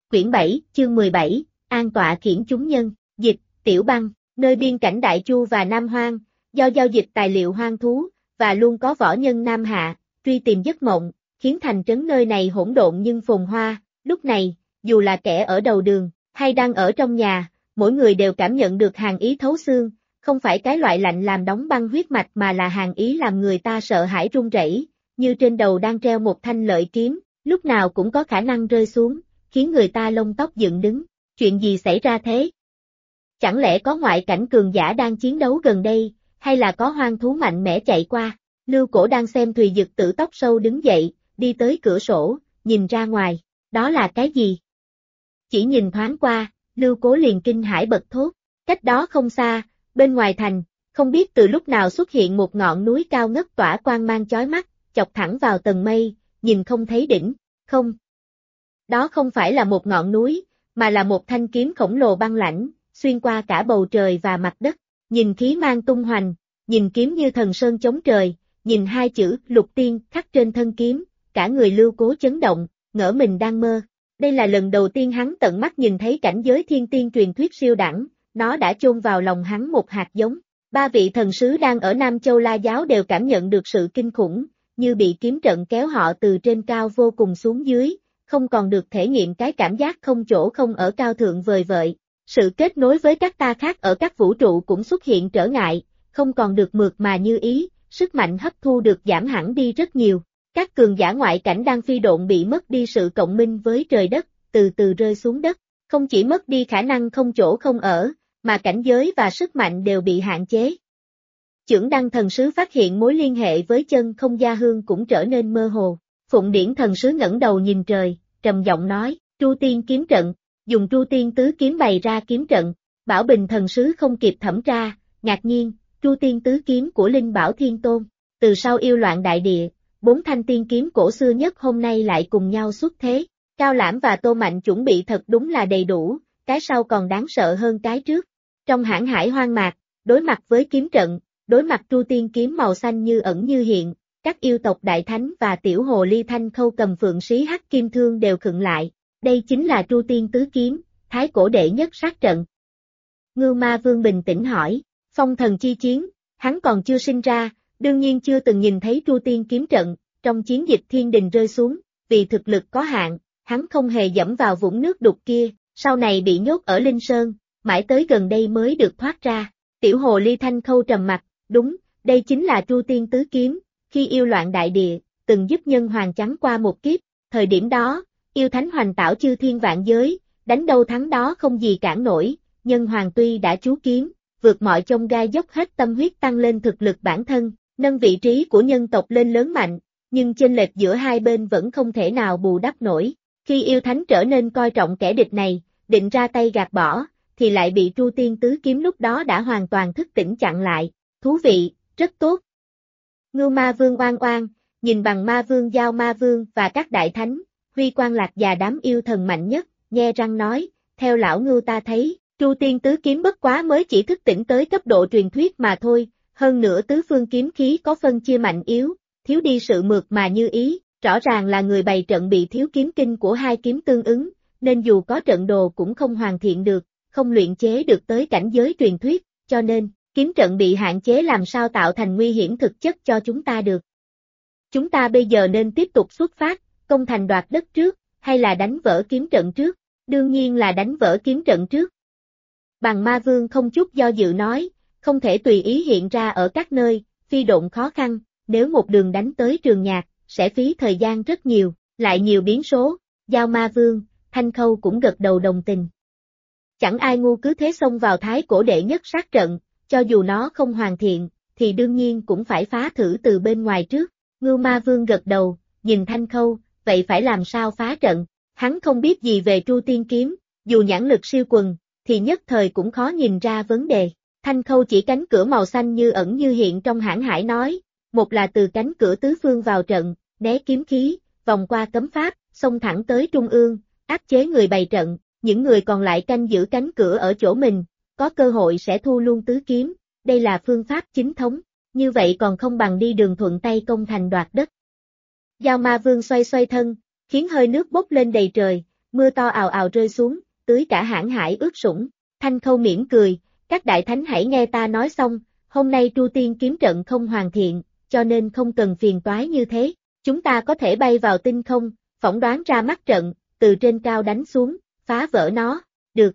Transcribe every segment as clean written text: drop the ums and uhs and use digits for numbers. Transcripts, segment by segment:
Quyển 7, chương 17, An tọa khiển chúng nhân, dịch, Tiểu Băng, nơi biên cảnh Đại Chu và Nam Hoang, do giao dịch tài liệu hoang thú, và luôn có võ nhân Nam Hạ, truy tìm giấc mộng, khiến thành trấn nơi này hỗn độn nhưng phồn hoa. Lúc này, dù là kẻ ở đầu đường, hay đang ở trong nhà, mỗi người đều cảm nhận được hàn ý thấu xương, không phải cái loại lạnh làm đóng băng huyết mạch mà là hàn ý làm người ta sợ hãi run rẩy, như trên đầu đang treo một thanh lợi kiếm, lúc nào cũng có khả năng rơi xuống, khiến người ta lông tóc dựng đứng. Chuyện gì xảy ra thế? Chẳng lẽ có ngoại cảnh cường giả đang chiến đấu gần đây, hay là có hoang thú mạnh mẽ chạy qua? Lưu Cổ đang xem Thùy Dực Tử tóc sâu đứng dậy, đi tới cửa sổ, nhìn ra ngoài. Đó là cái gì? Chỉ nhìn thoáng qua, Lưu Cố liền kinh hãi bật thốt. Cách đó không xa, bên ngoài thành, không biết từ lúc nào xuất hiện một ngọn núi cao ngất tỏa quang mang chói mắt, chọc thẳng vào tầng mây, nhìn không thấy đỉnh. Không. Đó không phải là một ngọn núi, mà là một thanh kiếm khổng lồ băng lãnh, xuyên qua cả bầu trời và mặt đất. Nhìn khí mang tung hoành, nhìn kiếm như thần sơn chống trời, nhìn hai chữ Lục Tiên khắc trên thân kiếm, cả người Lưu Cố chấn động, ngỡ mình đang mơ. Đây là lần đầu tiên hắn tận mắt nhìn thấy cảnh giới thiên tiên truyền thuyết siêu đẳng, nó đã chôn vào lòng hắn một hạt giống. Ba vị thần sứ đang ở Nam Châu La Giáo đều cảm nhận được sự kinh khủng, như bị kiếm trận kéo họ từ trên cao vô cùng xuống dưới, không còn được thể nghiệm cái cảm giác không chỗ không ở cao thượng vời vợi. Sự kết nối với các ta khác ở các vũ trụ cũng xuất hiện trở ngại, không còn được mượt mà như ý, sức mạnh hấp thu được giảm hẳn đi rất nhiều. Các cường giả ngoại cảnh đang phi độn bị mất đi sự cộng minh với trời đất, từ từ rơi xuống đất, không chỉ mất đi khả năng không chỗ không ở, mà cảnh giới và sức mạnh đều bị hạn chế. Chưởng Đăng thần sứ phát hiện mối liên hệ với chân không gia hương cũng trở nên mơ hồ. Phụng Điển thần sứ ngẩng đầu nhìn trời, trầm giọng nói, Tru Tiên kiếm trận, dùng Tru Tiên tứ kiếm bày ra kiếm trận. Bảo Bình thần sứ không kịp thẩm tra, ngạc nhiên, Tru Tiên tứ kiếm của Linh Bảo Thiên Tôn, từ sau yêu loạn đại địa, 4 thanh tiên kiếm cổ xưa nhất hôm nay lại cùng nhau xuất thế. Cao Lãm và Tô Mạnh chuẩn bị thật đúng là đầy đủ, cái sau còn đáng sợ hơn cái trước. Trong hãn hải hoang mạc, đối mặt với kiếm trận, đối mặt Tru Tiên kiếm màu xanh như ẩn như hiện, các yêu tộc Đại Thánh và tiểu hồ ly Thanh Khâu cầm phượng xí hắc kim thương đều khựng lại. Đây chính là Tru Tiên tứ kiếm, thái cổ đệ nhất sát trận. Ngưu Ma Vương bình tĩnh hỏi, phong thần chi chiến, hắn còn chưa sinh ra, đương nhiên chưa từng nhìn thấy Tru Tiên kiếm trận, trong chiến dịch thiên đình rơi xuống, vì thực lực có hạn, hắn không hề dẫm vào vũng nước đục kia, sau này bị nhốt ở Linh Sơn, mãi tới gần đây mới được thoát ra. Tiểu hồ ly Thanh Khâu trầm mặt, đúng, đây chính là Tru Tiên tứ kiếm, khi yêu loạn đại địa, từng giúp nhân hoàng trắng qua một kiếp, thời điểm đó, yêu thánh hoành tảo chư thiên vạn giới, đánh đâu thắng đó không gì cản nổi, nhân hoàng tuy đã chú kiếm, vượt mọi chông gai dốc hết tâm huyết tăng lên thực lực bản thân, nâng vị trí của nhân tộc lên lớn mạnh, nhưng chênh lệch giữa hai bên vẫn không thể nào bù đắp nổi. Khi yêu thánh trở nên coi trọng kẻ địch này, định ra tay gạt bỏ, thì lại bị Tru Tiên tứ kiếm lúc đó đã hoàn toàn thức tỉnh chặn lại. Thú vị, rất tốt. Ngưu Ma Vương oan oan, nhìn bằng Ma Vương Giao Ma Vương và các đại thánh, Huy Quang Lạc và đám yêu thần mạnh nhất, nhe răng nói, theo lão Ngưu ta thấy, Tru Tiên tứ kiếm bất quá mới chỉ thức tỉnh tới cấp độ truyền thuyết mà thôi, hơn nữa tứ phương kiếm khí có phân chia mạnh yếu, thiếu đi sự mượt mà như ý, rõ ràng là người bày trận bị thiếu kiếm kinh của hai kiếm tương ứng, nên dù có trận đồ cũng không hoàn thiện được, không luyện chế được tới cảnh giới truyền thuyết, cho nên, kiếm trận bị hạn chế làm sao tạo thành nguy hiểm thực chất cho chúng ta được. Chúng ta bây giờ nên tiếp tục xuất phát, công thành đoạt đất trước, hay là đánh vỡ kiếm trận trước? Đương nhiên là đánh vỡ kiếm trận trước. Bằng Ma Vương không chút do dự nói, không thể tùy ý hiện ra ở các nơi, phi độn khó khăn, nếu một đường đánh tới Trường Nhạc, sẽ phí thời gian rất nhiều, lại nhiều biến số. Giao Ma Vương, Thanh Khâu cũng gật đầu đồng tình. Chẳng ai ngu cứ thế xông vào thái cổ đệ nhất sát trận, cho dù nó không hoàn thiện, thì đương nhiên cũng phải phá thử từ bên ngoài trước. Ngưu Ma Vương gật đầu, nhìn Thanh Khâu, vậy phải làm sao phá trận? Hắn không biết gì về Tru Tiên kiếm, dù nhãn lực siêu quần, thì nhất thời cũng khó nhìn ra vấn đề. Thanh Khâu chỉ cánh cửa màu xanh như ẩn như hiện trong hãn hải nói, một là từ cánh cửa tứ phương vào trận, né kiếm khí, vòng qua cấm pháp, xông thẳng tới trung ương, áp chế người bày trận, những người còn lại canh giữ cánh cửa ở chỗ mình, có cơ hội sẽ thu luôn tứ kiếm, đây là phương pháp chính thống, như vậy còn không bằng đi đường thuận tay công thành đoạt đất. Giao Ma Vương xoay xoay thân, khiến hơi nước bốc lên đầy trời, mưa to ào ào rơi xuống, tưới cả hãn hải ướt sũng. Thanh Khâu mỉm cười, các đại thánh hãy nghe ta nói xong, hôm nay Tru Tiên kiếm trận không hoàn thiện, cho nên không cần phiền toái như thế. Chúng ta có thể bay vào tinh không, phỏng đoán ra mắt trận, từ trên cao đánh xuống, phá vỡ nó, được.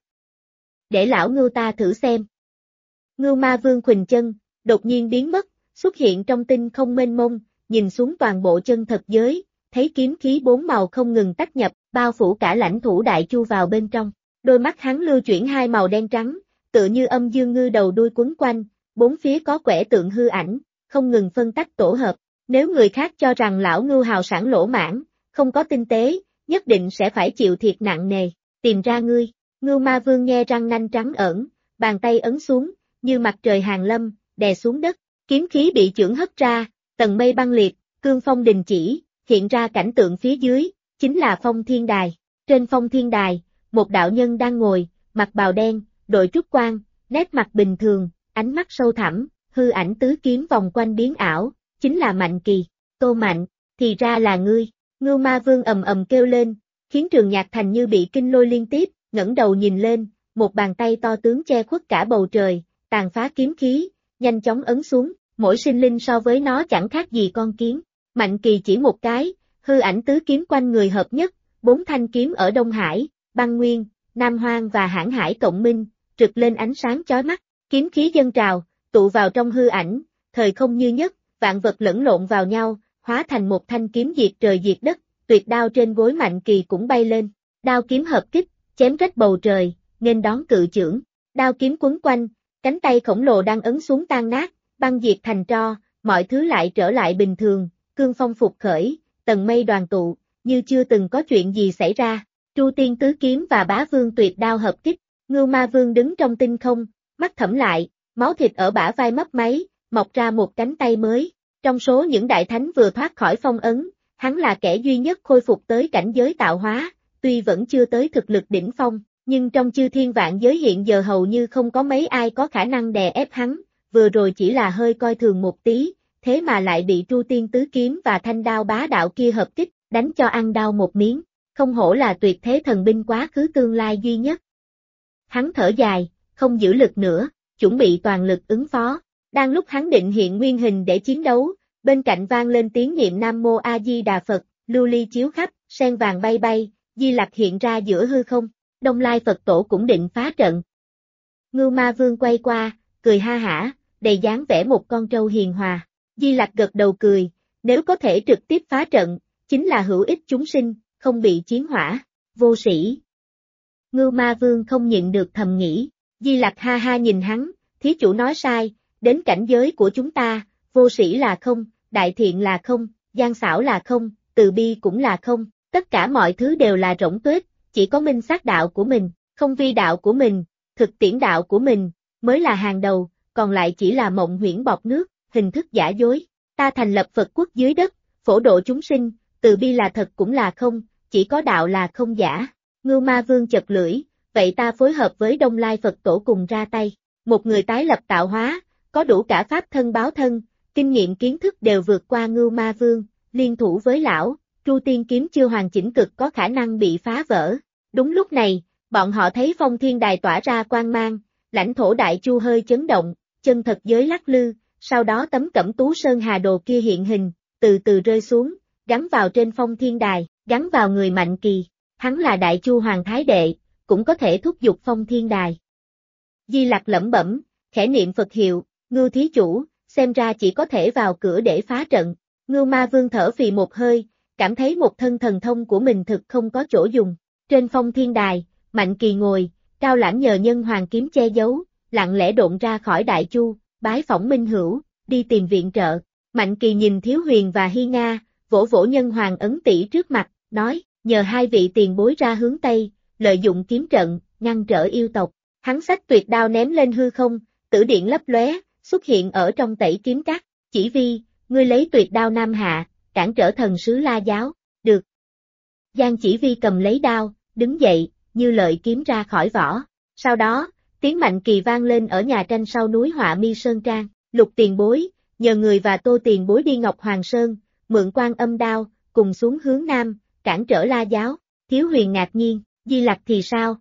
Để lão ngưu ta thử xem. Ngưu Ma Vương khuỳnh chân, đột nhiên biến mất, xuất hiện trong tinh không mênh mông, nhìn xuống toàn bộ chân thật giới, thấy kiếm khí bốn màu không ngừng tách nhập, bao phủ cả lãnh thổ Đại Chu vào bên trong. Đôi mắt hắn lưu chuyển hai màu đen trắng, tựa như âm dương ngư đầu đuôi quấn quanh, bốn phía có quẻ tượng hư ảnh, không ngừng phân tách tổ hợp. Nếu người khác cho rằng lão ngưu hào sản lỗ mãn, không có tinh tế, nhất định sẽ phải chịu thiệt nặng nề. Tìm ra ngươi. Ngưu Ma Vương nghe răng nanh trắng ẩn, bàn tay ấn xuống, như mặt trời hàng lâm, đè xuống đất, kiếm khí bị chưởng hất ra, tầng mây băng liệt, cương phong đình chỉ, hiện ra cảnh tượng phía dưới, chính là Phong Thiên Đài. Trên Phong Thiên Đài, một đạo nhân đang ngồi, mặc bào đen, đội trúc quan, nét mặt bình thường, ánh mắt sâu thẳm, hư ảnh tứ kiếm vòng quanh biến ảo, chính là Mạnh Kỳ. Tô Mạnh, thì ra là ngươi. Ngưu Ma Vương ầm ầm kêu lên, khiến Trường Nhạc Thành như bị kinh lôi liên tiếp, ngẩng đầu nhìn lên, một bàn tay to tướng che khuất cả bầu trời, tàn phá kiếm khí, nhanh chóng ấn xuống, mỗi sinh linh so với nó chẳng khác gì con kiến. Mạnh Kỳ chỉ một cái, hư ảnh tứ kiếm quanh người hợp nhất, bốn thanh kiếm ở Đông Hải, Băng Nguyên, Nam Hoang và Hãn Hải cộng minh, rực lên ánh sáng chói mắt, kiếm khí dâng trào, tụ vào trong hư ảnh, thời không như nhất, vạn vật lẫn lộn vào nhau, hóa thành một thanh kiếm diệt trời diệt đất, tuyệt đao trên gối Mạnh Kỳ cũng bay lên, đao kiếm hợp kích, chém rách bầu trời, nghênh đón cự chưởng, đao kiếm quấn quanh, cánh tay khổng lồ đang ấn xuống tan nát, băng diệt thành tro, mọi thứ lại trở lại bình thường, cương phong phục khởi, tầng mây đoàn tụ, như chưa từng có chuyện gì xảy ra. Tru Tiên tứ kiếm và Bá Vương tuyệt đao hợp kích, Ngưu Ma Vương đứng trong tinh không, mắt thẫm lại, máu thịt ở bả vai mấp máy, mọc ra một cánh tay mới. Trong số những đại thánh vừa thoát khỏi phong ấn, hắn là kẻ duy nhất khôi phục tới cảnh giới tạo hóa, tuy vẫn chưa tới thực lực đỉnh phong, nhưng trong chư thiên vạn giới hiện giờ hầu như không có mấy ai có khả năng đè ép hắn, vừa rồi chỉ là hơi coi thường một tí, thế mà lại bị Tru Tiên tứ kiếm và thanh đao bá đạo kia hợp kích, đánh cho ăn đau một miếng, không hổ là tuyệt thế thần binh quá khứ tương lai duy nhất. Hắn thở dài, không giữ lực nữa, chuẩn bị toàn lực ứng phó. Đang lúc hắn định hiện nguyên hình để chiến đấu, bên cạnh vang lên tiếng niệm Nam Mô A Di Đà Phật, lưu ly chiếu khắp, sen vàng bay bay, Di Lặc hiện ra giữa hư không, Đông Lai Phật Tổ cũng định phá trận. Ngưu Ma Vương quay qua, cười ha hả, đầy dáng vẻ một con trâu hiền hòa. Di Lặc gật đầu cười, nếu có thể trực tiếp phá trận, chính là hữu ích chúng sinh, không bị chiến hỏa, vô sĩ. Ngưu Ma Vương không nhịn được thầm nghĩ, Di Lặc ha ha nhìn hắn, thí chủ nói sai, đến cảnh giới của chúng ta, vô sĩ là không, đại thiện là không, gian xảo là không, từ bi cũng là không, tất cả mọi thứ đều là rỗng tuếch, chỉ có minh sát đạo của mình, không vi đạo của mình, thực tiễn đạo của mình, mới là hàng đầu, còn lại chỉ là mộng huyễn bọt nước, hình thức giả dối. Ta thành lập Phật quốc dưới đất, phổ độ chúng sinh, từ bi là thật cũng là không, chỉ có đạo là không giả. Ngưu Ma Vương chật lưỡi, vậy ta phối hợp với Đông Lai Phật Tổ cùng ra tay. Một người tái lập tạo hóa, có đủ cả pháp thân báo thân, kinh nghiệm kiến thức đều vượt qua Ngưu Ma Vương, liên thủ với lão, Tru Tiên kiếm chưa hoàn chỉnh cực có khả năng bị phá vỡ. Đúng lúc này, bọn họ thấy Phong Thiên Đài tỏa ra quang mang, lãnh thổ Đại Chu hơi chấn động, chân thật giới lắc lư, sau đó tấm Cẩm Tú Sơn Hà Đồ kia hiện hình, từ từ rơi xuống, gắn vào trên Phong Thiên Đài, gắn vào người Mạnh Kỳ. Hắn là Đại Chu Hoàng Thái Đệ, cũng có thể thúc giục Phong Thiên Đài. Di Lặc lẩm bẩm, khẽ niệm Phật hiệu, Ngưu thí chủ, xem ra chỉ có thể vào cửa để phá trận. Ngưu Ma Vương thở phì một hơi, cảm thấy một thân thần thông của mình thực không có chỗ dùng. Trên Phong Thiên Đài, Mạnh Kỳ ngồi, Cao Lãm nhờ nhân hoàng kiếm che giấu, lặng lẽ độn ra khỏi Đại Chu, bái phỏng Minh Hữu, đi tìm viện trợ. Mạnh Kỳ nhìn Thiếu Huyền và Hy Nga, vỗ vỗ nhân hoàng ấn tỷ trước mặt, nói, nhờ hai vị tiền bối ra hướng Tây, lợi dụng kiếm trận, ngăn trở yêu tộc. Hắn xách tuyệt đao ném lên hư không, tử điện lấp lóe, xuất hiện ở trong tẩy kiếm cát. Chỉ Vi, ngươi lấy tuyệt đao Nam Hạ, cản trở thần sứ La Giáo, được. Giang Chỉ Vi cầm lấy đao, đứng dậy, như lợi kiếm ra khỏi vỏ. Sau đó, tiếng Mạnh Kỳ vang lên ở nhà tranh sau núi Họa Mi Sơn Trang. Lục tiền bối, nhờ người và Tô tiền bối đi Ngọc Hoàng Sơn, mượn Quan Âm đao, cùng xuống hướng Nam, cản trở La Giáo. Thiếu Huyền ngạc nhiên, Di Lặc thì sao?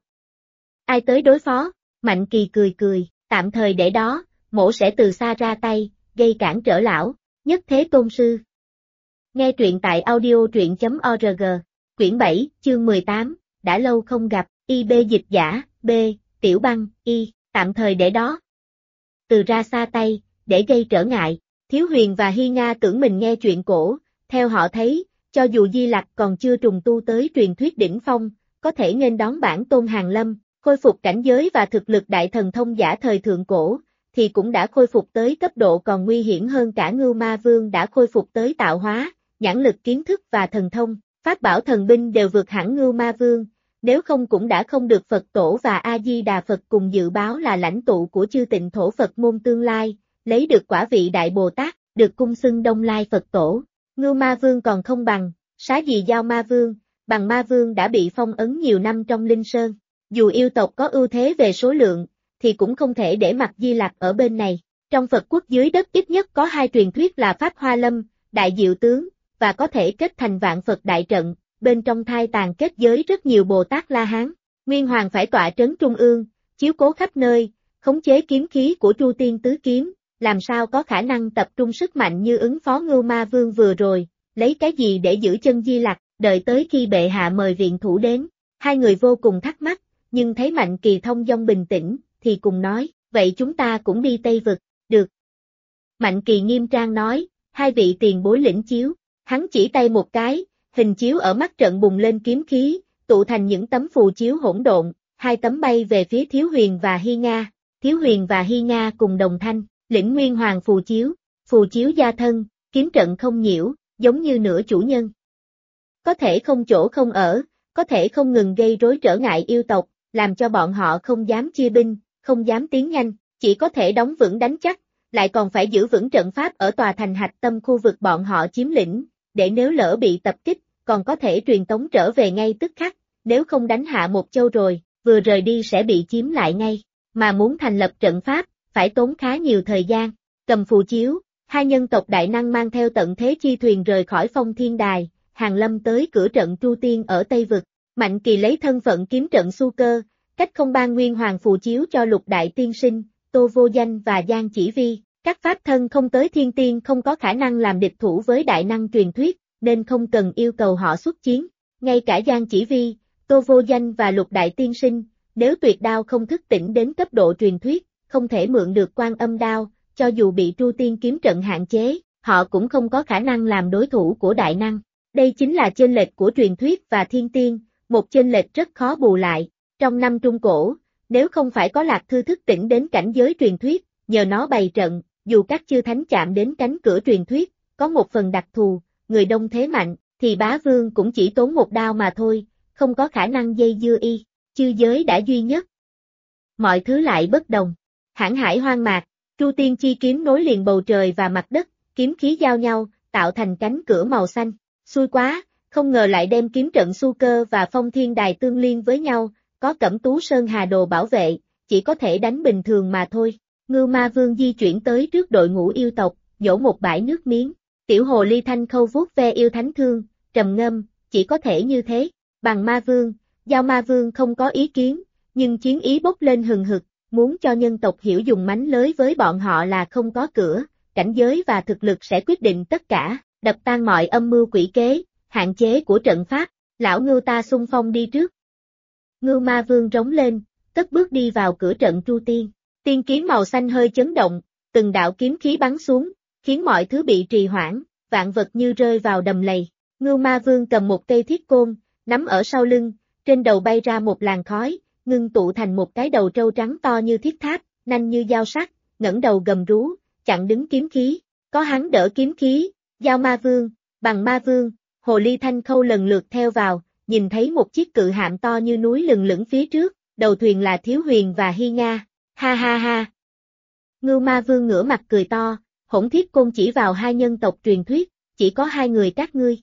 Ai tới đối phó? Mạnh Kỳ cười cười, tạm thời để đó, mỗ sẽ từ xa ra tay, gây cản trở lão, nhất thế tôn sư. Nghe truyện tại audio truyện.org, quyển 7, chương 18, đã lâu không gặp, IB dịch giả, B, Tiểu Băng, Y, tạm thời để đó. Từ ra xa tay, để gây trở ngại, Thiếu Huyền và Hi Nga tưởng mình nghe chuyện cổ, theo họ thấy, cho dù Di Lặc còn chưa trùng tu tới truyền thuyết đỉnh phong, có thể nghênh đón bản tôn hàng lâm, khôi phục cảnh giới và thực lực đại thần thông giả thời thượng cổ, thì cũng đã khôi phục tới cấp độ còn nguy hiểm hơn cả Ngưu Ma Vương đã khôi phục tới tạo hóa, nhãn lực kiến thức và thần thông, pháp bảo thần binh đều vượt hẳn Ngưu Ma Vương, nếu không cũng đã không được Phật Tổ và A-di-đà Phật cùng dự báo là lãnh tụ của chư tịnh thổ Phật môn tương lai, lấy được quả vị Đại Bồ Tát, được cung xưng Đông Lai Phật Tổ. Ngưu Ma Vương còn không bằng, xá gì Giao Ma Vương, bằng Ma Vương đã bị phong ấn nhiều năm trong Linh Sơn. Dù yêu tộc có ưu thế về số lượng, thì cũng không thể để mặc Di Lặc ở bên này. Trong Phật quốc dưới đất ít nhất có hai truyền thuyết là Pháp Hoa Lâm, Đại Diệu Tướng, và có thể kết thành vạn Phật đại trận, bên trong thai tàn kết giới rất nhiều Bồ Tát La Hán. Nguyên Hoàng phải tọa trấn trung ương, chiếu cố khắp nơi, khống chế kiếm khí của Tru Tiên Tứ Kiếm, làm sao có khả năng tập trung sức mạnh như ứng phó Ngưu Ma Vương vừa rồi, lấy cái gì để giữ chân Di Lặc, đợi tới khi bệ hạ mời viện thủ đến. Hai người vô cùng thắc mắc, nhưng thấy Mạnh Kỳ thông dong bình tĩnh, thì cùng nói, vậy chúng ta cũng đi Tây Vực, được. Mạnh Kỳ nghiêm trang nói, hai vị tiền bối lĩnh chiếu, hắn chỉ tay một cái, hình chiếu ở mắt trận bùng lên kiếm khí, tụ thành những tấm phù chiếu hỗn độn, hai tấm bay về phía Thiếu Huyền và Hi Nga. Thiếu Huyền và Hi Nga cùng đồng thanh, lĩnh Nguyên Hoàng phù chiếu gia thân, kiếm trận không nhiễu, giống như nửa chủ nhân. Có thể không chỗ không ở, có thể không ngừng gây rối trở ngại yêu tộc, làm cho bọn họ không dám chia binh, không dám tiến nhanh, chỉ có thể đóng vững đánh chắc, lại còn phải giữ vững trận pháp ở tòa thành hạch tâm khu vực bọn họ chiếm lĩnh, để nếu lỡ bị tập kích, còn có thể truyền tống trở về ngay tức khắc, nếu không đánh hạ một châu rồi, vừa rời đi sẽ bị chiếm lại ngay, mà muốn thành lập trận pháp, phải tốn khá nhiều thời gian. Cầm phù chiếu, hai nhân tộc đại năng mang theo tận thế chi thuyền rời khỏi Phong Thiên Đài, hàng lâm tới cửa trận Tru Tiên ở Tây Vực. Mạnh Kỳ lấy thân phận kiếm trận Su Cơ, cách không ban Nguyên Hoàng phù chiếu cho Lục Đại Tiên Sinh, Tô Vô Danh và Giang Chỉ Vi. Các pháp thân không tới thiên tiên không có khả năng làm địch thủ với đại năng truyền thuyết, nên không cần yêu cầu họ xuất chiến. Ngay cả Giang Chỉ Vi, Tô Vô Danh và Lục Đại Tiên Sinh, nếu tuyệt đao không thức tỉnh đến cấp độ truyền thuyết, không thể mượn được Quan Âm đao, cho dù bị Tru Tiên kiếm trận hạn chế, họ cũng không có khả năng làm đối thủ của đại năng. Đây chính là chênh lệch của truyền thuyết và thiên tiên, một chênh lệch rất khó bù lại. Trong năm Trung Cổ, nếu không phải có Lạc Thư thức tỉnh đến cảnh giới truyền thuyết, nhờ nó bày trận, dù các chư thánh chạm đến cánh cửa truyền thuyết, có một phần đặc thù, người đông thế mạnh, thì bá vương cũng chỉ tốn một đao mà thôi, không có khả năng dây dưa y, chư giới đã duy nhất. Mọi thứ lại bất đồng. Hãn hải hoang mạc, Tru Tiên chi kiếm nối liền bầu trời và mặt đất, kiếm khí giao nhau, tạo thành cánh cửa màu xanh. Xui quá, không ngờ lại đem kiếm trận Su Cơ và Phong Thiên Đài tương liên với nhau, có Cẩm Tú Sơn Hà Đồ bảo vệ, chỉ có thể đánh bình thường mà thôi. Ngưu Ma Vương di chuyển tới trước đội ngũ yêu tộc, dỗ một bãi nước miếng. Tiểu hồ ly thanh khâu vuốt ve yêu thánh thương, trầm ngâm, chỉ có thể như thế. Bằng Ma Vương, Giao Ma Vương không có ý kiến, nhưng chiến ý bốc lên hừng hực, muốn cho nhân tộc hiểu dùng mánh lới với bọn họ là không có cửa, cảnh giới và thực lực sẽ quyết định tất cả, đập tan mọi âm mưu quỷ kế, hạn chế của trận pháp. Lão Ngưu ta xung phong đi trước. Ngưu Ma Vương rống lên, cất bước đi vào cửa trận Tru Tiên. Tiên kiếm màu xanh hơi chấn động, từng đạo kiếm khí bắn xuống, khiến mọi thứ bị trì hoãn, vạn vật như rơi vào đầm lầy. Ngưu Ma Vương cầm một cây thiết côn, nắm ở sau lưng, trên đầu bay ra một làn khói, ngưng tụ thành một cái đầu trâu trắng to như thiết tháp, nanh như dao sắc, ngẩng đầu gầm rú, chặn đứng kiếm khí. Có hắn đỡ kiếm khí, Giao Ma Vương, Bằng Ma Vương, hồ ly thanh khâu lần lượt theo vào, nhìn thấy một chiếc cự hạm to như núi lừng lững phía trước, đầu thuyền là Thiếu Huyền và Hi Nga. Ha ha ha. Ngưu Ma Vương ngửa mặt cười to, hỗn thiết côn chỉ vào hai nhân tộc truyền thuyết, chỉ có hai người các ngươi.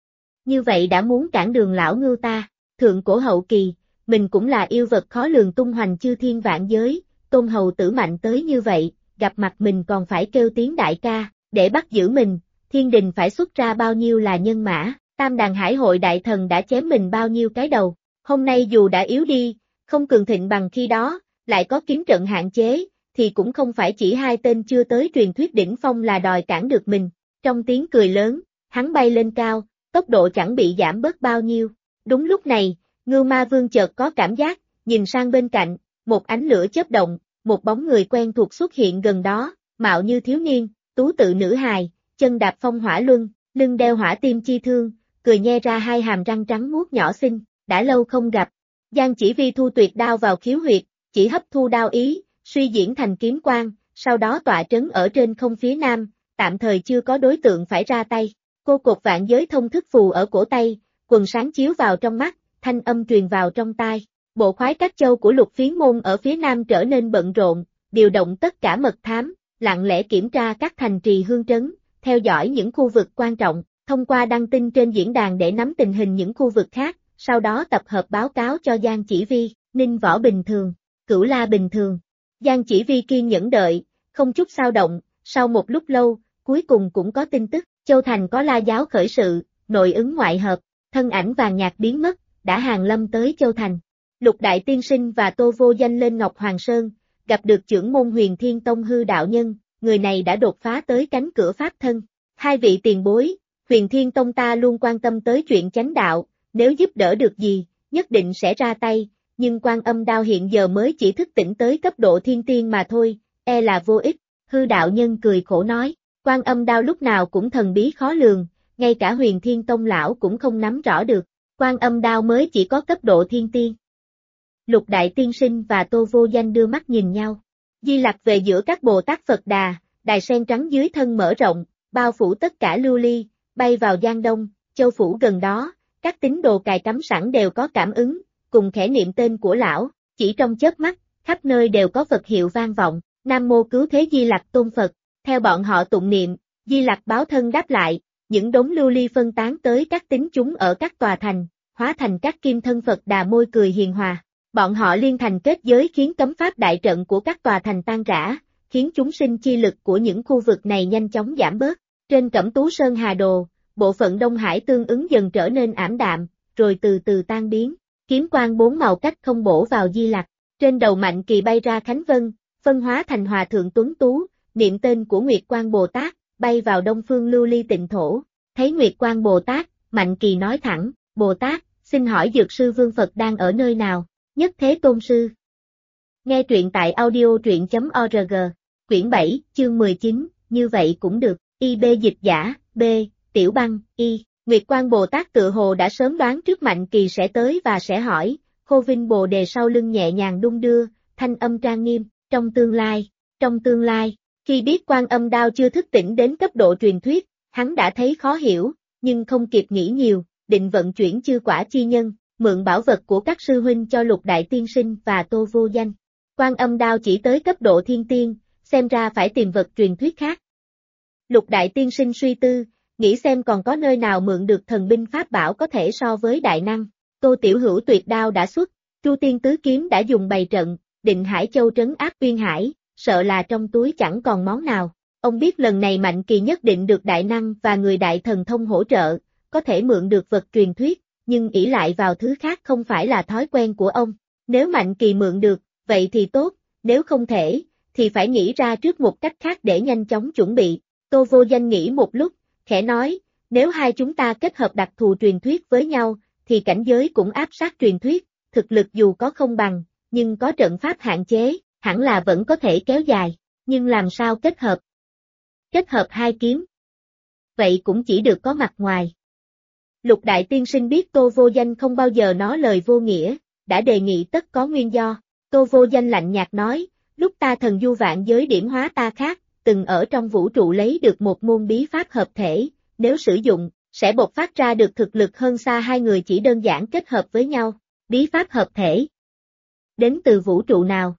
Như vậy đã muốn cản đường lão Ngưu ta. Thượng cổ hậu kỳ, mình cũng là yêu vật khó lường tung hoành chư thiên vạn giới, Tôn hầu tử mạnh tới như vậy, gặp mặt mình còn phải kêu tiếng đại ca, để bắt giữ mình, thiên đình phải xuất ra bao nhiêu là nhân mã. Tam đàn hải hội đại thần đã chém mình bao nhiêu cái đầu, hôm nay dù đã yếu đi, không cường thịnh bằng khi đó, lại có kiếm trận hạn chế, thì cũng không phải chỉ hai tên chưa tới truyền thuyết đỉnh phong là đòi cản được mình. Trong tiếng cười lớn, hắn bay lên cao, tốc độ chẳng bị giảm bớt bao nhiêu. Đúng lúc này, Ngưu Ma Vương chợt có cảm giác, nhìn sang bên cạnh, một ánh lửa chớp động, một bóng người quen thuộc xuất hiện gần đó, mạo như thiếu niên, tú tự nữ hài, chân đạp phong hỏa luân, lưng đeo hỏa tim chi thương, cười nhe ra hai hàm răng trắng muốt nhỏ xinh, đã lâu không gặp. Giang Chỉ Vi thu tuyệt đao vào khiếu huyệt, chỉ hấp thu đao ý, suy diễn thành kiếm quang, sau đó tọa trấn ở trên không phía nam, tạm thời chưa có đối tượng phải ra tay. Cô cột vạn giới thông thức phù ở cổ tay, quần sáng chiếu vào trong mắt, thanh âm truyền vào trong tai. Bộ khoái các châu của Lục Phiến môn ở phía nam trở nên bận rộn, điều động tất cả mật thám, lặng lẽ kiểm tra các thành trì hương trấn, theo dõi những khu vực quan trọng, thông qua đăng tin trên diễn đàn để nắm tình hình những khu vực khác, sau đó tập hợp báo cáo cho Giang Chỉ Vi, Ninh Võ bình thường, Cửu La bình thường. Giang Chỉ Vi kiên nhẫn đợi, không chút xao động, sau một lúc lâu, cuối cùng cũng có tin tức, Châu Thành có La giáo khởi sự, nội ứng ngoại hợp, thân ảnh vàng nhạt biến mất, đã hàng lâm tới Châu Thành. Lục Đại Tiên Sinh và Tô Vô Danh lên Ngọc Hoàng Sơn, gặp được trưởng môn Huyền Thiên Tông Hư đạo nhân, người này đã đột phá tới cánh cửa pháp thân. Hai vị tiền bối, Huyền Thiên Tông ta luôn quan tâm tới chuyện chánh đạo, nếu giúp đỡ được gì, nhất định sẽ ra tay, nhưng Quan Âm Đao hiện giờ mới chỉ thức tỉnh tới cấp độ thiên tiên mà thôi, e là vô ích. Hư đạo nhân cười khổ nói, Quan Âm Đao lúc nào cũng thần bí khó lường, ngay cả Huyền Thiên Tông lão cũng không nắm rõ được, Quan Âm Đao mới chỉ có cấp độ thiên tiên. Lục Đại Tiên Sinh và Tô Vô Danh đưa mắt nhìn nhau. Di Lặc về giữa các Bồ Tát Phật Đà, đài sen trắng dưới thân mở rộng, bao phủ tất cả lưu ly, bay vào Giang Đông, châu phủ gần đó, các tín đồ cài cắm sẵn đều có cảm ứng, cùng khẽ niệm tên của lão, chỉ trong chớp mắt, khắp nơi đều có Phật hiệu vang vọng, Nam Mô Cứu Thế Di Lặc Tôn Phật, theo bọn họ tụng niệm, Di Lặc báo thân đáp lại, những đống lưu ly phân tán tới các tín chúng ở các tòa thành, hóa thành các kim thân Phật Đà môi cười hiền hòa. Bọn họ liên thành kết giới khiến cấm pháp đại trận của các tòa thành tan rã, khiến chúng sinh chi lực của những khu vực này nhanh chóng giảm bớt. Trên Cẩm Tú Sơn Hà Đồ, bộ phận Đông Hải tương ứng dần trở nên ảm đạm, rồi từ từ tan biến. Kiếm quang bốn màu cách không bổ vào Di Lặc. Trên đầu Mạnh Kỳ bay ra Khánh Vân, phân hóa thành Hòa Thượng Tuấn Tú, niệm tên của Nguyệt Quang Bồ Tát, bay vào Đông Phương Lưu Ly Tịnh Thổ. Thấy Nguyệt Quang Bồ Tát, Mạnh Kỳ nói thẳng, Bồ Tát, xin hỏi Dược Sư Vương Phật đang ở nơi nào? Nhất Thế Tôn Sư. Nghe truyện tại audio.truyện.org, quyển 7, chương 19, như vậy cũng được, IB dịch giả, B, Tiểu Băng, Y, Nguyệt Quang Bồ Tát tự hồ đã sớm đoán trước Mạnh Kỳ sẽ tới và sẽ hỏi, Khô Vinh Bồ Đề sau lưng nhẹ nhàng đung đưa, thanh âm trang nghiêm, trong tương lai, khi biết Quan Âm Đao chưa thức tỉnh đến cấp độ truyền thuyết, hắn đã thấy khó hiểu, nhưng không kịp nghĩ nhiều, định vận chuyển chư quả chi nhân. Mượn bảo vật của các sư huynh cho Lục Đại Tiên Sinh và Tô Vô Danh. Quan Âm Đao chỉ tới cấp độ thiên tiên, xem ra phải tìm vật truyền thuyết khác. Lục Đại Tiên Sinh suy tư, nghĩ xem còn có nơi nào mượn được thần binh pháp bảo có thể so với đại năng. Tô Tiểu Hữu tuyệt đao đã xuất, Chu Tiên Tứ Kiếm đã dùng bày trận, Định Hải Châu trấn áp Uyên Hải, sợ là trong túi chẳng còn món nào. Ông biết lần này Mạnh Kỳ nhất định được đại năng và người đại thần thông hỗ trợ, có thể mượn được vật truyền thuyết. Nhưng ỷ lại vào thứ khác không phải là thói quen của ông. Nếu Mạnh Kỳ mượn được, vậy thì tốt, nếu không thể, thì phải nghĩ ra trước một cách khác để nhanh chóng chuẩn bị. Tô Vô Danh nghĩ một lúc, khẽ nói, nếu hai chúng ta kết hợp đặc thù truyền thuyết với nhau, thì cảnh giới cũng áp sát truyền thuyết, thực lực dù có không bằng, nhưng có trận pháp hạn chế, hẳn là vẫn có thể kéo dài, nhưng làm sao kết hợp? Kết hợp hai kiếm. Vậy cũng chỉ được có mặt ngoài. Lục Đại Tiên Sinh biết Tô Vô Danh không bao giờ nói lời vô nghĩa, đã đề nghị tất có nguyên do. Tô Vô Danh lạnh nhạt nói, lúc ta thần du vạn giới điểm hóa ta khác, từng ở trong vũ trụ lấy được một môn bí pháp hợp thể, nếu sử dụng, sẽ bộc phát ra được thực lực hơn xa hai người chỉ đơn giản kết hợp với nhau. Bí pháp hợp thể. Đến từ vũ trụ nào?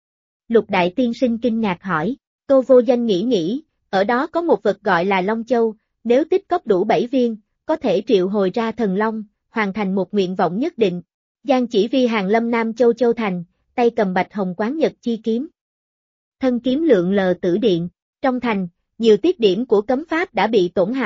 Lục Đại Tiên Sinh kinh ngạc hỏi. Tô Vô Danh nghĩ, ở đó có một vật gọi là Long Châu, nếu tích cóp đủ 7 viên, có thể triệu hồi ra thần long, hoàn thành một nguyện vọng nhất định. Giang Chỉ Vi hàng lâm Nam Châu Châu Thành, tay cầm bạch hồng quán nhật chi kiếm. Thân kiếm lượn lờ tử điện, trong thành, nhiều tiết điểm của cấm pháp đã bị tổn hại,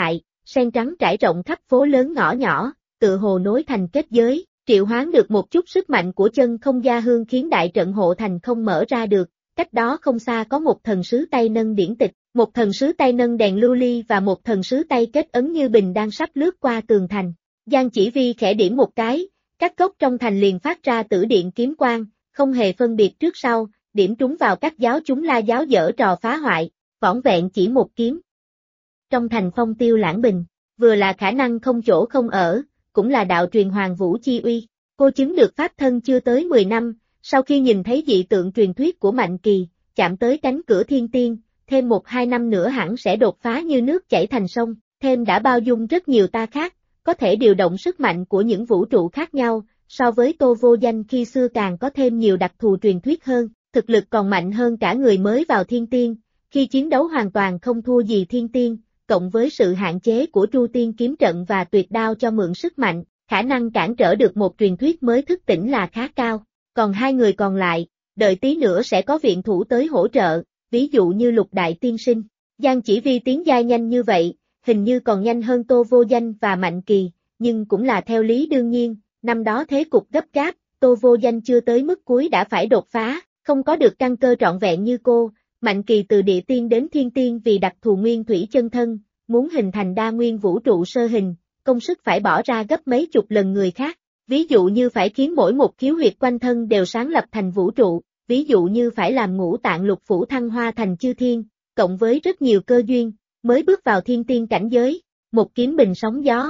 sen trắng trải rộng khắp phố lớn ngõ nhỏ, tự hồ nối thành kết giới, triệu hoán được một chút sức mạnh của chân không gia hương khiến đại trận hộ thành không mở ra được. Cách đó không xa có một thần sứ tay nâng điển tịch, một thần sứ tay nâng đèn lưu ly và một thần sứ tay kết ấn như bình đang sắp lướt qua tường thành. Giang Chỉ Vi khẽ điểm một cái, các gốc trong thành liền phát ra tử điện kiếm quang, không hề phân biệt trước sau, điểm trúng vào các giáo chúng La giáo dở trò phá hoại, vỏn vẹn chỉ một kiếm. Trong thành phong tiêu lãng bình, vừa là khả năng không chỗ không ở, cũng là đạo truyền Hoàng Vũ chi uy. Cô chứng được pháp thân chưa tới 10 năm, sau khi nhìn thấy dị tượng truyền thuyết của Mạnh Kỳ, chạm tới cánh cửa thiên tiên, thêm 1-2 năm nữa hẳn sẽ đột phá như nước chảy thành sông, thêm đã bao dung rất nhiều ta khác, có thể điều động sức mạnh của những vũ trụ khác nhau, so với Tô Vô Danh khi xưa càng có thêm nhiều đặc thù truyền thuyết hơn, thực lực còn mạnh hơn cả người mới vào thiên tiên, khi chiến đấu hoàn toàn không thua gì thiên tiên, cộng với sự hạn chế của Tru Tiên kiếm trận và tuyệt đao cho mượn sức mạnh, khả năng cản trở được một truyền thuyết mới thức tỉnh là khá cao. Còn hai người còn lại, đợi tí nữa sẽ có viện thủ tới hỗ trợ, ví dụ như Lục Đại Tiên Sinh. Giang Chỉ Vi tiến giai nhanh như vậy, hình như còn nhanh hơn Tô Vô Danh và Mạnh Kỳ, nhưng cũng là theo lý đương nhiên, năm đó thế cục gấp gáp, Tô Vô Danh chưa tới mức cuối đã phải đột phá, không có được căn cơ trọn vẹn như cô. Mạnh Kỳ từ địa tiên đến thiên tiên vì đặc thù nguyên thủy chân thân, muốn hình thành đa nguyên vũ trụ sơ hình, công sức phải bỏ ra gấp mấy chục lần người khác. Ví dụ như phải khiến mỗi một khiếu huyệt quanh thân đều sáng lập thành vũ trụ, ví dụ như phải làm ngũ tạng lục phủ thăng hoa thành chư thiên, cộng với rất nhiều cơ duyên, mới bước vào thiên tiên cảnh giới, một kiếm bình sóng gió.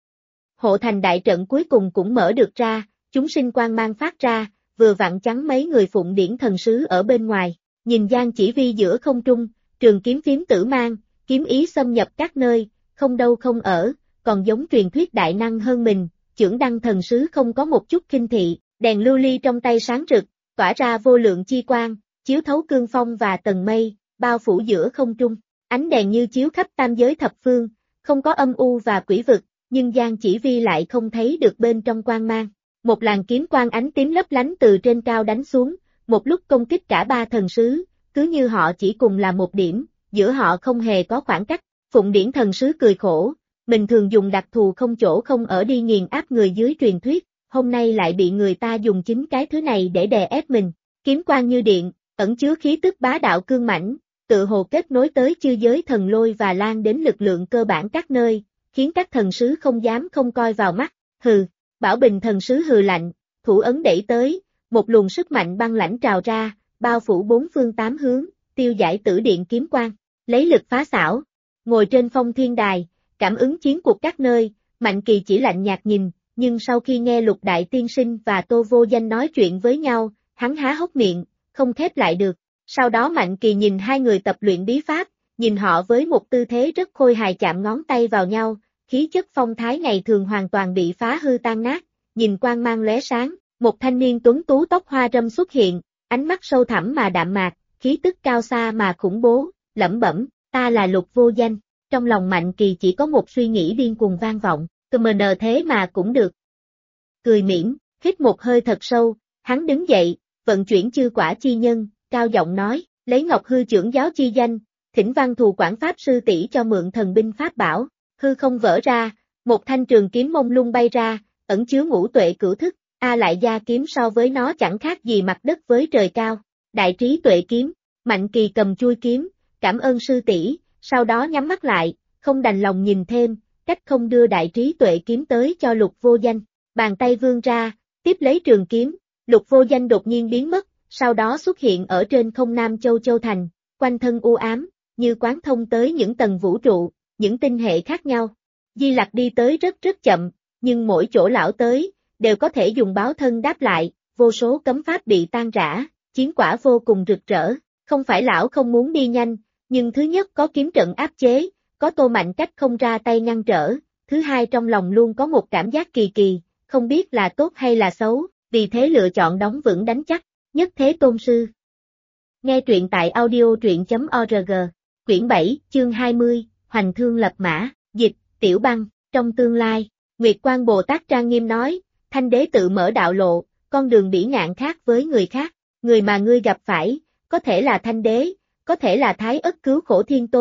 Hộ thành đại trận cuối cùng cũng mở được ra, chúng sinh quang mang phát ra, vừa vặn chắn mấy người phụng điển thần sứ ở bên ngoài, nhìn Giang Chỉ Vi giữa không trung, trường kiếm phím tử mang, kiếm ý xâm nhập các nơi, không đâu không ở, còn giống truyền thuyết đại năng hơn mình. Chưởng đăng thần sứ không có một chút khinh thị, đèn lưu ly trong tay sáng rực, tỏa ra vô lượng chi quang, chiếu thấu cương phong và tầng mây, bao phủ giữa không trung. Ánh đèn như chiếu khắp tam giới thập phương, không có âm u và quỷ vực, nhưng Giang Chỉ Vi lại không thấy được bên trong quang mang. Một làn kiếm quang ánh tím lấp lánh từ trên cao đánh xuống, một lúc công kích cả ba thần sứ, cứ như họ chỉ cùng là một điểm, giữa họ không hề có khoảng cách. Phụng điển thần sứ cười khổ. Mình thường dùng đặc thù không chỗ không ở đi nghiền áp người dưới truyền thuyết, hôm nay lại bị người ta dùng chính cái thứ này để đè ép mình. Kiếm quang như điện, ẩn chứa khí tức bá đạo cương mãnh, tự hồ kết nối tới chư giới thần lôi và lan đến lực lượng cơ bản các nơi, khiến các thần sứ không dám không coi vào mắt. Hừ, Bảo Bình thần sứ hừ lạnh, thủ ấn đẩy tới, một luồng sức mạnh băng lãnh trào ra, bao phủ bốn phương tám hướng, tiêu giải tử điện kiếm quang, lấy lực phá xảo. Ngồi trên phong thiên đài, cảm ứng chiến cuộc các nơi, Mạnh Kỳ chỉ lạnh nhạt nhìn, nhưng sau khi nghe Lục Đại Tiên Sinh và Tô Vô Danh nói chuyện với nhau, hắn há hốc miệng, không khép lại được. Sau đó Mạnh Kỳ nhìn hai người tập luyện bí pháp, nhìn họ với một tư thế rất khôi hài chạm ngón tay vào nhau, khí chất phong thái ngày thường hoàn toàn bị phá hư tan nát, nhìn quang mang lóe sáng, một thanh niên tuấn tú tóc hoa râm xuất hiện, ánh mắt sâu thẳm mà đạm mạc, khí tức cao xa mà khủng bố, lẩm bẩm, ta là Lục Vô Danh. Trong lòng Mạnh Kỳ chỉ có một suy nghĩ điên cuồng vang vọng, CMN thế mà cũng được. Cười mỉm, hít một hơi thật sâu, hắn đứng dậy, vận chuyển chư quả chi nhân, cao giọng nói, lấy Ngọc Hư trưởng giáo chi danh, thỉnh Văn Thù quản pháp sư tỷ cho mượn thần binh pháp bảo, hư không vỡ ra, một thanh trường kiếm mông lung bay ra, ẩn chứa ngũ tuệ cửu thức, lại gia kiếm so với nó chẳng khác gì mặt đất với trời cao, đại trí tuệ kiếm, Mạnh Kỳ cầm chui kiếm, cảm ơn sư tỷ. Sau đó nhắm mắt lại, không đành lòng nhìn thêm, cách không đưa đại trí tuệ kiếm tới cho Lục Vô Danh, bàn tay vươn ra, tiếp lấy trường kiếm, Lục Vô Danh đột nhiên biến mất, sau đó xuất hiện ở trên không Nam Châu Châu Thành, quanh thân u ám, như quán thông tới những tầng vũ trụ, những tinh hệ khác nhau. Di Lặc đi tới rất chậm, nhưng mỗi chỗ lão tới, đều có thể dùng báo thân đáp lại, vô số cấm pháp bị tan rã, chiến quả vô cùng rực rỡ, không phải lão không muốn đi nhanh. Nhưng thứ nhất có kiếm trận áp chế, có Tô Mạnh cách không ra tay ngăn trở, thứ hai trong lòng luôn có một cảm giác kỳ kỳ, không biết là tốt hay là xấu, vì thế lựa chọn đóng vững đánh chắc, nhất thế tôn sư. Nghe truyện tại audio.truyện.org, quyển 7, chương 20, Hoành Thương Lập Mã, dịch, Tiểu Băng, trong tương lai, Nguyệt Quang Bồ Tát trang nghiêm nói, Thanh Đế tự mở đạo lộ, con đường bỉ ngạn khác với người khác, người mà ngươi gặp phải, có thể là Thanh Đế, có thể là Thái Ất Cứu Khổ Thiên Tôn,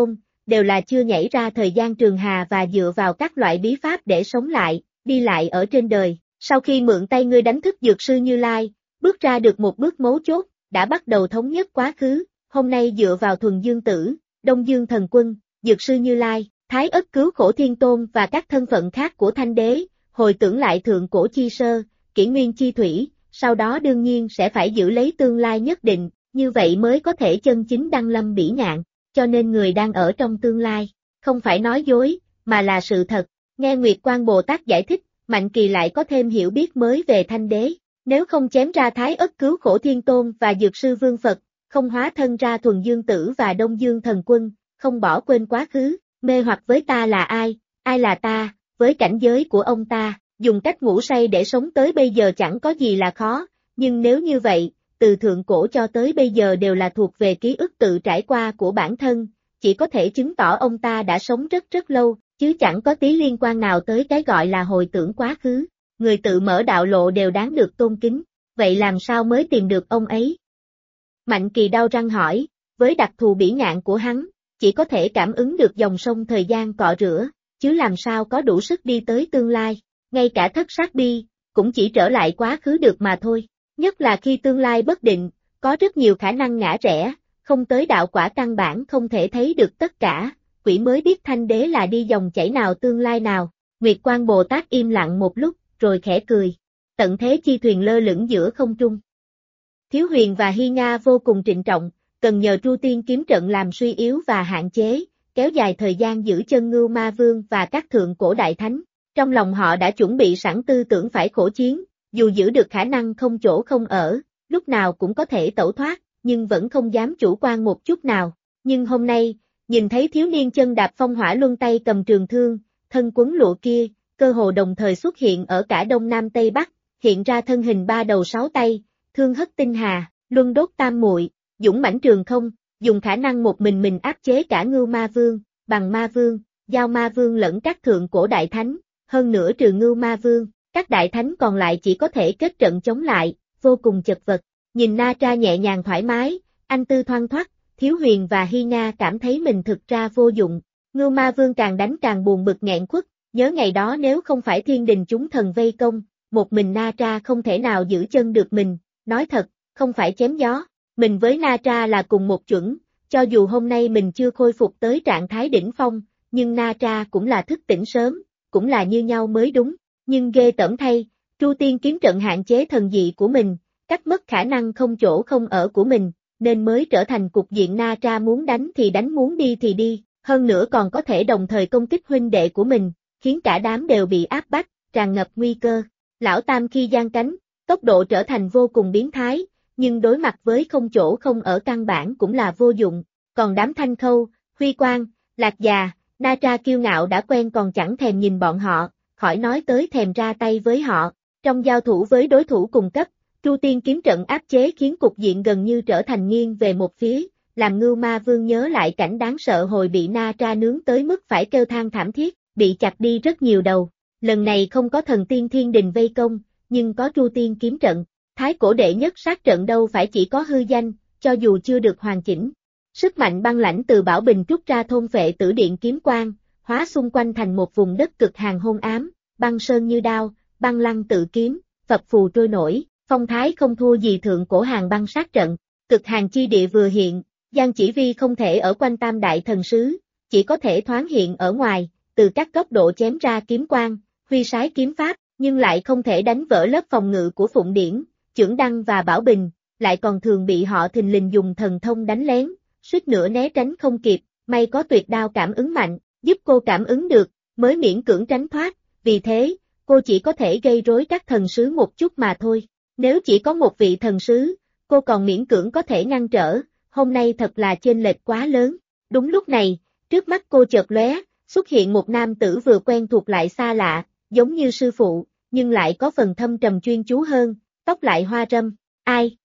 đều là chưa nhảy ra thời gian trường hà và dựa vào các loại bí pháp để sống lại, đi lại ở trên đời. Sau khi mượn tay ngươi đánh thức Dược sư Như Lai, bước ra được một bước mấu chốt, đã bắt đầu thống nhất quá khứ, hôm nay dựa vào Thuần Dương Tử, Đông Dương Thần Quân, Dược sư Như Lai, Thái Ất Cứu Khổ Thiên Tôn và các thân phận khác của Thanh Đế, hồi tưởng lại thượng cổ chi sơ, kỷ nguyên chi thủy, sau đó đương nhiên sẽ phải giữ lấy tương lai nhất định, như vậy mới có thể chân chính đăng lâm bỉ ngạn, cho nên người đang ở trong tương lai, không phải nói dối, mà là sự thật. Nghe Nguyệt Quang Bồ Tát giải thích, Mạnh Kỳ lại có thêm hiểu biết mới về Thanh Đế, nếu không chém ra Thái Ất Cứu Khổ Thiên Tôn và Dược sư Vương Phật, không hóa thân ra Thuần Dương Tử và Đông Dương Thần Quân, không bỏ quên quá khứ, mê hoặc với ta là ai là ta, với cảnh giới của ông ta, dùng cách ngủ say để sống tới bây giờ chẳng có gì là khó, nhưng nếu như vậy, từ thượng cổ cho tới bây giờ đều là thuộc về ký ức tự trải qua của bản thân, chỉ có thể chứng tỏ ông ta đã sống rất rất lâu, chứ chẳng có tí liên quan nào tới cái gọi là hồi tưởng quá khứ. Người tự mở đạo lộ đều đáng được tôn kính, vậy làm sao mới tìm được ông ấy? Mạnh Kỳ đau răng hỏi, với đặc thù bỉ ngạn của hắn, chỉ có thể cảm ứng được dòng sông thời gian cọ rửa, chứ làm sao có đủ sức đi tới tương lai, ngay cả thất sát bi, cũng chỉ trở lại quá khứ được mà thôi, nhất là khi tương lai bất định, có rất nhiều khả năng ngã rẽ, không tới đạo quả căn bản không thể thấy được tất cả, quỷ mới biết Thanh Đế là đi dòng chảy nào tương lai nào. Nguyệt Quang Bồ Tát im lặng một lúc, rồi khẽ cười, tận thế chi thuyền lơ lửng giữa không trung. Thiếu Huyền và Hy Nga vô cùng trịnh trọng, cần nhờ Tru Tiên kiếm trận làm suy yếu và hạn chế, kéo dài thời gian giữ chân Ngưu Ma Vương và các thượng cổ đại thánh. Trong lòng họ đã chuẩn bị sẵn tư tưởng phải khổ chiến, dù giữ được khả năng không chỗ không ở, lúc nào cũng có thể tẩu thoát, nhưng vẫn không dám chủ quan một chút nào. Nhưng hôm nay, nhìn thấy thiếu niên chân đạp phong hỏa luân tay cầm trường thương, thân quấn lụa kia, cơ hồ đồng thời xuất hiện ở cả Đông Nam Tây Bắc, hiện ra thân hình ba đầu sáu tay, thương hất tinh hà, luân đốt tam muội, dũng mãnh trường không, dùng khả năng một mình áp chế cả Ngưu Ma Vương, Bằng Ma Vương, Giao Ma Vương lẫn các thượng cổ đại thánh, hơn nữa trừ Ngưu Ma Vương, các đại thánh còn lại chỉ có thể kết trận chống lại, vô cùng chật vật. Nhìn Na Tra nhẹ nhàng thoải mái, anh tư thoăn thoắt, Thiếu Huyền và Hy Nga cảm thấy mình thực ra vô dụng. Ngưu Ma Vương càng đánh càng buồn bực nghẹn khuất, nhớ ngày đó nếu không phải thiên đình chúng thần vây công, một mình Na Tra không thể nào giữ chân được mình, nói thật, không phải chém gió, mình với Na Tra là cùng một chuẩn, cho dù hôm nay mình chưa khôi phục tới trạng thái đỉnh phong, nhưng Na Tra cũng là thức tỉnh sớm, cũng là như nhau mới đúng, nhưng ghê tởm thay, Tru Tiên kiếm trận hạn chế thần dị của mình, cắt mất khả năng không chỗ không ở của mình, nên mới trở thành cục diện Na Tra muốn đánh thì đánh muốn đi thì đi, hơn nữa còn có thể đồng thời công kích huynh đệ của mình, khiến cả đám đều bị áp bách, tràn ngập nguy cơ. Lão Tam khi giang cánh, tốc độ trở thành vô cùng biến thái, nhưng đối mặt với không chỗ không ở căn bản cũng là vô dụng, còn đám Thanh Khâu, Huy Quang, Lạc Già, Na Tra kiêu ngạo đã quen còn chẳng thèm nhìn bọn họ, khỏi nói tới thèm ra tay với họ, trong giao thủ với đối thủ cùng cấp, Tru Tiên kiếm trận áp chế khiến cục diện gần như trở thành nghiêng về một phía, làm Ngưu Ma Vương nhớ lại cảnh đáng sợ hồi bị Na Tra nướng tới mức phải kêu than thảm thiết, bị chặt đi rất nhiều đầu. Lần này không có thần tiên thiên đình vây công, nhưng có Tru Tiên kiếm trận. Thái cổ đệ nhất sát trận đâu phải chỉ có hư danh, cho dù chưa được hoàn chỉnh. Sức mạnh băng lãnh từ Bảo Bình trút ra thôn phệ Tử Điện kiếm quang, hóa xung quanh thành một vùng đất cực hàn hôn ám, băng sơn như đao, băng lăng tự kiếm, phập phù trôi nổi, phong thái không thua gì thượng cổ hàng băng sát trận. Cực hàn chi địa vừa hiện, Giang Chỉ Vi không thể ở quanh Tam Đại Thần Sứ, chỉ có thể thoáng hiện ở ngoài, từ các góc độ chém ra kiếm quang, huy sái kiếm pháp, nhưng lại không thể đánh vỡ lớp phòng ngự của Phụng Điển, Chưởng Đăng và Bảo Bình, lại còn thường bị họ thình lình dùng thần thông đánh lén, suýt nữa né tránh không kịp, may có tuyệt đao cảm ứng mạnh, giúp cô cảm ứng được, mới miễn cưỡng tránh thoát, vì thế, cô chỉ có thể gây rối các thần sứ một chút mà thôi. Nếu chỉ có một vị thần sứ, cô còn miễn cưỡng có thể ngăn trở, hôm nay thật là chênh lệch quá lớn. Đúng lúc này, trước mắt cô chợt lóe, xuất hiện một nam tử vừa quen thuộc lại xa lạ, giống như sư phụ, nhưng lại có phần thâm trầm chuyên chú hơn, tóc lại hoa râm. Ai?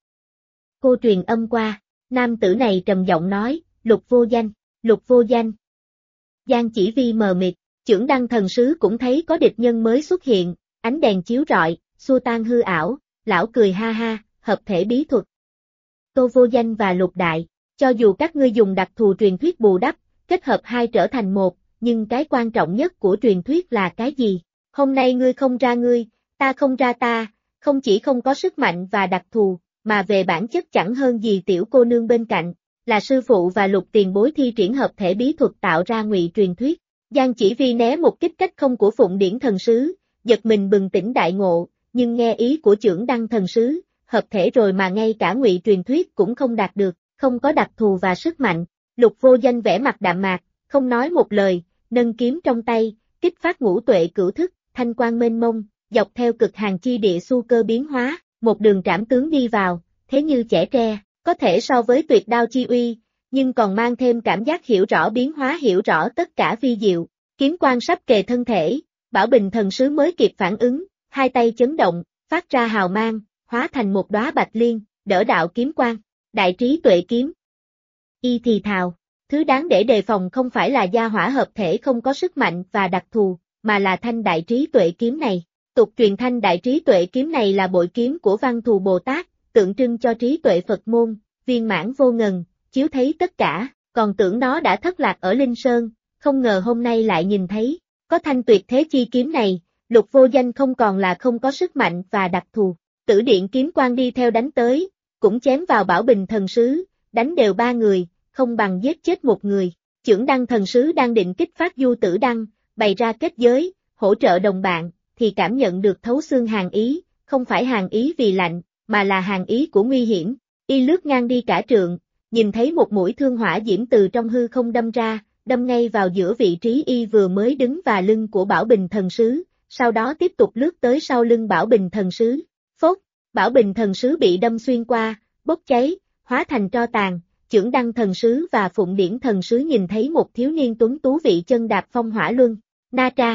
Cô truyền âm qua, nam tử này trầm giọng nói, Lục Vô Danh, Lục Vô Danh. Giang Chỉ Vi mờ mịt, Chưởng Đăng thần sứ cũng thấy có địch nhân mới xuất hiện, ánh đèn chiếu rọi, xua tan hư ảo, lão cười ha ha, hợp thể bí thuật. Tô Vô Danh và Lục Đại, cho dù các ngươi dùng đặc thù truyền thuyết bù đắp, kết hợp hai trở thành một, nhưng cái quan trọng nhất của truyền thuyết là cái gì? Hôm nay ngươi không ra ngươi, ta không ra ta, không chỉ không có sức mạnh và đặc thù, mà về bản chất chẳng hơn gì tiểu cô nương bên cạnh, là sư phụ và Lục tiền bối thi triển hợp thể bí thuật tạo ra ngụy truyền thuyết. Giang Chỉ Vi né một kích cách không của Phụng Điển thần sứ, giật mình bừng tỉnh đại ngộ, nhưng nghe ý của Chưởng Đăng thần sứ, hợp thể rồi mà ngay cả ngụy truyền thuyết cũng không đạt được, không có đặc thù và sức mạnh. Lục Vô Danh vẻ mặt đạm mạc, không nói một lời, nâng kiếm trong tay, kích phát ngũ tuệ cửu thức, thanh quang mênh mông, dọc theo cực hàng chi địa xu cơ biến hóa, một đường trảm tướng đi vào, thế như chẻ tre, có thể so với tuyệt đao chi uy, nhưng còn mang thêm cảm giác hiểu rõ biến hóa, hiểu rõ tất cả vi diệu. Kiếm quang sắp kề thân thể, Bảo Bình thần sứ mới kịp phản ứng, hai tay chấn động, phát ra hào mang, hóa thành một đóa bạch liên, đỡ đạo kiếm quang. Đại trí tuệ kiếm. Y thì thào, thứ đáng để đề phòng không phải là gia hỏa hợp thể không có sức mạnh và đặc thù, mà là thanh đại trí tuệ kiếm này. Tục truyền thanh đại trí tuệ kiếm này là bội kiếm của Văn Thù Bồ Tát, tượng trưng cho trí tuệ Phật môn, viên mãn vô ngần, chiếu thấy tất cả, còn tưởng nó đã thất lạc ở Linh Sơn, không ngờ hôm nay lại nhìn thấy, có thanh tuyệt thế chi kiếm này, Lục Vô Danh không còn là không có sức mạnh và đặc thù. Tử điện kiếm quang đi theo đánh tới, cũng chém vào Bảo Bình thần sứ, đánh đều ba người, không bằng giết chết một người. Chưởng Đăng thần sứ đang định kích phát Du Tử Đăng, bày ra kết giới, hỗ trợ đồng bạn, thì cảm nhận được thấu xương hàn ý, không phải hàn ý vì lạnh, mà là hàn ý của nguy hiểm. Y lướt ngang đi cả trượng, nhìn thấy một mũi thương hỏa diễm từ trong hư không đâm ra, đâm ngay vào giữa vị trí y vừa mới đứng và lưng của Bảo Bình thần sứ, sau đó tiếp tục lướt tới sau lưng Bảo Bình thần sứ. Phốt, Bảo Bình thần sứ bị đâm xuyên qua, bốc cháy, hóa thành tro tàn. Chưởng Đăng thần sứ và Phụng Điển thần sứ nhìn thấy một thiếu niên tuấn tú vị chân đạp phong hỏa luân. Na Tra.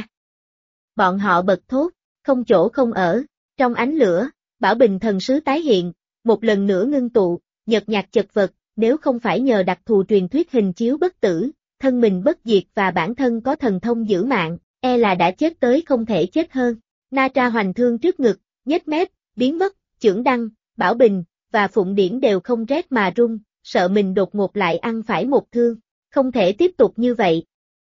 Bọn họ bật thốt, không chỗ không ở. Trong ánh lửa, Bảo Bình thần sứ tái hiện, một lần nữa ngưng tụ, nhợt nhạt chật vật, nếu không phải nhờ đặc thù truyền thuyết hình chiếu bất tử, thân mình bất diệt và bản thân có thần thông giữ mạng, e là đã chết tới không thể chết hơn. Na Tra hoành thương trước ngực, nhếch mép, biến mất. Chưởng Đăng, Bảo Bình và Phụng Điển đều không rét mà run, sợ mình đột ngột lại ăn phải một thương, không thể tiếp tục như vậy.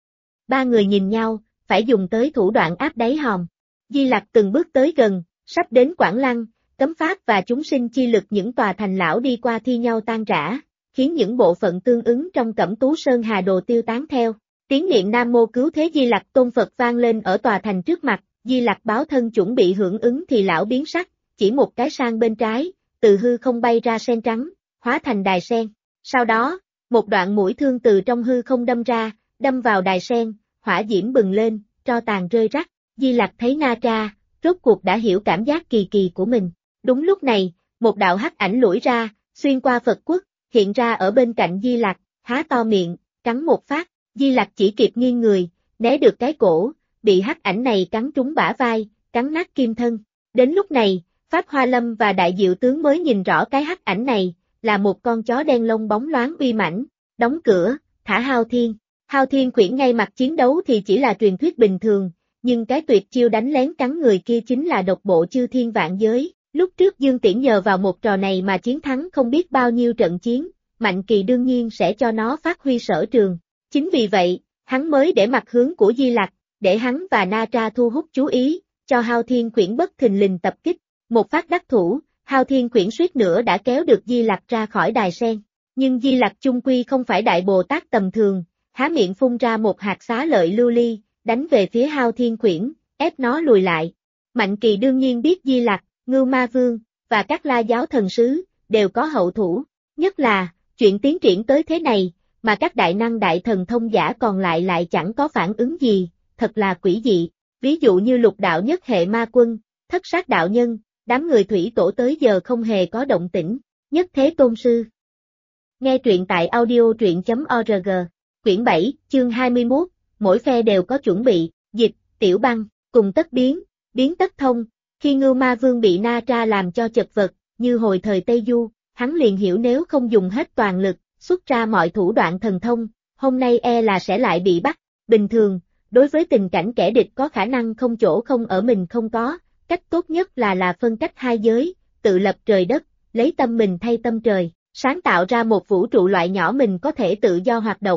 Ba người nhìn nhau, phải dùng tới thủ đoạn áp đáy hòm. Di Lặc từng bước tới gần, sắp đến Quảng Lăng, cấm pháp và chúng sinh chi lực những tòa thành lão đi qua thi nhau tan rã, khiến những bộ phận tương ứng trong Cẩm Tú Sơn Hà Đồ tiêu tán theo. Tiếng niệm Nam Mô Cứu Thế Di Lặc Tôn Phật vang lên ở tòa thành trước mặt, Di Lặc báo thân chuẩn bị hưởng ứng thì lão biến sắc, chỉ một cái sang bên trái, từ hư không bay ra sen trắng, hóa thành đài sen. Sau đó, một đoạn mũi thương từ trong hư không đâm ra, đâm vào đài sen, hỏa diễm bừng lên, tro tàn rơi rắc. Di Lặc thấy Na Tra, rốt cuộc đã hiểu cảm giác kỳ kỳ của mình. Đúng lúc này, một đạo hắc ảnh lủi ra, xuyên qua Phật quốc, hiện ra ở bên cạnh Di Lặc, há to miệng, cắn một phát. Di Lặc chỉ kịp nghiêng người, né được cái cổ, bị hắc ảnh này cắn trúng bả vai, cắn nát kim thân. Đến lúc này, Pháp Hoa Lâm và Đại Diệu Tướng mới nhìn rõ cái hắc ảnh này, là một con chó đen lông bóng loáng uy mãnh. Đóng cửa, thả Hao Thiên. Hao Thiên khuyển ngay mặt chiến đấu thì chỉ là truyền thuyết bình thường, nhưng cái tuyệt chiêu đánh lén cắn người kia chính là độc bộ chư thiên vạn giới. Lúc trước Dương Tiễn nhờ vào một trò này mà chiến thắng không biết bao nhiêu trận chiến, Mạnh Kỳ đương nhiên sẽ cho nó phát huy sở trường. Chính vì vậy, hắn mới để mặt hướng của Di Lặc, để hắn và Na Tra thu hút chú ý, cho Hao Thiên khuyển bất thình lình tập kích. Một phát đắc thủ, Hao Thiên khuyển suýt nữa đã kéo được Di Lặc ra khỏi đài sen. Nhưng Di Lặc chung quy không phải Đại Bồ Tát tầm thường, há miệng phun ra một hạt xá lợi lưu ly, đánh về phía Hao Thiên khuyển, ép nó lùi lại. Mạnh Kỳ đương nhiên biết Di Lặc, Ngưu Ma Vương, và các La Giáo thần sứ, đều có hậu thủ. Nhất là, chuyện tiến triển tới thế này, mà các đại năng đại thần thông giả còn lại chẳng có phản ứng gì, thật là quỷ dị. Ví dụ như Lục đạo nhất hệ ma quân, Thất sát đạo nhân, đám người thủy tổ tới giờ không hề có động tĩnh. Nhất Thế Tôn Sư. Nghe truyện tại audio truyện.org. Quyển 7, chương 21, mỗi phe đều có chuẩn bị. Dịch, Tiểu Băng, cùng tất biến, biến tất thông. Khi Ngưu Ma Vương bị Na Tra làm cho chật vật, như hồi thời Tây Du, hắn liền hiểu nếu không dùng hết toàn lực, xuất ra mọi thủ đoạn thần thông, hôm nay e là sẽ lại bị bắt. Bình thường, đối với tình cảnh kẻ địch có khả năng không chỗ không ở mình không có, cách tốt nhất là phân cách hai giới, tự lập trời đất, lấy tâm mình thay tâm trời, sáng tạo ra một vũ trụ loại nhỏ mình có thể tự do hoạt động,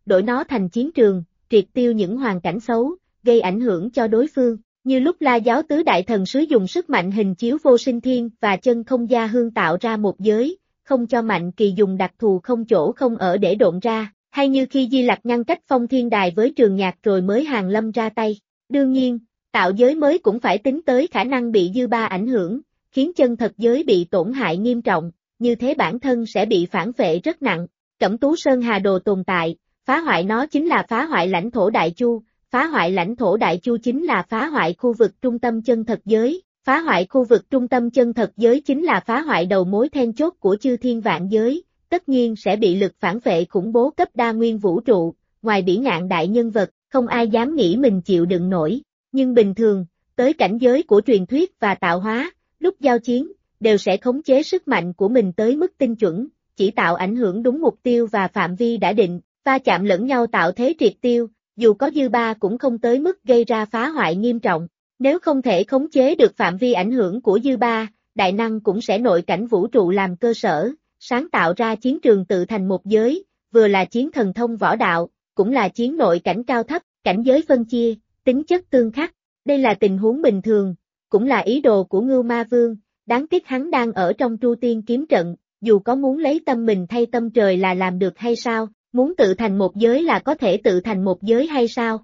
đổi nó thành chiến trường, triệt tiêu những hoàn cảnh xấu, gây ảnh hưởng cho đối phương. Như lúc La Giáo tứ đại thần sứ dùng sức mạnh hình chiếu vô sinh thiên và chân không gia hương tạo ra một giới, không cho Mạnh Kỳ dùng đặc thù không chỗ không ở để độn ra, hay như khi Di Lặc ngăn cách Phong Thiên Đài với Trường Nhạc rồi mới hàng lâm ra tay. Đương nhiên, tạo giới mới cũng phải tính tới khả năng bị dư ba ảnh hưởng, khiến chân thật giới bị tổn hại nghiêm trọng, như thế bản thân sẽ bị phản phệ rất nặng. Cẩm Tú Sơn Hà Đồ tồn tại, phá hoại nó chính là phá hoại lãnh thổ Đại Chu, phá hoại lãnh thổ Đại Chu chính là phá hoại khu vực trung tâm chân thật giới, phá hoại khu vực trung tâm chân thật giới chính là phá hoại đầu mối then chốt của chư thiên vạn giới, tất nhiên sẽ bị lực phản phệ khủng bố cấp đa nguyên vũ trụ, ngoài bỉ ngạn đại nhân vật, không ai dám nghĩ mình chịu đựng nổi, nhưng bình thường, tới cảnh giới của truyền thuyết và tạo hóa, lúc giao chiến, đều sẽ khống chế sức mạnh của mình tới mức tinh chuẩn, chỉ tạo ảnh hưởng đúng mục tiêu và phạm vi đã định, va chạm lẫn nhau tạo thế triệt tiêu, dù có dư ba cũng không tới mức gây ra phá hoại nghiêm trọng. Nếu không thể khống chế được phạm vi ảnh hưởng của dư ba, đại năng cũng sẽ nội cảnh vũ trụ làm cơ sở, sáng tạo ra chiến trường tự thành một giới, vừa là chiến thần thông võ đạo, cũng là chiến nội cảnh cao thấp, cảnh giới phân chia, tính chất tương khắc. Đây là tình huống bình thường, cũng là ý đồ của Ngưu Ma Vương, đáng tiếc hắn đang ở trong Tru Tiên kiếm trận, dù có muốn lấy tâm mình thay tâm trời là làm được hay sao, muốn tự thành một giới là có thể tự thành một giới hay sao?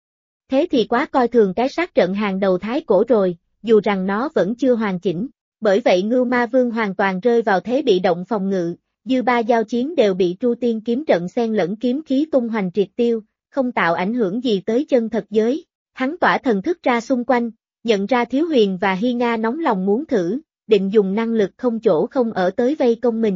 Thế thì quá coi thường cái sát trận hàng đầu thái cổ rồi, dù rằng nó vẫn chưa hoàn chỉnh. Bởi vậy Ngưu Ma Vương hoàn toàn rơi vào thế bị động phòng ngự, dư ba giao chiến đều bị Tru Tiên kiếm trận xen lẫn kiếm khí tung hoành triệt tiêu, không tạo ảnh hưởng gì tới chân thật giới. Hắn tỏa thần thức ra xung quanh, nhận ra Thiếu Huyền và Hi Nga nóng lòng muốn thử, định dùng năng lực không chỗ không ở tới vây công mình.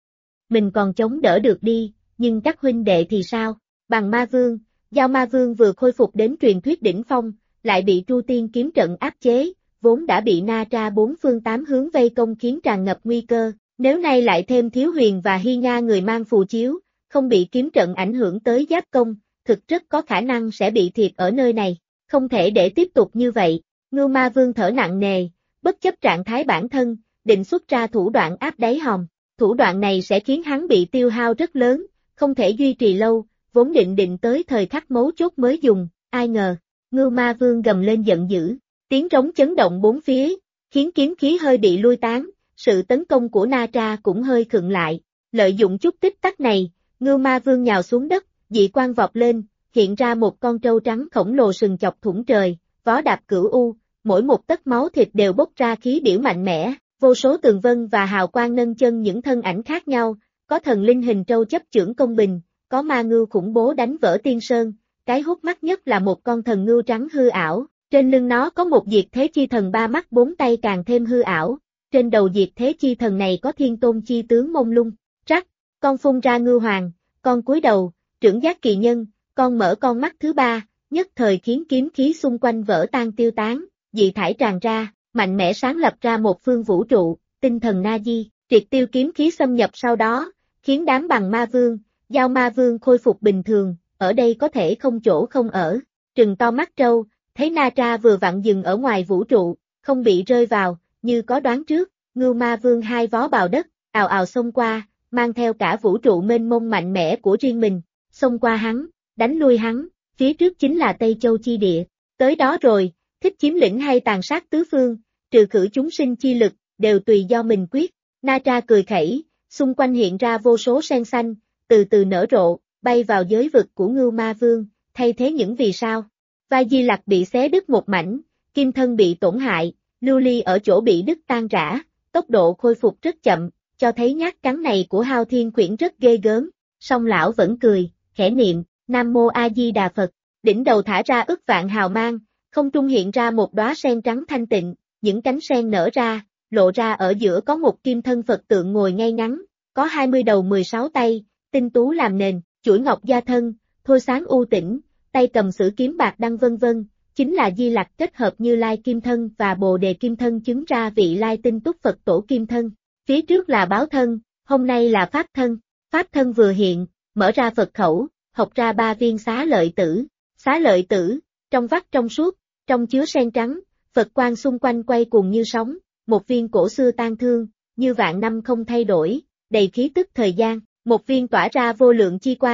Mình còn chống đỡ được đi, nhưng các huynh đệ thì sao? Bằng Ma Vương, Giao Ma Vương vừa khôi phục đến truyền thuyết đỉnh phong, lại bị Tru Tiên kiếm trận áp chế, vốn đã bị Na Tra bốn phương tám hướng vây công khiến tràn ngập nguy cơ, nếu nay lại thêm Thiếu Huyền và Hi Nga người mang phù chiếu, không bị kiếm trận ảnh hưởng tới giáp công, thực rất có khả năng sẽ bị thiệt ở nơi này, không thể để tiếp tục như vậy. Ngưu Ma Vương thở nặng nề, bất chấp trạng thái bản thân, định xuất ra thủ đoạn áp đáy hòm, thủ đoạn này sẽ khiến hắn bị tiêu hao rất lớn, không thể duy trì lâu, vốn định tới thời khắc mấu chốt mới dùng, ai ngờ, Ngưu Ma Vương gầm lên giận dữ, tiếng trống chấn động bốn phía, khiến kiếm khí hơi bị lui tán, sự tấn công của Na Tra cũng hơi khựng lại, lợi dụng chút tích tắc này, Ngưu Ma Vương nhào xuống đất, dị quang vọt lên, hiện ra một con trâu trắng khổng lồ sừng chọc thủng trời, vó đạp cửu u, mỗi một tấc máu thịt đều bốc ra khí biểu mạnh mẽ, vô số tường vân và hào quang nâng chân những thân ảnh khác nhau, có thần linh hình trâu chấp chưởng công bình, có ma ngưu khủng bố đánh vỡ tiên sơn, cái hút mắt nhất là một con thần ngưu trắng hư ảo, trên lưng nó có một diệt thế chi thần ba mắt bốn tay càng thêm hư ảo, trên đầu diệt thế chi thần này có thiên tôn chi tướng mông lung, rắc, con phun ra ngưu hoàng, con cúi đầu, trưởng giác kỳ nhân, con mở con mắt thứ ba, nhất thời khiến kiếm khí xung quanh vỡ tan tiêu tán, dị thải tràn ra, mạnh mẽ sáng lập ra một phương vũ trụ, tinh thần Na Di, triệt tiêu kiếm khí xâm nhập sau đó, khiến đám Bằng Ma Vương, Giao Ma Vương khôi phục bình thường, ở đây có thể không chỗ không ở, trừng to mắt trâu, thấy Na Tra vừa vặn dừng ở ngoài vũ trụ, không bị rơi vào, như có đoán trước, Ngưu Ma Vương hai vó bào đất, ào ào xông qua, mang theo cả vũ trụ mênh mông mạnh mẽ của riêng mình, xông qua hắn, đánh lui hắn, phía trước chính là Tây Châu chi địa, tới đó rồi, thích chiếm lĩnh hay tàn sát tứ phương, trừ khử chúng sinh chi lực, đều tùy do mình quyết, Na Tra cười khẩy, xung quanh hiện ra vô số sen xanh, từ từ nở rộ, bay vào giới vực của Ngưu Ma Vương, thay thế những vì sao. Vai Di Lặc bị xé đứt một mảnh, kim thân bị tổn hại, lưu ly ở chỗ bị đứt tan rã, tốc độ khôi phục rất chậm, cho thấy nhát cắn này của Hao Thiên Quyển rất ghê gớm, song lão vẫn cười, khẽ niệm, Nam Mô A Di Đà Phật, đỉnh đầu thả ra ức vạn hào mang, không trung hiện ra một đóa sen trắng thanh tịnh, những cánh sen nở ra, lộ ra ở giữa có một kim thân Phật tượng ngồi ngay ngắn, có 20 đầu 16 tay, tinh tú làm nền, chuỗi ngọc gia thân, thôi sáng u tĩnh, tay cầm sử kiếm bạc đăng vân vân, chính là Di Lặc kết hợp Như Lai kim thân và Bồ Đề kim thân chứng ra vị Lai tinh túc Phật tổ kim thân. Phía trước là báo thân, hôm nay là pháp thân. Pháp thân vừa hiện, mở ra Phật khẩu, học ra 3 viên xá lợi tử. Xá lợi tử, trong vắt trong suốt, trong chứa sen trắng, Phật quang xung quanh quay cuồng như sóng, một viên cổ xưa tan thương, như vạn năm không thay đổi, đầy khí tức thời gian, một viên tỏa ra vô lượng chi quang,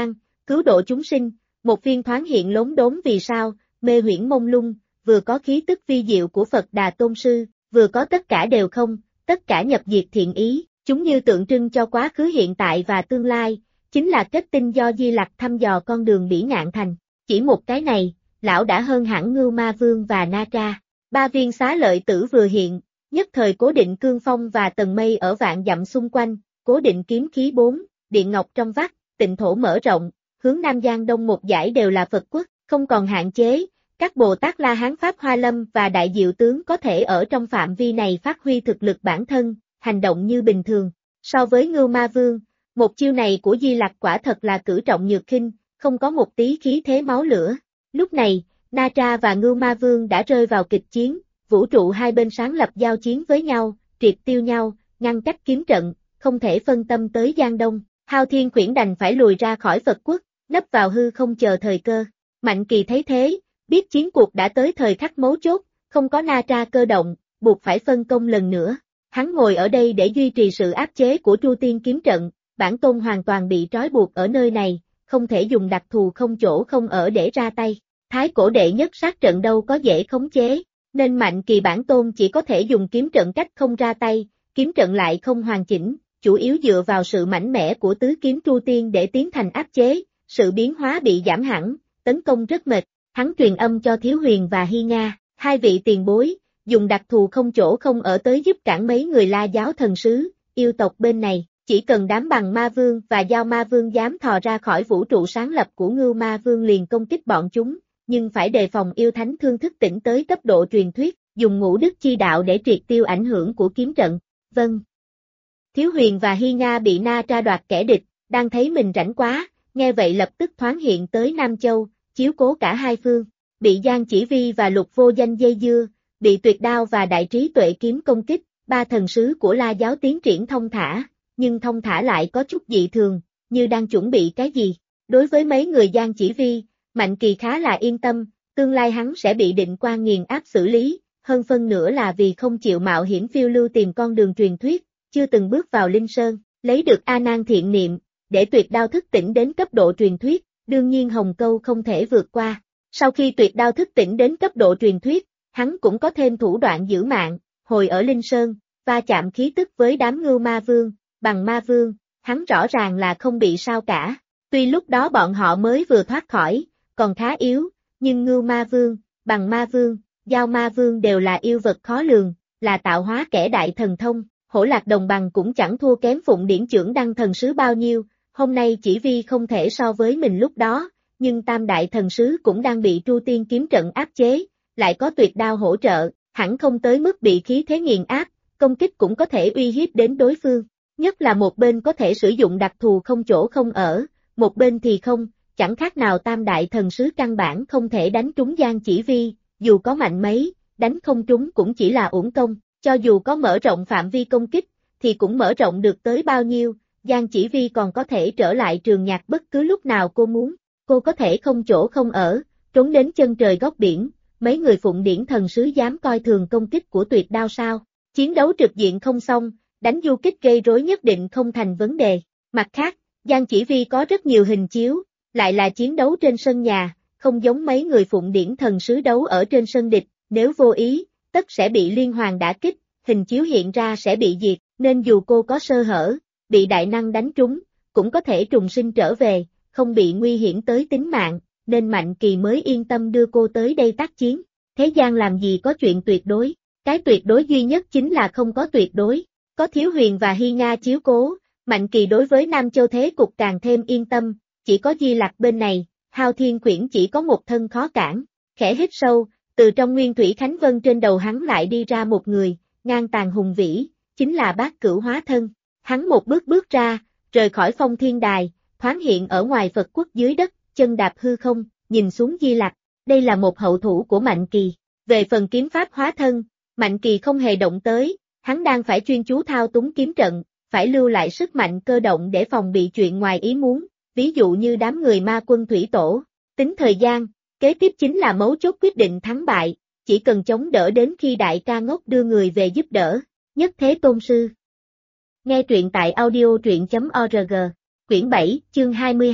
cứu độ chúng sinh, một viên thoáng hiện lốm đốm vì sao, mê huyễn mông lung, vừa có khí tức vi diệu của Phật Đà Tôn Sư, vừa có tất cả đều không, tất cả nhập diệt thiện ý, chúng như tượng trưng cho quá khứ hiện tại và tương lai, chính là kết tinh do Di Lặc thăm dò con đường Bỉ Ngạn Thành. Chỉ một cái này, lão đã hơn hẳn Ngưu Ma Vương và Na Tra. Ba viên xá lợi tử vừa hiện, nhất thời cố định cương phong và tầng mây ở vạn dặm xung quanh, cố định kiếm khí 4, điện ngọc trong vắt, tịnh thổ mở rộng, hướng Nam Giang Đông một dải đều là Phật quốc, không còn hạn chế, các Bồ Tát La Hán Pháp Hoa Lâm và Đại Diệu Tướng có thể ở trong phạm vi này phát huy thực lực bản thân, hành động như bình thường. So với Ngưu Ma Vương, một chiêu này của Di Lặc quả thật là cử trọng nhược khinh, không có một tí khí thế máu lửa. Lúc này, Na Tra và Ngưu Ma Vương đã rơi vào kịch chiến, vũ trụ hai bên sáng lập giao chiến với nhau, triệt tiêu nhau, ngăn cách kiếm trận, không thể phân tâm tới Giang Đông. Hao Thiên Khuyển đành phải lùi ra khỏi Phật quốc, nấp vào hư không chờ thời cơ. Mạnh Kỳ thấy thế, biết chiến cuộc đã tới thời khắc mấu chốt, không có Na Tra cơ động, buộc phải phân công lần nữa. Hắn ngồi ở đây để duy trì sự áp chế của Tru Tiên kiếm trận, bản tôn hoàn toàn bị trói buộc ở nơi này, không thể dùng đặc thù không chỗ không ở để ra tay. Thái cổ đệ nhất sát trận đâu có dễ khống chế, nên Mạnh Kỳ bản tôn chỉ có thể dùng kiếm trận cách không ra tay, kiếm trận lại không hoàn chỉnh, chủ yếu dựa vào sự mạnh mẽ của tứ kiếm Tru Tiên để tiến hành áp chế, sự biến hóa bị giảm hẳn, tấn công rất mệt. Hắn truyền âm cho Thiếu Huyền và Hy Nga, hai vị tiền bối, dùng đặc thù không chỗ không ở tới giúp cản mấy người La giáo thần sứ, yêu tộc bên này, chỉ cần đám Bằng Ma Vương và Giao Ma Vương dám thò ra khỏi vũ trụ sáng lập của Ngưu Ma Vương liền công kích bọn chúng, nhưng phải đề phòng yêu thánh thương thức tỉnh tới cấp độ truyền thuyết, dùng ngũ đức chi đạo để triệt tiêu ảnh hưởng của kiếm trận. Vâng. Thiếu Huyền và Hy Nga bị Na Tra đoạt kẻ địch, đang thấy mình rảnh quá, nghe vậy lập tức thoáng hiện tới Nam Châu, chiếu cố cả hai phương, bị Giang Chỉ Vi và Lục Vô Danh dây dưa, bị Tuyệt Đao và Đại Trí Tuệ kiếm công kích, ba thần sứ của La giáo tiến triển thông thả, nhưng thông thả lại có chút dị thường, như đang chuẩn bị cái gì. Đối với mấy người Giang Chỉ Vi, Mạnh Kỳ khá là yên tâm, tương lai hắn sẽ bị định quan nghiền áp xử lý, hơn phân nữa là vì không chịu mạo hiểm phiêu lưu tìm con đường truyền thuyết, chưa từng bước vào Linh Sơn, lấy được A Nan thiện niệm, để Tuyệt Đao thức tỉnh đến cấp độ truyền thuyết, đương nhiên Hồng Câu không thể vượt qua. Sau khi Tuyệt Đao thức tỉnh đến cấp độ truyền thuyết, hắn cũng có thêm thủ đoạn giữ mạng, hồi ở Linh Sơn, va chạm khí tức với đám Ngưu Ma Vương, Bằng Ma Vương, hắn rõ ràng là không bị sao cả. Tuy lúc đó bọn họ mới vừa thoát khỏi, còn khá yếu, nhưng Ngưu Ma Vương, Bằng Ma Vương, Giao Ma Vương đều là yêu vật khó lường, là tạo hóa kẻ đại thần thông, Hổ Lạc Đồng Bằng cũng chẳng thua kém Phụng Điển Chưởng Đăng thần sứ bao nhiêu, hôm nay Chỉ Vi không thể so với mình lúc đó, nhưng Tam Đại thần sứ cũng đang bị Tru Tiên kiếm trận áp chế, lại có Tuyệt Đao hỗ trợ, hẳn không tới mức bị khí thế nghiền áp, công kích cũng có thể uy hiếp đến đối phương, nhất là một bên có thể sử dụng đặc thù không chỗ không ở, một bên thì không, chẳng khác nào Tam Đại thần sứ căn bản không thể đánh trúng Giang Chỉ Vi, dù có mạnh mấy, đánh không trúng cũng chỉ là uổng công, cho dù có mở rộng phạm vi công kích, thì cũng mở rộng được tới bao nhiêu, Giang Chỉ Vi còn có thể trở lại Trường Nhạc bất cứ lúc nào cô muốn, cô có thể không chỗ không ở, trốn đến chân trời góc biển, mấy người Phụng Điển thần sứ dám coi thường công kích của Tuyệt Đao sao, chiến đấu trực diện không xong, đánh du kích gây rối nhất định không thành vấn đề, mặt khác, Giang Chỉ Vi có rất nhiều hình chiếu, lại là chiến đấu trên sân nhà, không giống mấy người Phụng Điển thần sứ đấu ở trên sân địch, nếu vô ý, tất sẽ bị liên hoàn đả kích, hình chiếu hiện ra sẽ bị diệt, nên dù cô có sơ hở, bị đại năng đánh trúng, cũng có thể trùng sinh trở về, không bị nguy hiểm tới tính mạng, nên Mạnh Kỳ mới yên tâm đưa cô tới đây tác chiến. Thế gian làm gì có chuyện tuyệt đối, cái tuyệt đối duy nhất chính là không có tuyệt đối, có Thiếu Huyền và Hy Nga chiếu cố, Mạnh Kỳ đối với Nam Châu thế cục càng thêm yên tâm, chỉ có Di Lặc bên này, Hao Thiên Khuyển chỉ có một thân khó cản, khẽ hít sâu, từ trong Nguyên Thủy Khánh Vân trên đầu hắn lại đi ra một người, ngang tàn hùng vĩ, chính là Bát Cửu hóa thân, hắn một bước bước ra, rời khỏi Phong Thiên Đài, thoáng hiện ở ngoài Phật quốc dưới đất, chân đạp hư không, nhìn xuống Di Lặc, đây là một hậu thủ của Mạnh Kỳ, về phần kiếm pháp hóa thân, Mạnh Kỳ không hề động tới, hắn đang phải chuyên chú thao túng kiếm trận, phải lưu lại sức mạnh cơ động để phòng bị chuyện ngoài ý muốn, ví dụ như đám người Ma Quân Thủy Tổ, tính thời gian, kế tiếp chính là mấu chốt quyết định thắng bại, chỉ cần chống đỡ đến khi đại ca ngốc đưa người về giúp đỡ, nhất thế tôn sư. Nghe truyện tại audio truyện.org, quyển 7, chương 22,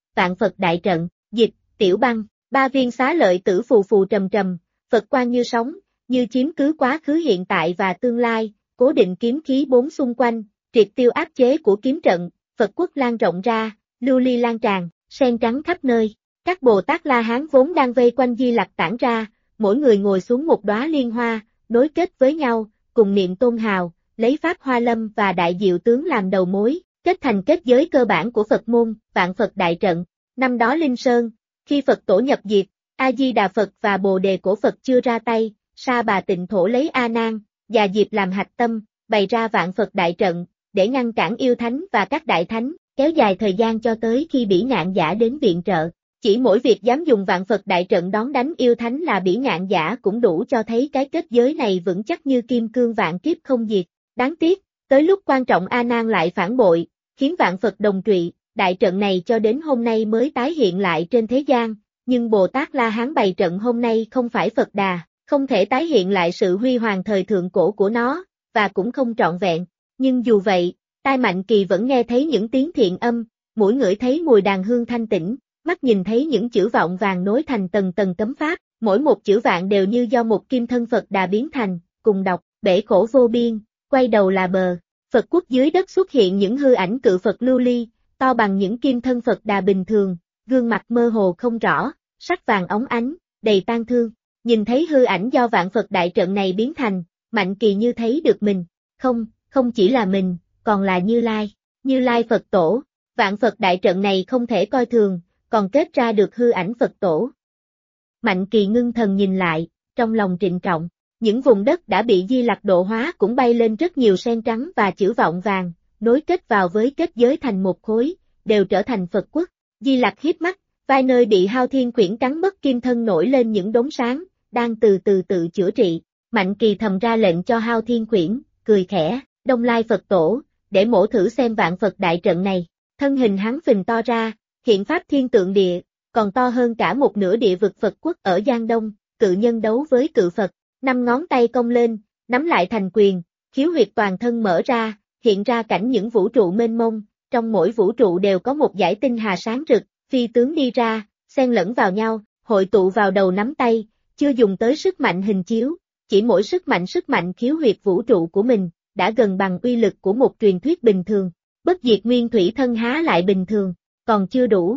vạn Phật đại trận, dịch, Tiểu Băng, 3 viên xá lợi tử phù phù trầm trầm, Phật quang như sóng, như chiếm cứ quá khứ hiện tại và tương lai, cố định kiếm khí bốn xung quanh, triệt tiêu áp chế của kiếm trận, Phật quốc lan rộng ra, lưu ly lan tràn, sen trắng khắp nơi. Các Bồ Tát La Hán vốn đang vây quanh Di Lặc tản ra, mỗi người ngồi xuống một đóa liên hoa, nối kết với nhau, cùng niệm tôn hào, lấy Pháp Hoa Lâm và Đại Diệu Tướng làm đầu mối, kết thành kết giới cơ bản của Phật môn, vạn Phật đại trận. Năm đó Linh Sơn, khi Phật tổ nhập diệt, A-di-đà Phật và Bồ Đề Cổ Phật chưa ra tay, Sa Bà Tịnh Thổ lấy A Nan và Diệp làm hạch tâm, bày ra vạn Phật đại trận, để ngăn cản yêu thánh và các đại thánh, kéo dài thời gian cho tới khi Bỉ Ngạn Giả đến viện trợ. Chỉ mỗi việc dám dùng vạn Phật đại trận đón đánh yêu thánh là Bỉ Ngạn Giả cũng đủ cho thấy cái kết giới này vững chắc như kim cương vạn kiếp không diệt. Đáng tiếc, tới lúc quan trọng A Nan lại phản bội, khiến vạn Phật đồng trụy, đại trận này cho đến hôm nay mới tái hiện lại trên thế gian, nhưng Bồ Tát La Hán bày trận hôm nay không phải Phật Đà, không thể tái hiện lại sự huy hoàng thời thượng cổ của nó, và cũng không trọn vẹn. Nhưng dù vậy, tai Mạnh Kỳ vẫn nghe thấy những tiếng thiện âm, mũi ngửi thấy mùi đàn hương thanh tĩnh, mắt nhìn thấy những chữ vọng vàng nối thành tầng tầng cấm pháp, mỗi một chữ vạn đều như do một kim thân Phật Đà biến thành, cùng đọc, bể khổ vô biên, quay đầu là bờ. Phật quốc dưới đất xuất hiện những hư ảnh cự Phật lưu ly, to bằng những kim thân Phật Đà bình thường, gương mặt mơ hồ không rõ, sắc vàng óng ánh, đầy tang thương. Nhìn thấy hư ảnh do vạn Phật đại trận này biến thành, Mạnh Kỳ như thấy được mình, không chỉ là mình, còn là Như Lai Phật Tổ. Vạn Phật đại trận này không thể coi thường, còn kết ra được hư ảnh Phật Tổ. Mạnh Kỳ ngưng thần nhìn lại, trong lòng trịnh trọng, những vùng đất đã bị Di Lặc độ hóa cũng bay lên rất nhiều sen trắng và chữ vọng vàng, nối kết vào với kết giới thành một khối, đều trở thành Phật quốc. Di Lặc híp mắt, vai nơi bị Hao Thiên Quyển cắn mất kim thân nổi lên những đốm sáng, đang từ từ tự chữa trị. Mạnh Kỳ thầm ra lệnh cho Hao Thiên Quyển, cười khẽ, Đông Lai Phật Tổ, để mổ thử xem vạn Phật đại trận này. Thân hình hắn phình to ra, hiện pháp thiên tượng địa, còn to hơn cả một nửa địa vực Phật quốc ở Giang Đông, cự nhân đấu với cự Phật. 5 ngón tay cong lên, nắm lại thành quyền, khiếu huyệt toàn thân mở ra, hiện ra cảnh những vũ trụ mênh mông, trong mỗi vũ trụ đều có một dải tinh hà sáng rực, phi tướng đi ra, xen lẫn vào nhau, hội tụ vào đầu nắm tay, chưa dùng tới sức mạnh hình chiếu, chỉ mỗi sức mạnh khiếu huyệt vũ trụ của mình, đã gần bằng uy lực của một truyền thuyết bình thường. Bất diệt nguyên thủy thân há lại bình thường, còn chưa đủ.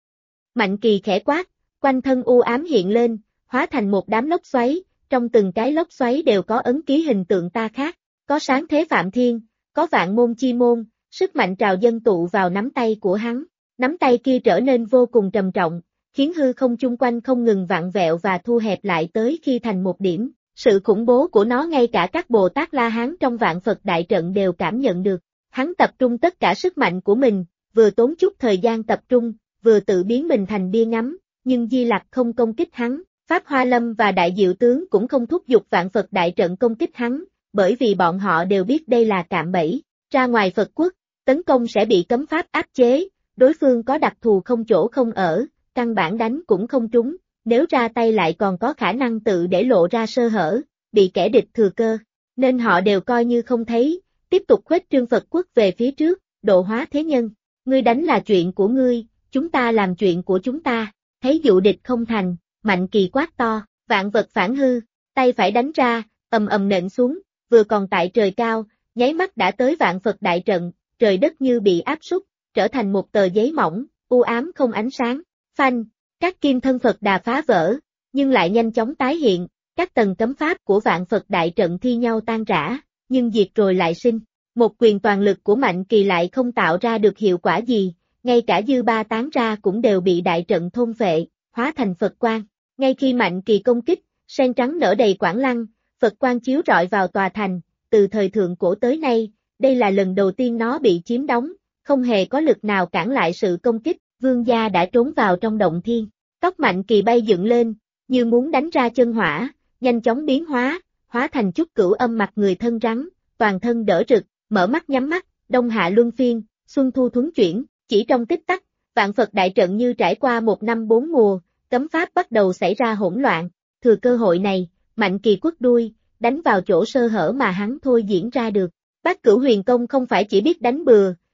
Mạnh Kỳ khẽ quát, quanh thân u ám hiện lên, hóa thành một đám lốc xoáy, trong từng cái lốc xoáy đều có ấn ký hình tượng ta khác, có sáng thế phạm thiên, có vạn môn chi môn, sức mạnh trào dâng tụ vào nắm tay của hắn. Nắm tay kia trở nên vô cùng trầm trọng, khiến hư không chung quanh không ngừng vặn vẹo và thu hẹp lại tới khi thành một điểm. Sự khủng bố của nó ngay cả các Bồ Tát La Hán trong vạn Phật đại trận đều cảm nhận được. Hắn tập trung tất cả sức mạnh của mình, vừa tốn chút thời gian tập trung, vừa tự biến mình thành bia ngắm, nhưng Di Lặc không công kích hắn, Pháp Hoa Lâm và Đại Diệu Tướng cũng không thúc giục vạn Phật đại trận công kích hắn, bởi vì bọn họ đều biết đây là cạm bẫy, ra ngoài Phật quốc, tấn công sẽ bị cấm pháp áp chế, đối phương có đặc thù không chỗ không ở, căn bản đánh cũng không trúng, nếu ra tay lại còn có khả năng tự để lộ ra sơ hở, bị kẻ địch thừa cơ, nên họ đều coi như không thấy. Tiếp tục khuếch trương Phật quốc về phía trước, độ hóa thế nhân. Ngươi đánh là chuyện của ngươi, chúng ta làm chuyện của chúng ta. Thấy dụ địch không thành, Mạnh Kỳ quát to, vạn vật phản hư, tay phải đánh ra, ầm ầm nện xuống, vừa còn tại trời cao, nháy mắt đã tới vạn Phật đại trận, trời đất như bị áp súc, trở thành một tờ giấy mỏng, u ám không ánh sáng. Phanh, các kim thân Phật Đà phá vỡ, nhưng lại nhanh chóng tái hiện, các tầng cấm pháp của vạn Phật đại trận thi nhau tan rã. Nhưng diệt rồi lại sinh. Một quyền toàn lực của Mạnh Kỳ lại không tạo ra được hiệu quả gì, ngay cả dư ba tán ra cũng đều bị đại trận thôn phệ, hóa thành Phật quang. Ngay khi Mạnh Kỳ công kích, sen trắng nở đầy quảng lăng, Phật quang chiếu rọi vào tòa thành, từ thời thượng cổ tới nay, đây là lần đầu tiên nó bị chiếm đóng, không hề có lực nào cản lại sự công kích, vương gia đã trốn vào trong động thiên. Tóc Mạnh Kỳ bay dựng lên, như muốn đánh ra chân hỏa, nhanh chóng biến hóa thành chút cửu âm mặt người thân rắn, toàn thân đỡ rực, mở mắt nhắm mắt, đông hạ luân phiên, xuân thu thuấn chuyển, chỉ trong tích tắc, vạn Phật đại trận như trải qua 1 năm 4 mùa, cấm pháp bắt đầu xảy ra hỗn loạn, thừa cơ hội này, Mạnh Kỳ quất đuôi, đánh vào chỗ sơ hở mà hắn thôi diễn ra được. Bát Cửu Huyền Công không phải chỉ biết đánh bừa,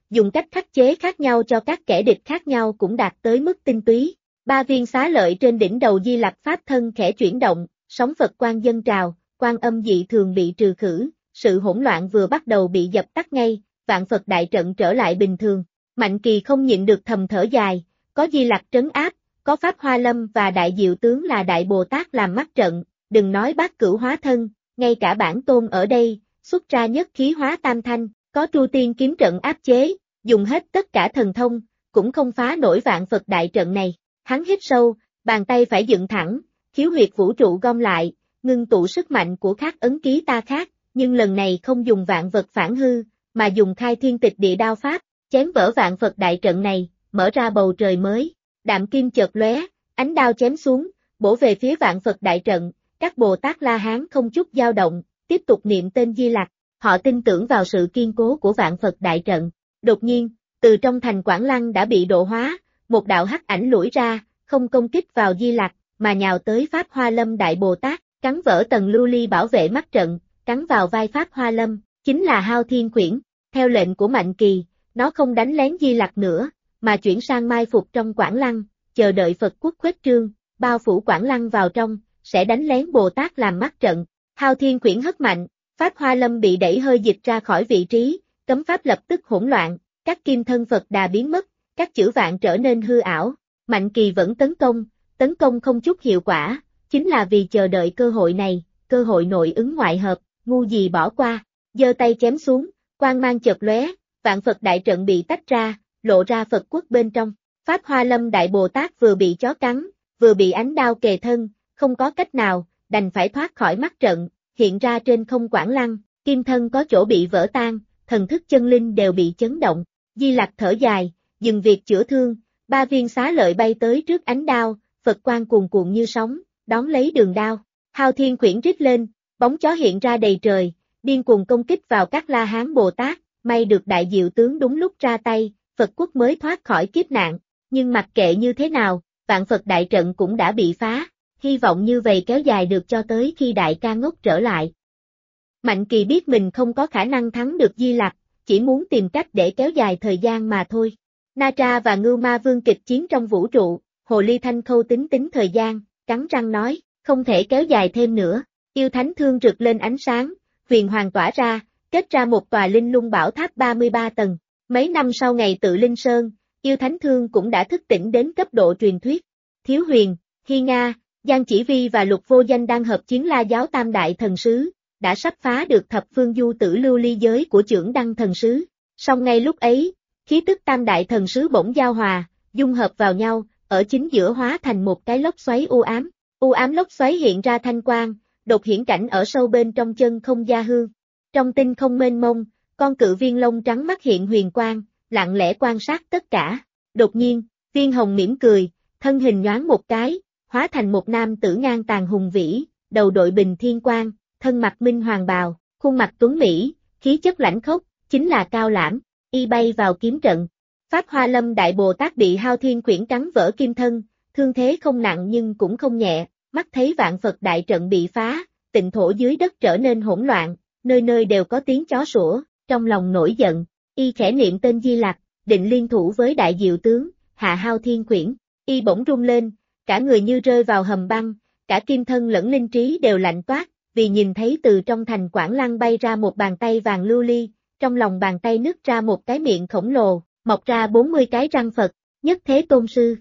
dùng cách khắc chế khác nhau cho các kẻ địch khác nhau cũng đạt tới mức tinh túy. 3 viên xá lợi trên đỉnh đầu Di Lặc pháp thân khẽ chuyển động, sóng Phật quang dâng trào, quan âm dị thường bị trừ khử, sự hỗn loạn vừa bắt đầu bị dập tắt ngay, vạn Phật đại trận trở lại bình thường. Mạnh Kỳ không nhịn được thầm thở dài, có Di Lặc trấn áp, có Pháp Hoa Lâm và Đại Diệu Tướng là Đại Bồ Tát làm mắt trận, đừng nói Bát Cửu hóa thân, ngay cả bản tôn ở đây, xuất ra nhất khí hóa tam thanh, có Tru Tiên kiếm trận áp chế, dùng hết tất cả thần thông, cũng không phá nổi vạn Phật đại trận này. Hắn hít sâu, bàn tay phải dựng thẳng, khiếu huyệt vũ trụ gom lại, ngưng tụ sức mạnh của Khác Ấn Ký Ta Khác, nhưng lần này không dùng vạn vật phản hư, mà dùng khai thiên tịch địa đao pháp, chém vỡ vạn Phật đại trận này, mở ra bầu trời mới. Đạm kim chợt lóe, ánh đao chém xuống, bổ về phía vạn Phật đại trận, các Bồ Tát La Hán không chút dao động, tiếp tục niệm tên Di Lặc, họ tin tưởng vào sự kiên cố của vạn Phật đại trận. Đột nhiên, từ trong thành Quảng Lăng đã bị độ hóa, một đạo hắc ảnh lủi ra, không công kích vào Di Lặc, mà nhào tới Pháp Hoa Lâm Đại Bồ Tát, cắn vỡ tầng lưu ly bảo vệ mắt trận, cắn vào vai Pháp Hoa Lâm, chính là Hao Thiên Khuyển. Theo lệnh của Mạnh Kỳ, nó không đánh lén Di Lặc nữa, mà chuyển sang mai phục trong Quảng Lăng, chờ đợi Phật quốc khuếch trương, bao phủ Quảng Lăng vào trong, sẽ đánh lén Bồ Tát làm mắt trận. Hao Thiên Khuyển hất mạnh, Pháp Hoa Lâm bị đẩy hơi dịch ra khỏi vị trí, cấm pháp lập tức hỗn loạn, các kim thân Phật đà biến mất, các chữ vạn trở nên hư ảo. Mạnh Kỳ vẫn tấn công không chút hiệu quả, chính là vì chờ đợi cơ hội này, cơ hội nội ứng ngoại hợp, ngu gì bỏ qua, giơ tay chém xuống, quang mang chợt lóe, vạn Phật đại trận bị tách ra, lộ ra Phật quốc bên trong. Pháp Hoa Lâm Đại Bồ Tát vừa bị chó cắn, vừa bị ánh đao kề thân, không có cách nào, đành phải thoát khỏi mắt trận, hiện ra trên không Quảng Lăng, kim thân có chỗ bị vỡ tan, thần thức chân linh đều bị chấn động. Di Lặc thở dài, dừng việc chữa thương, 3 viên xá lợi bay tới trước ánh đao, Phật quang cuồn cuộn như sóng, đón lấy đường đao. Hao Thiên Khuyển rít lên, bóng chó hiện ra đầy trời, điên cuồng công kích vào các La Hán Bồ Tát, may được Đại Diệu Tướng đúng lúc ra tay, Phật quốc mới thoát khỏi kiếp nạn. Nhưng mặc kệ như thế nào, vạn Phật đại trận cũng đã bị phá, hy vọng như vậy kéo dài được cho tới khi đại ca ngốc trở lại. Mạnh Kỳ biết mình không có khả năng thắng được Di Lặc, chỉ muốn tìm cách để kéo dài thời gian mà thôi. Na Tra và Ngưu Ma Vương kịch chiến trong vũ trụ, Hồ Ly Thanh Khâu tính thời gian, cắn răng nói, không thể kéo dài thêm nữa. Yêu Thánh Thương rực lên ánh sáng, huyền hoàng tỏa ra, kết ra một tòa linh lung bảo tháp 33 tầng. Mấy năm sau ngày tự Linh Sơn, Yêu Thánh Thương cũng đã thức tỉnh đến cấp độ truyền thuyết. Thiếu Huyền, Hy Nga, Giang Chỉ Vi và Lục Vô Danh đang hợp chiến La Giáo Tam Đại Thần Sứ, đã sắp phá được thập phương du tử lưu ly giới của Chưởng Đăng Thần Sứ. Song ngay lúc ấy, khí tức Tam Đại Thần Sứ bỗng giao hòa, dung hợp vào nhau, ở chính giữa hóa thành một cái lốc xoáy u ám. U ám lốc xoáy hiện ra thanh quang, đột hiển cảnh ở sâu bên trong chân không gia hương. Trong tinh không mênh mông, con cự viên lông trắng mắt hiện huyền quang, lặng lẽ quan sát tất cả. Đột nhiên, Viên Hồng mỉm cười, thân hình nhoáng một cái, hóa thành một nam tử ngang tàn hùng vĩ, đầu đội bình thiên quang, thân mặc minh hoàng bào, khuôn mặt tuấn mỹ, khí chất lãnh khốc, chính là Cao Lãm, y bay vào kiếm trận. Pháp Hoa Lâm Đại Bồ Tát bị Hao Thiên Khuyển cắn vỡ kim thân, thương thế không nặng nhưng cũng không nhẹ, mắt thấy vạn Phật đại trận bị phá, tịnh thổ dưới đất trở nên hỗn loạn, nơi nơi đều có tiếng chó sủa, trong lòng nổi giận, y khẽ niệm tên Di Lặc, định liên thủ với Đại Diệu Tướng, hạ Hao Thiên Khuyển, y bỗng rung lên, cả người như rơi vào hầm băng, cả kim thân lẫn linh trí đều lạnh toát, vì nhìn thấy từ trong thành Quảng Lăng bay ra một bàn tay vàng lưu ly, trong lòng bàn tay nứt ra một cái miệng khổng lồ, mọc ra 40 cái răng Phật, Nhất Thế Tôn Sư.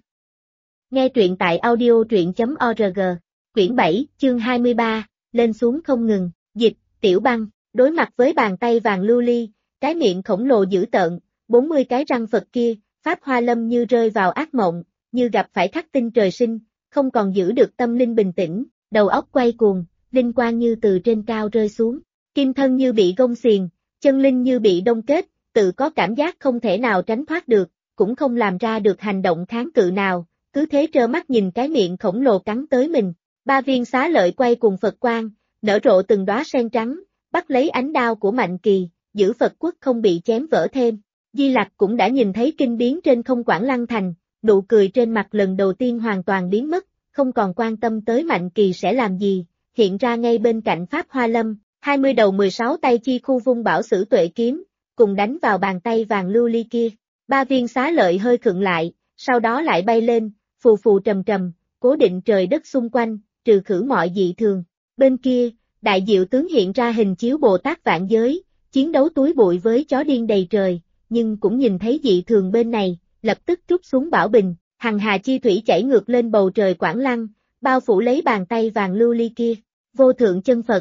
Nghe truyện tại audio.org, quyển 7, chương 23, lên xuống không ngừng, dịch, Tiểu Băng, đối mặt với bàn tay vàng lưu ly, cái miệng khổng lồ dữ tợn, 40 cái răng Phật kia, Pháp Hoa Lâm như rơi vào ác mộng, như gặp phải khắc tinh trời sinh, không còn giữ được tâm linh bình tĩnh, đầu óc quay cuồng, linh quang như từ trên cao rơi xuống, kim thân như bị gông xiềng, chân linh như bị đông kết, tự có cảm giác không thể nào tránh thoát được, cũng không làm ra được hành động kháng cự nào, cứ thế trơ mắt nhìn cái miệng khổng lồ cắn tới mình. 3 viên xá lợi quay cùng Phật quang, nở rộ từng đóa sen trắng, bắt lấy ánh đao của Mạnh Kỳ, giữ Phật quốc không bị chém vỡ thêm. Di Lặc cũng đã nhìn thấy kinh biến trên không Quảng Lăng thành, nụ cười trên mặt lần đầu tiên hoàn toàn biến mất, không còn quan tâm tới Mạnh Kỳ sẽ làm gì, hiện ra ngay bên cạnh Pháp Hoa Lâm, 20 đầu 16 tay chi khu vung bảo sử tuệ kiếm, cùng đánh vào bàn tay vàng lưu ly kia. Ba viên xá lợi hơi khựng lại, sau đó lại bay lên, phù phù trầm trầm, cố định trời đất xung quanh, trừ khử mọi dị thường. Bên kia, đại diệu tướng hiện ra hình chiếu Bồ Tát vạn giới, chiến đấu túi bụi với chó điên đầy trời, nhưng cũng nhìn thấy dị thường bên này, lập tức trút xuống bảo bình, hằng hà chi thủy chảy ngược lên bầu trời Quảng Lăng, bao phủ lấy bàn tay vàng lưu ly kia. Vô thượng chân Phật.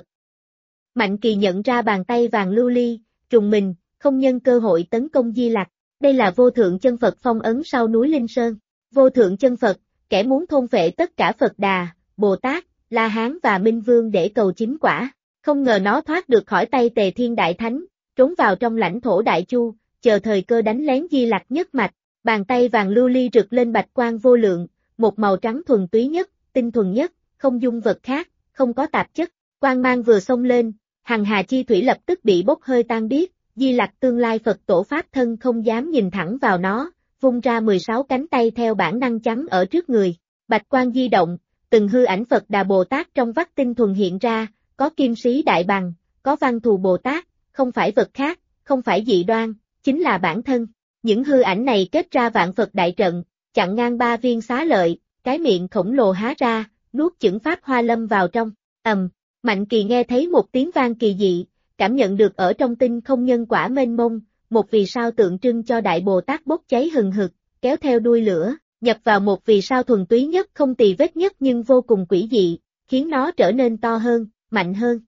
Mạnh Kỳ nhận ra bàn tay vàng lưu ly, trùng mình, không nhân cơ hội tấn công Di Lặc. Đây là vô thượng chân Phật phong ấn sau núi Linh Sơn. Vô thượng chân Phật, kẻ muốn thôn phệ tất cả Phật Đà, Bồ Tát, La Hán và Minh Vương để cầu chính quả. Không ngờ nó thoát được khỏi tay Tề Thiên Đại Thánh, trốn vào trong lãnh thổ Đại Chu, chờ thời cơ đánh lén Di Lặc nhất mạch. Bàn tay vàng lưu ly rực lên bạch quang vô lượng, một màu trắng thuần túy nhất, tinh thuần nhất, không dung vật khác, không có tạp chất. Quang mang vừa xông lên, hằng hà chi thủy lập tức bị bốc hơi tan biến. Di Lặc tương lai Phật tổ Pháp thân không dám nhìn thẳng vào nó, vung ra 16 cánh tay theo bản năng chắn ở trước người. Bạch quang di động, từng hư ảnh Phật Đà Bồ Tát trong vắt tinh thuần hiện ra, có Kim Sĩ Đại Bằng, có Văn Thù Bồ Tát, không phải vật khác, không phải dị đoan, chính là bản thân. Những hư ảnh này kết ra vạn Phật đại trận, chặn ngang ba viên xá lợi, cái miệng khổng lồ há ra, nuốt chửng Pháp Hoa Lâm vào trong. Mạnh Kỳ nghe thấy một tiếng vang kỳ dị, cảm nhận được ở trong tinh không nhân quả mênh mông, một vì sao tượng trưng cho Đại Bồ Tát bốc cháy hừng hực, kéo theo đuôi lửa, nhập vào một vì sao thuần túy nhất không tì vết nhất nhưng vô cùng quỷ dị, khiến nó trở nên to hơn, mạnh hơn.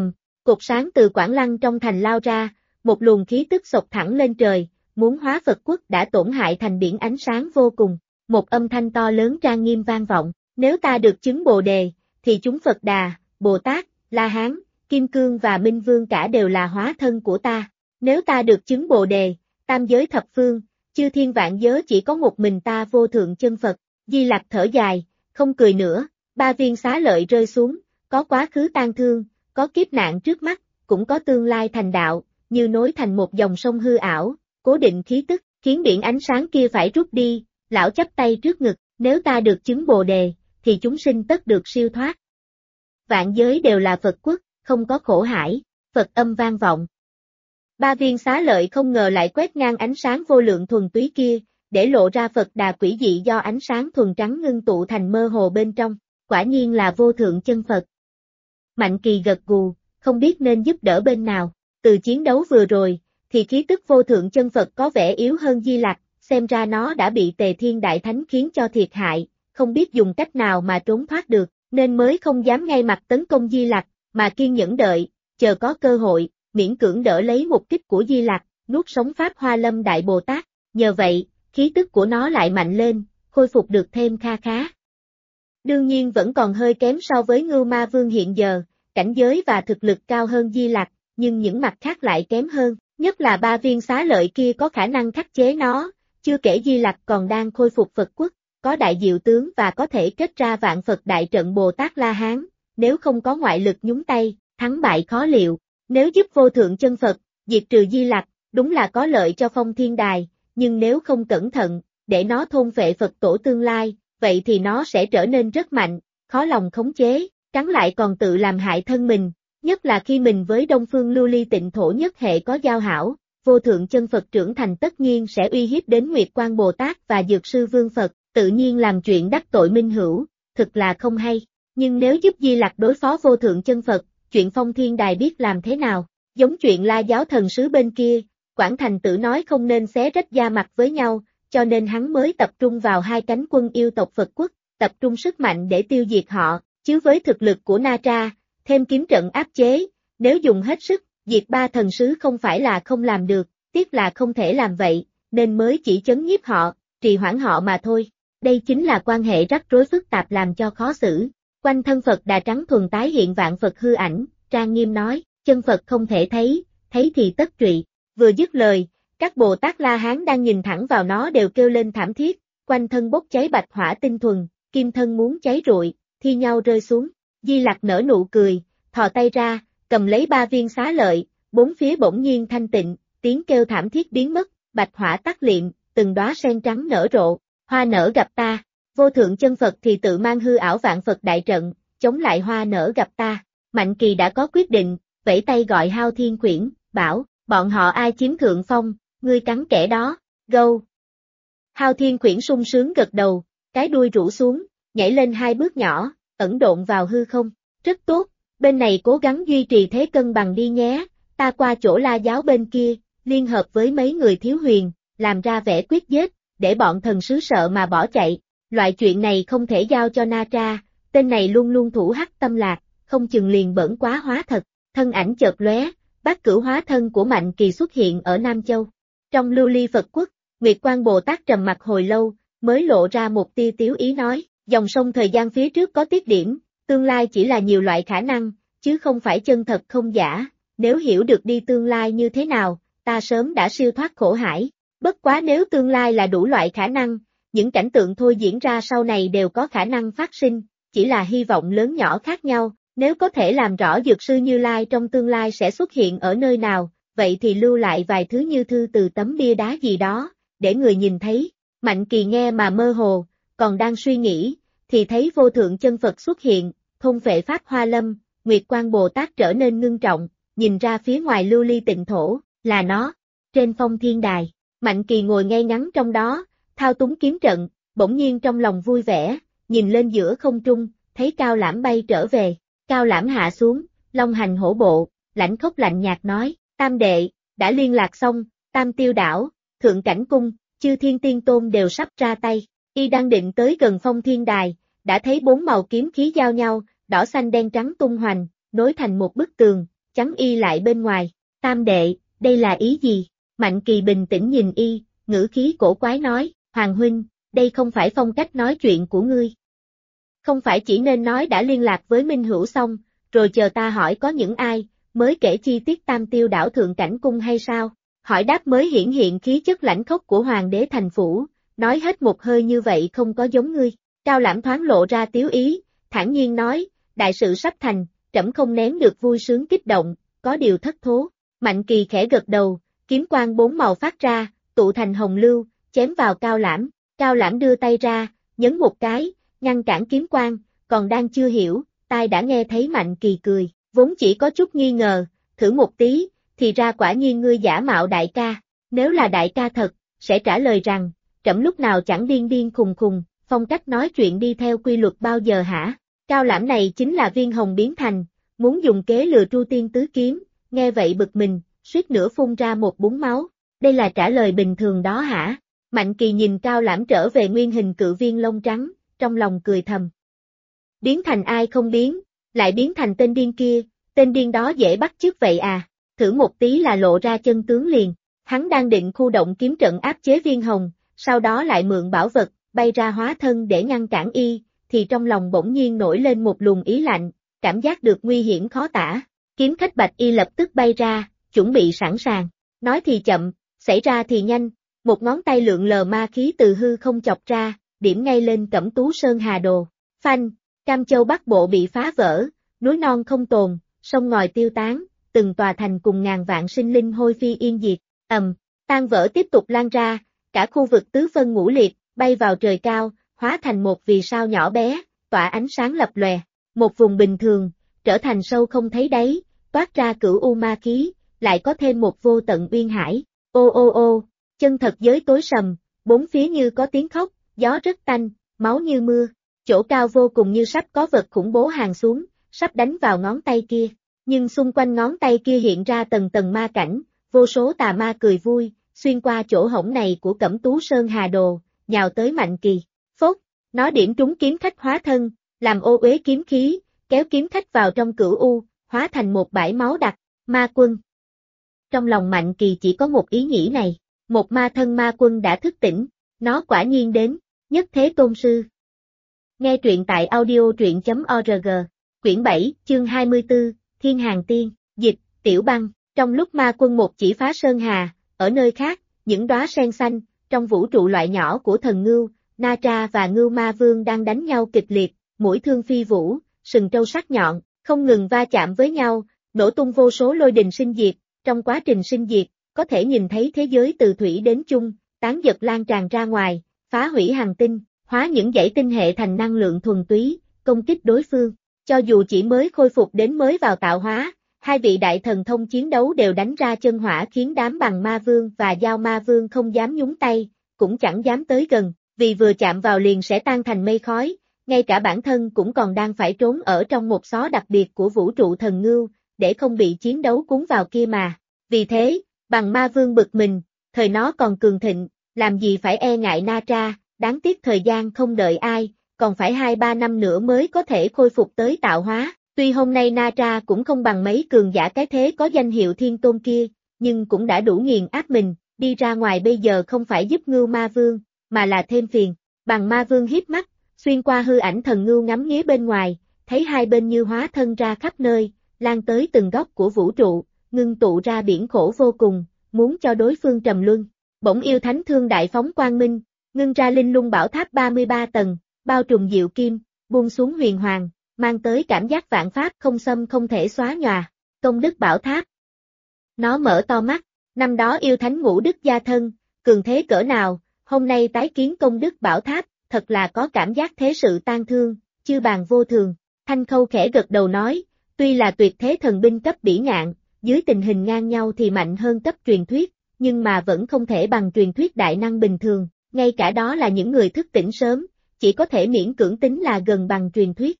Cột sáng từ Quảng Lăng trong thành lao ra, một luồng khí tức xộc thẳng lên trời, muốn hóa Phật quốc đã tổn hại thành biển ánh sáng vô cùng. Một âm thanh to lớn trang nghiêm vang vọng, nếu ta được chứng Bồ Đề, thì chúng Phật Đà, Bồ Tát, La Hán, Kim Cương và Minh Vương cả đều là hóa thân của ta. Nếu ta được chứng Bồ Đề, tam giới thập phương, chư thiên vạn giới chỉ có một mình ta vô thượng chân Phật. Di Lặc thở dài, không cười nữa, ba viên xá lợi rơi xuống, có quá khứ tang thương, có kiếp nạn trước mắt, cũng có tương lai thành đạo, như nối thành một dòng sông hư ảo, cố định khí tức, khiến biển ánh sáng kia phải rút đi. Lão chắp tay trước ngực, nếu ta được chứng Bồ Đề, thì chúng sinh tất được siêu thoát. Vạn giới đều là Phật quốc, không có khổ hải, Phật âm vang vọng. Ba viên xá lợi không ngờ lại quét ngang ánh sáng vô lượng thuần túy kia, để lộ ra Phật Đà quỷ dị do ánh sáng thuần trắng ngưng tụ thành mơ hồ bên trong, quả nhiên là vô thượng chân Phật. Mạnh Kỳ gật gù, không biết nên giúp đỡ bên nào, từ chiến đấu vừa rồi, thì khí tức vô thượng chân Phật có vẻ yếu hơn Di Lặc, xem ra nó đã bị Tề Thiên Đại Thánh khiến cho thiệt hại, không biết dùng cách nào mà trốn thoát được, nên mới không dám ngay mặt tấn công Di Lặc, mà kiên nhẫn đợi, chờ có cơ hội, miễn cưỡng đỡ lấy một kích của Di Lặc, nuốt sống Pháp Hoa Lâm Đại Bồ Tát, nhờ vậy, khí tức của nó lại mạnh lên, khôi phục được thêm kha khá. Đương nhiên vẫn còn hơi kém so với Ngưu Ma Vương hiện giờ, cảnh giới và thực lực cao hơn Di Lặc, nhưng những mặt khác lại kém hơn, nhất là ba viên xá lợi kia có khả năng khắc chế nó, chưa kể Di Lặc còn đang khôi phục Phật quốc, có đại diệu tướng và có thể kết ra vạn Phật đại trận Bồ Tát La Hán, nếu không có ngoại lực nhúng tay, thắng bại khó liệu. Nếu giúp vô thượng chân Phật, diệt trừ Di Lặc, đúng là có lợi cho Phong Thiên Đài, nhưng nếu không cẩn thận, để nó thôn phệ Phật tổ tương lai, vậy thì nó sẽ trở nên rất mạnh, khó lòng khống chế, cắn lại còn tự làm hại thân mình, nhất là khi mình với Đông Phương Lưu Ly Tịnh Thổ nhất hệ có giao hảo, vô thượng chân Phật trưởng thành tất nhiên sẽ uy hiếp đến Nguyệt Quang Bồ Tát và Dược Sư Vương Phật, tự nhiên làm chuyện đắc tội minh hữu, thực là không hay. Nhưng nếu giúp Di Lặc đối phó vô thượng chân Phật, chuyện Phong Thiên Đài biết làm thế nào, giống chuyện La Giáo thần sứ bên kia, Quảng Thành Tử nói không nên xé rách da mặt với nhau, cho nên hắn mới tập trung vào hai cánh quân yêu tộc Phật quốc, tập trung sức mạnh để tiêu diệt họ, chứ với thực lực của Na Tra, thêm kiếm trận áp chế, nếu dùng hết sức, diệt ba thần sứ không phải là không làm được, tiếc là không thể làm vậy, nên mới chỉ chấn nhiếp họ, trì hoãn họ mà thôi. Đây chính là quan hệ rắc rối phức tạp làm cho khó xử. Quanh thân Phật Đà trắng thuần tái hiện vạn Phật hư ảnh, trang nghiêm nói, chân Phật không thể thấy, thấy thì tất trụy. Vừa dứt lời, các Bồ Tát La Hán đang nhìn thẳng vào nó đều kêu lên thảm thiết, quanh thân bốc cháy bạch hỏa tinh thuần, kim thân muốn cháy rụi, thi nhau rơi xuống. Di Lặc nở nụ cười, thò tay ra, cầm lấy ba viên xá lợi, bốn phía bỗng nhiên thanh tịnh, tiếng kêu thảm thiết biến mất, bạch hỏa tắt liệm, từng đóa sen trắng nở rộ, hoa nở gặp ta. Vô thượng chân Phật thì tự mang hư ảo vạn Phật đại trận, chống lại hoa nở gặp ta. Mạnh Kỳ đã có quyết định, vẫy tay gọi Hao Thiên Quyển, bảo, Bọn họ ai chiếm thượng phong, ngươi cắn kẻ đó, gâu. Hao Thiên Khuyển sung sướng gật đầu, cái đuôi rũ xuống, nhảy lên 2 bước nhỏ, ẩn độn vào hư không. Rất tốt, bên này cố gắng duy trì thế cân bằng đi nhé, ta qua chỗ La Giáo bên kia, liên hợp với mấy người thiếu huyền, làm ra vẻ quyết giết, để bọn thần sứ sợ mà bỏ chạy. Loại chuyện này không thể giao cho Na Tra, tên này luôn luôn thủ hắc tâm lạc, không chừng liền bẩn quá hóa thật. Thân ảnh chợt lóe, Bát Cửu hóa thân của Mạnh Kỳ xuất hiện ở Nam Châu. Trong Lưu Ly Phật Quốc, Nguyệt Quan Bồ Tát trầm mặc hồi lâu, mới lộ ra một tia tiếu ý nói, dòng sông thời gian phía trước có tiết điểm, tương lai chỉ là nhiều loại khả năng, chứ không phải chân thật không giả, nếu hiểu được đi tương lai như thế nào, ta sớm đã siêu thoát khổ hải. Bất quá nếu tương lai là đủ loại khả năng, những cảnh tượng thôi diễn ra sau này đều có khả năng phát sinh, chỉ là hy vọng lớn nhỏ khác nhau. Nếu có thể làm rõ Dược sư Như Lai trong tương lai sẽ xuất hiện ở nơi nào, vậy thì lưu lại vài thứ như thư từ tấm bia đá gì đó, để người nhìn thấy. Mạnh Kỳ nghe mà mơ hồ, còn đang suy nghĩ, thì thấy vô thượng chân Phật xuất hiện, thôn vệ pháp hoa lâm, Nguyệt Quan Bồ Tát trở nên ngưng trọng, nhìn ra phía ngoài lưu ly tịnh thổ, là nó. Trên phong thiên đài, Mạnh Kỳ ngồi ngay ngắn trong đó, thao túng kiếm trận, bỗng nhiên trong lòng vui vẻ, nhìn lên giữa không trung, thấy Cao Lãm bay trở về. Cao Lãm hạ xuống, long hành hổ bộ, lãnh khốc lạnh nhạt nói, Tam đệ, đã liên lạc xong, Tam Tiêu đảo, Thượng Cảnh cung, chư thiên tiên tôn đều sắp ra tay. Y đang định tới gần phong thiên đài, đã thấy 4 màu kiếm khí giao nhau, đỏ xanh đen trắng tung hoành, nối thành một bức tường, chắn Y lại bên ngoài. Tam đệ, đây là ý gì? Mạnh Kỳ bình tĩnh nhìn Y, ngữ khí cổ quái nói, Hoàng huynh, đây không phải phong cách nói chuyện của ngươi. Không phải chỉ nên nói đã liên lạc với Minh Hữu xong, rồi chờ ta hỏi có những ai, mới kể chi tiết Tam Tiêu đảo Thượng Cảnh cung hay sao? Hỏi đáp mới hiển hiện khí chất lãnh khốc của Hoàng đế thành phủ, nói hết một hơi như vậy không có giống ngươi. Cao Lãm thoáng lộ ra tiếu ý, thản nhiên nói, đại sự sắp thành, trẫm không nén được vui sướng kích động, có điều thất thố. Mạnh Kỳ khẽ gật đầu, kiếm quang 4 màu phát ra, tụ thành hồng lưu, chém vào Cao Lãm. Cao Lãm đưa tay ra, nhấn một cái, ngăn cản kiếm quang, còn đang chưa hiểu, tai đã nghe thấy Mạnh Kỳ cười, vốn chỉ có chút nghi ngờ, thử một tí, thì ra quả nhiên ngươi giả mạo đại ca, nếu là đại ca thật, sẽ trả lời rằng, trẫm lúc nào chẳng điên điên khùng khùng, phong cách nói chuyện đi theo quy luật bao giờ hả? Cao Lãm này chính là viên hồng biến thành, muốn dùng kế lừa Tru Tiên tứ kiếm, nghe vậy bực mình, suýt nữa phun ra một búng máu, đây là trả lời bình thường đó hả? Mạnh Kỳ nhìn Cao Lãm trở về nguyên hình cự viên lông trắng, trong lòng cười thầm. Biến thành ai không biến, lại biến thành tên điên kia, tên điên đó dễ bắt chước vậy à, thử một tí là lộ ra chân tướng liền. Hắn đang định khu động kiếm trận áp chế viên hồng, sau đó lại mượn bảo vật, bay ra hóa thân để ngăn cản Y, thì trong lòng bỗng nhiên nổi lên một luồng ý lạnh, cảm giác được nguy hiểm khó tả. Kiếm khách bạch Y lập tức bay ra, chuẩn bị sẵn sàng. Nói thì chậm, xảy ra thì nhanh, một ngón tay lượn lờ ma khí từ hư không chọc ra, điểm ngay lên Cẩm Tú Sơn Hà Đồ. Phanh, Cam Châu Bắc Bộ bị phá vỡ, núi non không tồn, sông ngòi tiêu tán, từng tòa thành cùng ngàn vạn sinh linh hôi phi yên diệt. Tan vỡ tiếp tục lan ra, cả khu vực tứ phân ngũ liệt, bay vào trời cao, hóa thành một vì sao nhỏ bé, tỏa ánh sáng lập lòe. Một vùng bình thường, trở thành sâu không thấy đáy, toát ra cửu u ma khí, lại có thêm một vô tận uyên hải. Ô ô ô, chân thật giới tối sầm, bốn phía như có tiếng khóc, gió rất tanh, máu như mưa, chỗ cao vô cùng như sắp có vật khủng bố hàng xuống, sắp đánh vào ngón tay kia, nhưng xung quanh ngón tay kia hiện ra tầng tầng ma cảnh, vô số tà ma cười vui, xuyên qua chỗ hổng này của Cẩm Tú Sơn Hà Đồ, nhào tới Mạnh Kỳ. Phốt, nó điểm trúng kiếm khách hóa thân, làm ô uế kiếm khí, kéo kiếm khách vào trong cửu u, hóa thành một bãi máu đặc, ma quân. Trong lòng Mạnh Kỳ chỉ có một ý nghĩ này, một ma thân ma quân đã thức tỉnh, nó quả nhiên đến, nhất thế tôn sư. Nghe truyện tại audio truyện.org, quyển 7, chương 24, Thiên Hàng Tiên, dịch, Tiểu Băng. Trong lúc ma quân một chỉ phá sơn hà, ở nơi khác, những đóa sen xanh, trong vũ trụ loại nhỏ của thần ngưu, Na Tra và Ngưu Ma Vương đang đánh nhau kịch liệt, mũi thương phi vũ, sừng trâu sắc nhọn, không ngừng va chạm với nhau, nổ tung vô số lôi đình sinh diệt. Trong quá trình sinh diệt, có thể nhìn thấy thế giới từ thủy đến chung, tán giật lan tràn ra ngoài, phá hủy hành tinh, hóa những dãy tinh hệ thành năng lượng thuần túy, công kích đối phương. Cho dù chỉ mới khôi phục đến mới vào tạo hóa, Hai vị đại thần thông chiến đấu đều đánh ra chân hỏa khiến đám Bằng Ma Vương và Giao Ma Vương không dám nhúng tay, cũng chẳng dám tới gần, vì vừa chạm vào liền sẽ tan thành mây khói, ngay cả bản thân cũng còn đang phải trốn ở trong một xó đặc biệt của vũ trụ thần ngưu, để không bị chiến đấu cuốn vào kia mà. Vì thế, Bằng Ma Vương bực mình, thời nó còn cường thịnh, làm gì phải e ngại Na Tra, đáng tiếc thời gian không đợi ai, còn phải 2-3 năm nữa mới có thể khôi phục tới tạo hóa. Tuy hôm nay Na Tra cũng không bằng mấy cường giả cái thế có danh hiệu thiên tôn kia, nhưng cũng đã đủ nghiền áp mình, đi ra ngoài bây giờ không phải giúp Ngưu Ma Vương, mà là thêm phiền. Bằng Ma Vương híp mắt, xuyên qua hư ảnh thần ngưu ngắm nghía bên ngoài, thấy hai bên như hóa thân ra khắp nơi, lan tới từng góc của vũ trụ, ngưng tụ ra biển khổ vô cùng, muốn cho đối phương trầm luân. Bỗng yêu thánh thương đại phóng quang minh, ngưng ra linh lung bảo tháp 33 tầng, bao trùm diệu kim, buông xuống huyền hoàng, mang tới cảm giác vạn pháp không xâm không thể xóa nhòa. Công đức bảo tháp. Nó mở to mắt, năm đó yêu thánh ngũ đức gia thân, cường thế cỡ nào, hôm nay tái kiến công đức bảo tháp, thật là có cảm giác thế sự tan thương, chư bàn vô thường. Thanh Khâu khẽ gật đầu nói, tuy là tuyệt thế thần binh cấp bỉ ngạn, dưới tình hình ngang nhau thì mạnh hơn cấp truyền thuyết, nhưng mà vẫn không thể bằng truyền thuyết đại năng bình thường, ngay cả đó là những người thức tỉnh sớm, chỉ có thể miễn cưỡng tính là gần bằng truyền thuyết.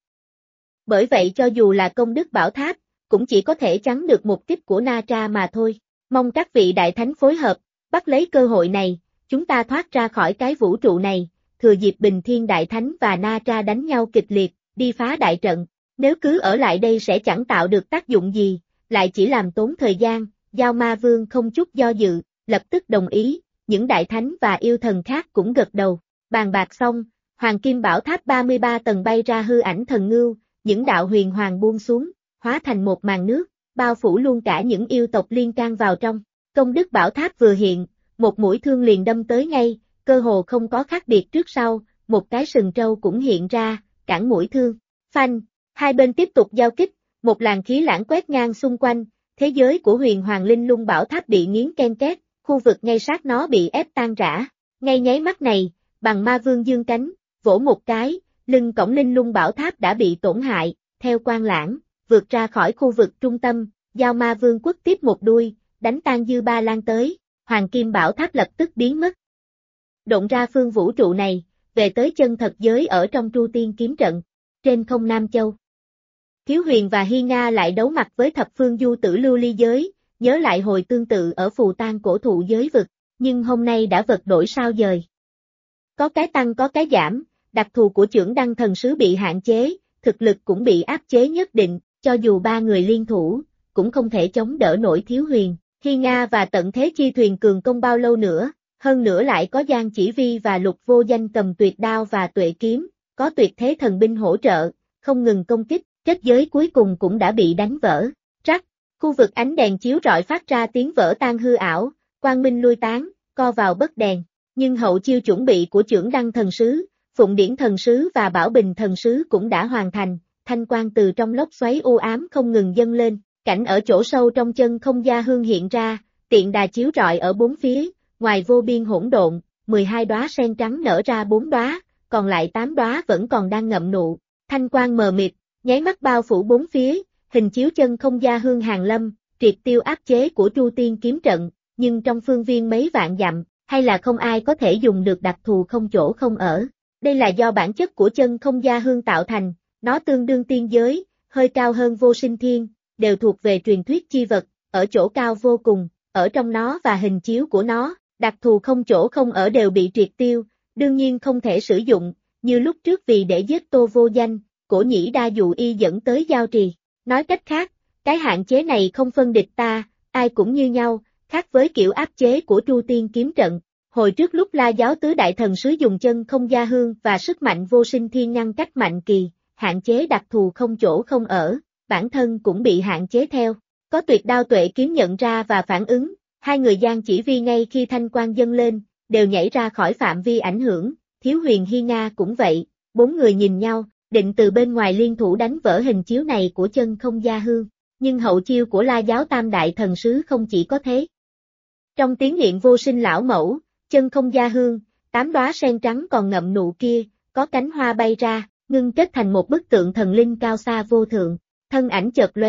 Bởi vậy cho dù là công đức bảo tháp, cũng chỉ có thể chắn được một kích của Na Tra mà thôi. Mong các vị đại thánh phối hợp, bắt lấy cơ hội này, chúng ta thoát ra khỏi cái vũ trụ này, thừa dịp Bình Thiên Đại Thánh và Na Tra đánh nhau kịch liệt, đi phá đại trận. Nếu cứ ở lại đây sẽ chẳng tạo được tác dụng gì, lại chỉ làm tốn thời gian. Giao Ma Vương không chút do dự, lập tức đồng ý, những đại thánh và yêu thần khác cũng gật đầu. Bàn bạc xong, Hoàng Kim Bảo Tháp 33 tầng bay ra hư ảnh thần ngưu, những đạo huyền hoàng buông xuống, hóa thành một màn nước, bao phủ luôn cả những yêu tộc liên can vào trong. Công đức bảo tháp vừa hiện, một mũi thương liền đâm tới ngay, cơ hồ không có khác biệt trước sau, một cái sừng trâu cũng hiện ra, cản mũi thương. Phanh, hai bên tiếp tục giao kích, một làn khí lãng quét ngang xung quanh, thế giới của huyền hoàng linh lung bảo tháp bị nghiến ken két, khu vực ngay sát nó bị ép tan rã. Ngay nháy mắt này, Bằng Ma Vương dương cánh, vỗ một cái, lưng cổng linh lung bảo tháp đã bị tổn hại, theo quang lãng, vượt ra khỏi khu vực trung tâm, Giao Ma Vương quất tiếp một đuôi, đánh tan dư ba lan tới, Hoàng Kim Bảo Tháp lập tức biến mất. Động ra phương vũ trụ này, về tới chân thật giới ở trong Tru Tiên kiếm trận, trên không Nam Châu. Thiếu Huyền và Hy Nga lại đấu mặt với thập phương du tử lưu ly giới, nhớ lại hồi tương tự ở phù tang cổ thụ giới vực, nhưng hôm nay đã vật đổi sao dời. Có cái tăng có cái giảm, đặc thù của chưởng đăng thần sứ bị hạn chế, thực lực cũng bị áp chế nhất định, cho dù ba người liên thủ, cũng không thể chống đỡ nổi Thiếu Huyền, Hy Nga và Tận Thế Chi Thuyền cường công bao lâu nữa, hơn nữa lại có Giang Chỉ Vi và Lục Vô Danh cầm tuyệt đao và tuệ kiếm, có tuyệt thế thần binh hỗ trợ, không ngừng công kích, kết giới cuối cùng cũng đã bị đánh vỡ. Rắc, khu vực ánh đèn chiếu rọi phát ra tiếng vỡ tan hư ảo, quang minh lui tán, co vào bất đèn, nhưng hậu chiêu chuẩn bị của chưởng đăng thần sứ, Phụng Điển thần sứ và Bảo Bình thần sứ cũng đã hoàn thành, thanh quang từ trong lốc xoáy u ám không ngừng dâng lên, cảnh ở chỗ sâu trong chân không gia hương hiện ra, tiện đà chiếu rọi ở bốn phía, ngoài vô biên hỗn độn, 12 đóa sen trắng nở ra 4 đóa, còn lại 8 đóa vẫn còn đang ngậm nụ, thanh quang mờ mịt, nháy mắt bao phủ bốn phía, hình chiếu chân không gia hương hàng lâm, triệt tiêu áp chế của Tru Tiên kiếm trận, nhưng trong phương viên mấy vạn dặm, hay là không ai có thể dùng được đặc thù không chỗ không ở. Đây là do bản chất của chân không gia hương tạo thành, nó tương đương tiên giới, hơi cao hơn vô sinh thiên, đều thuộc về truyền thuyết chi vật, ở chỗ cao vô cùng, ở trong nó và hình chiếu của nó, đặc thù không chỗ không ở đều bị triệt tiêu, đương nhiên không thể sử dụng, như lúc trước vì để giết Tô Vô Danh, Cổ Nhĩ Đa dụ y dẫn tới giao trì. Nói cách khác, cái hạn chế này không phân địch ta, ai cũng như nhau, khác với kiểu áp chế của Tru Tiên kiếm trận. Hồi trước lúc La Giáo tứ đại thần sứ dùng chân không gia hương và sức mạnh vô sinh thiên ngăn cách mạnh kỳ, hạn chế đặc thù không chỗ không ở, bản thân cũng bị hạn chế theo. Có tuyệt đao tuệ kiếm nhận ra và phản ứng, hai người Giang Chỉ Vi ngay khi thanh quang dâng lên, đều nhảy ra khỏi phạm vi ảnh hưởng, Thiếu Huyền Hy Nga cũng vậy, bốn người nhìn nhau, định từ bên ngoài liên thủ đánh vỡ hình chiếu này của chân không gia hương, nhưng hậu chiêu của La Giáo tam đại thần sứ không chỉ có thế. Trong tiếng niệm vô sinh lão mẫu, chân không gia hương, 8 đóa sen trắng còn ngậm nụ kia, có cánh hoa bay ra, ngưng kết thành một bức tượng thần linh cao xa vô thượng, thân ảnh chợt lóe,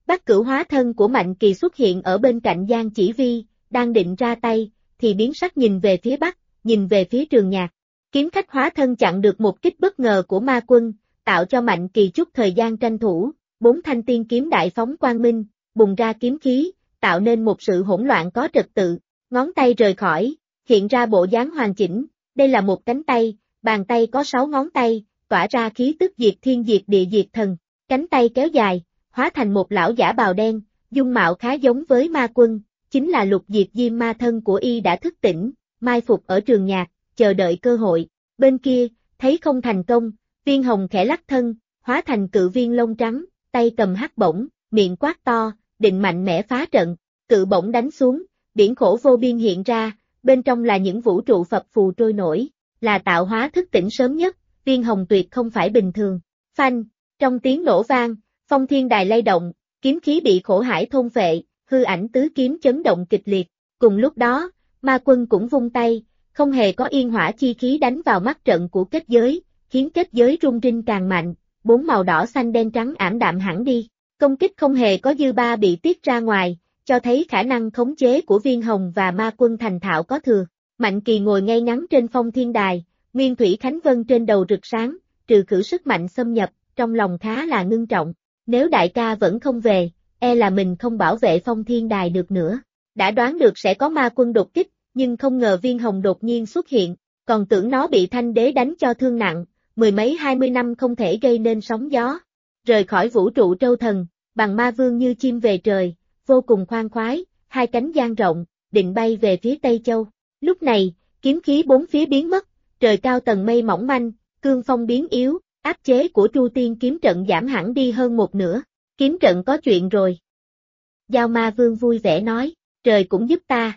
Bắc Cửu hóa thân của Mạnh Kỳ xuất hiện ở bên cạnh Giang Chỉ Vi, đang định ra tay, thì biến sắc nhìn về phía Bắc, nhìn về phía Trường Nhạc. Kiếm khách hóa thân chặn được một kích bất ngờ của ma quân, tạo cho Mạnh Kỳ chút thời gian tranh thủ, 4 thanh tiên kiếm đại phóng quang minh, bùng ra kiếm khí, tạo nên một sự hỗn loạn có trật tự, ngón tay rời khỏi, hiện ra bộ dáng hoàn chỉnh, đây là một cánh tay, bàn tay có 6 ngón tay, tỏa ra khí tức diệt thiên diệt địa diệt thần, cánh tay kéo dài, hóa thành một lão giả bào đen, dung mạo khá giống với ma quân, chính là Lục Diệt Diêm ma thân của y đã thức tỉnh, mai phục ở Trường Nhạc, chờ đợi cơ hội. Bên kia, thấy không thành công, Viên Hồng khẽ lắc thân, hóa thành cự viên lông trắng, tay cầm hắc bổng, miệng quát to, định mạnh mẽ phá trận, cự bổng đánh xuống, biển khổ vô biên hiện ra, bên trong là những vũ trụ phập phù trôi nổi, là tạo hóa thức tỉnh sớm nhất, Viên Hồng tuyệt không phải bình thường. Phanh, trong tiếng nổ vang, phong thiên đài lay động, kiếm khí bị khổ hải thôn phệ, hư ảnh tứ kiếm chấn động kịch liệt, cùng lúc đó, ma quân cũng vung tay, không hề có yên hỏa chi khí đánh vào mắt trận của kết giới, khiến kết giới rung rinh càng mạnh, 4 màu đỏ xanh đen trắng ảm đạm hẳn đi, công kích không hề có dư ba bị tiết ra ngoài, cho thấy khả năng khống chế của Viên Hồng và ma quân thành thạo có thừa. Mạnh Kỳ ngồi ngay ngắn trên phong thiên đài, nguyên thủy khánh vân trên đầu rực sáng, trừ khử sức mạnh xâm nhập, trong lòng khá là ngưng trọng, nếu đại ca vẫn không về, e là mình không bảo vệ phong thiên đài được nữa. Đã đoán được sẽ có ma quân đột kích, nhưng không ngờ Viên Hồng đột nhiên xuất hiện, còn tưởng nó bị Thanh Đế đánh cho thương nặng, 10 mấy 20 năm không thể gây nên sóng gió. Rời khỏi vũ trụ trâu thần, bằng ma vương như chim về trời, vô cùng khoan khoái, hai cánh dang rộng, định bay về phía Tây Châu. Lúc này, kiếm khí bốn phía biến mất, trời cao tầng mây mỏng manh, cương phong biến yếu, áp chế của Tru Tiên kiếm trận giảm hẳn đi hơn một nửa. Kiếm trận có chuyện rồi. Giao Ma Vương vui vẻ nói, trời cũng giúp ta.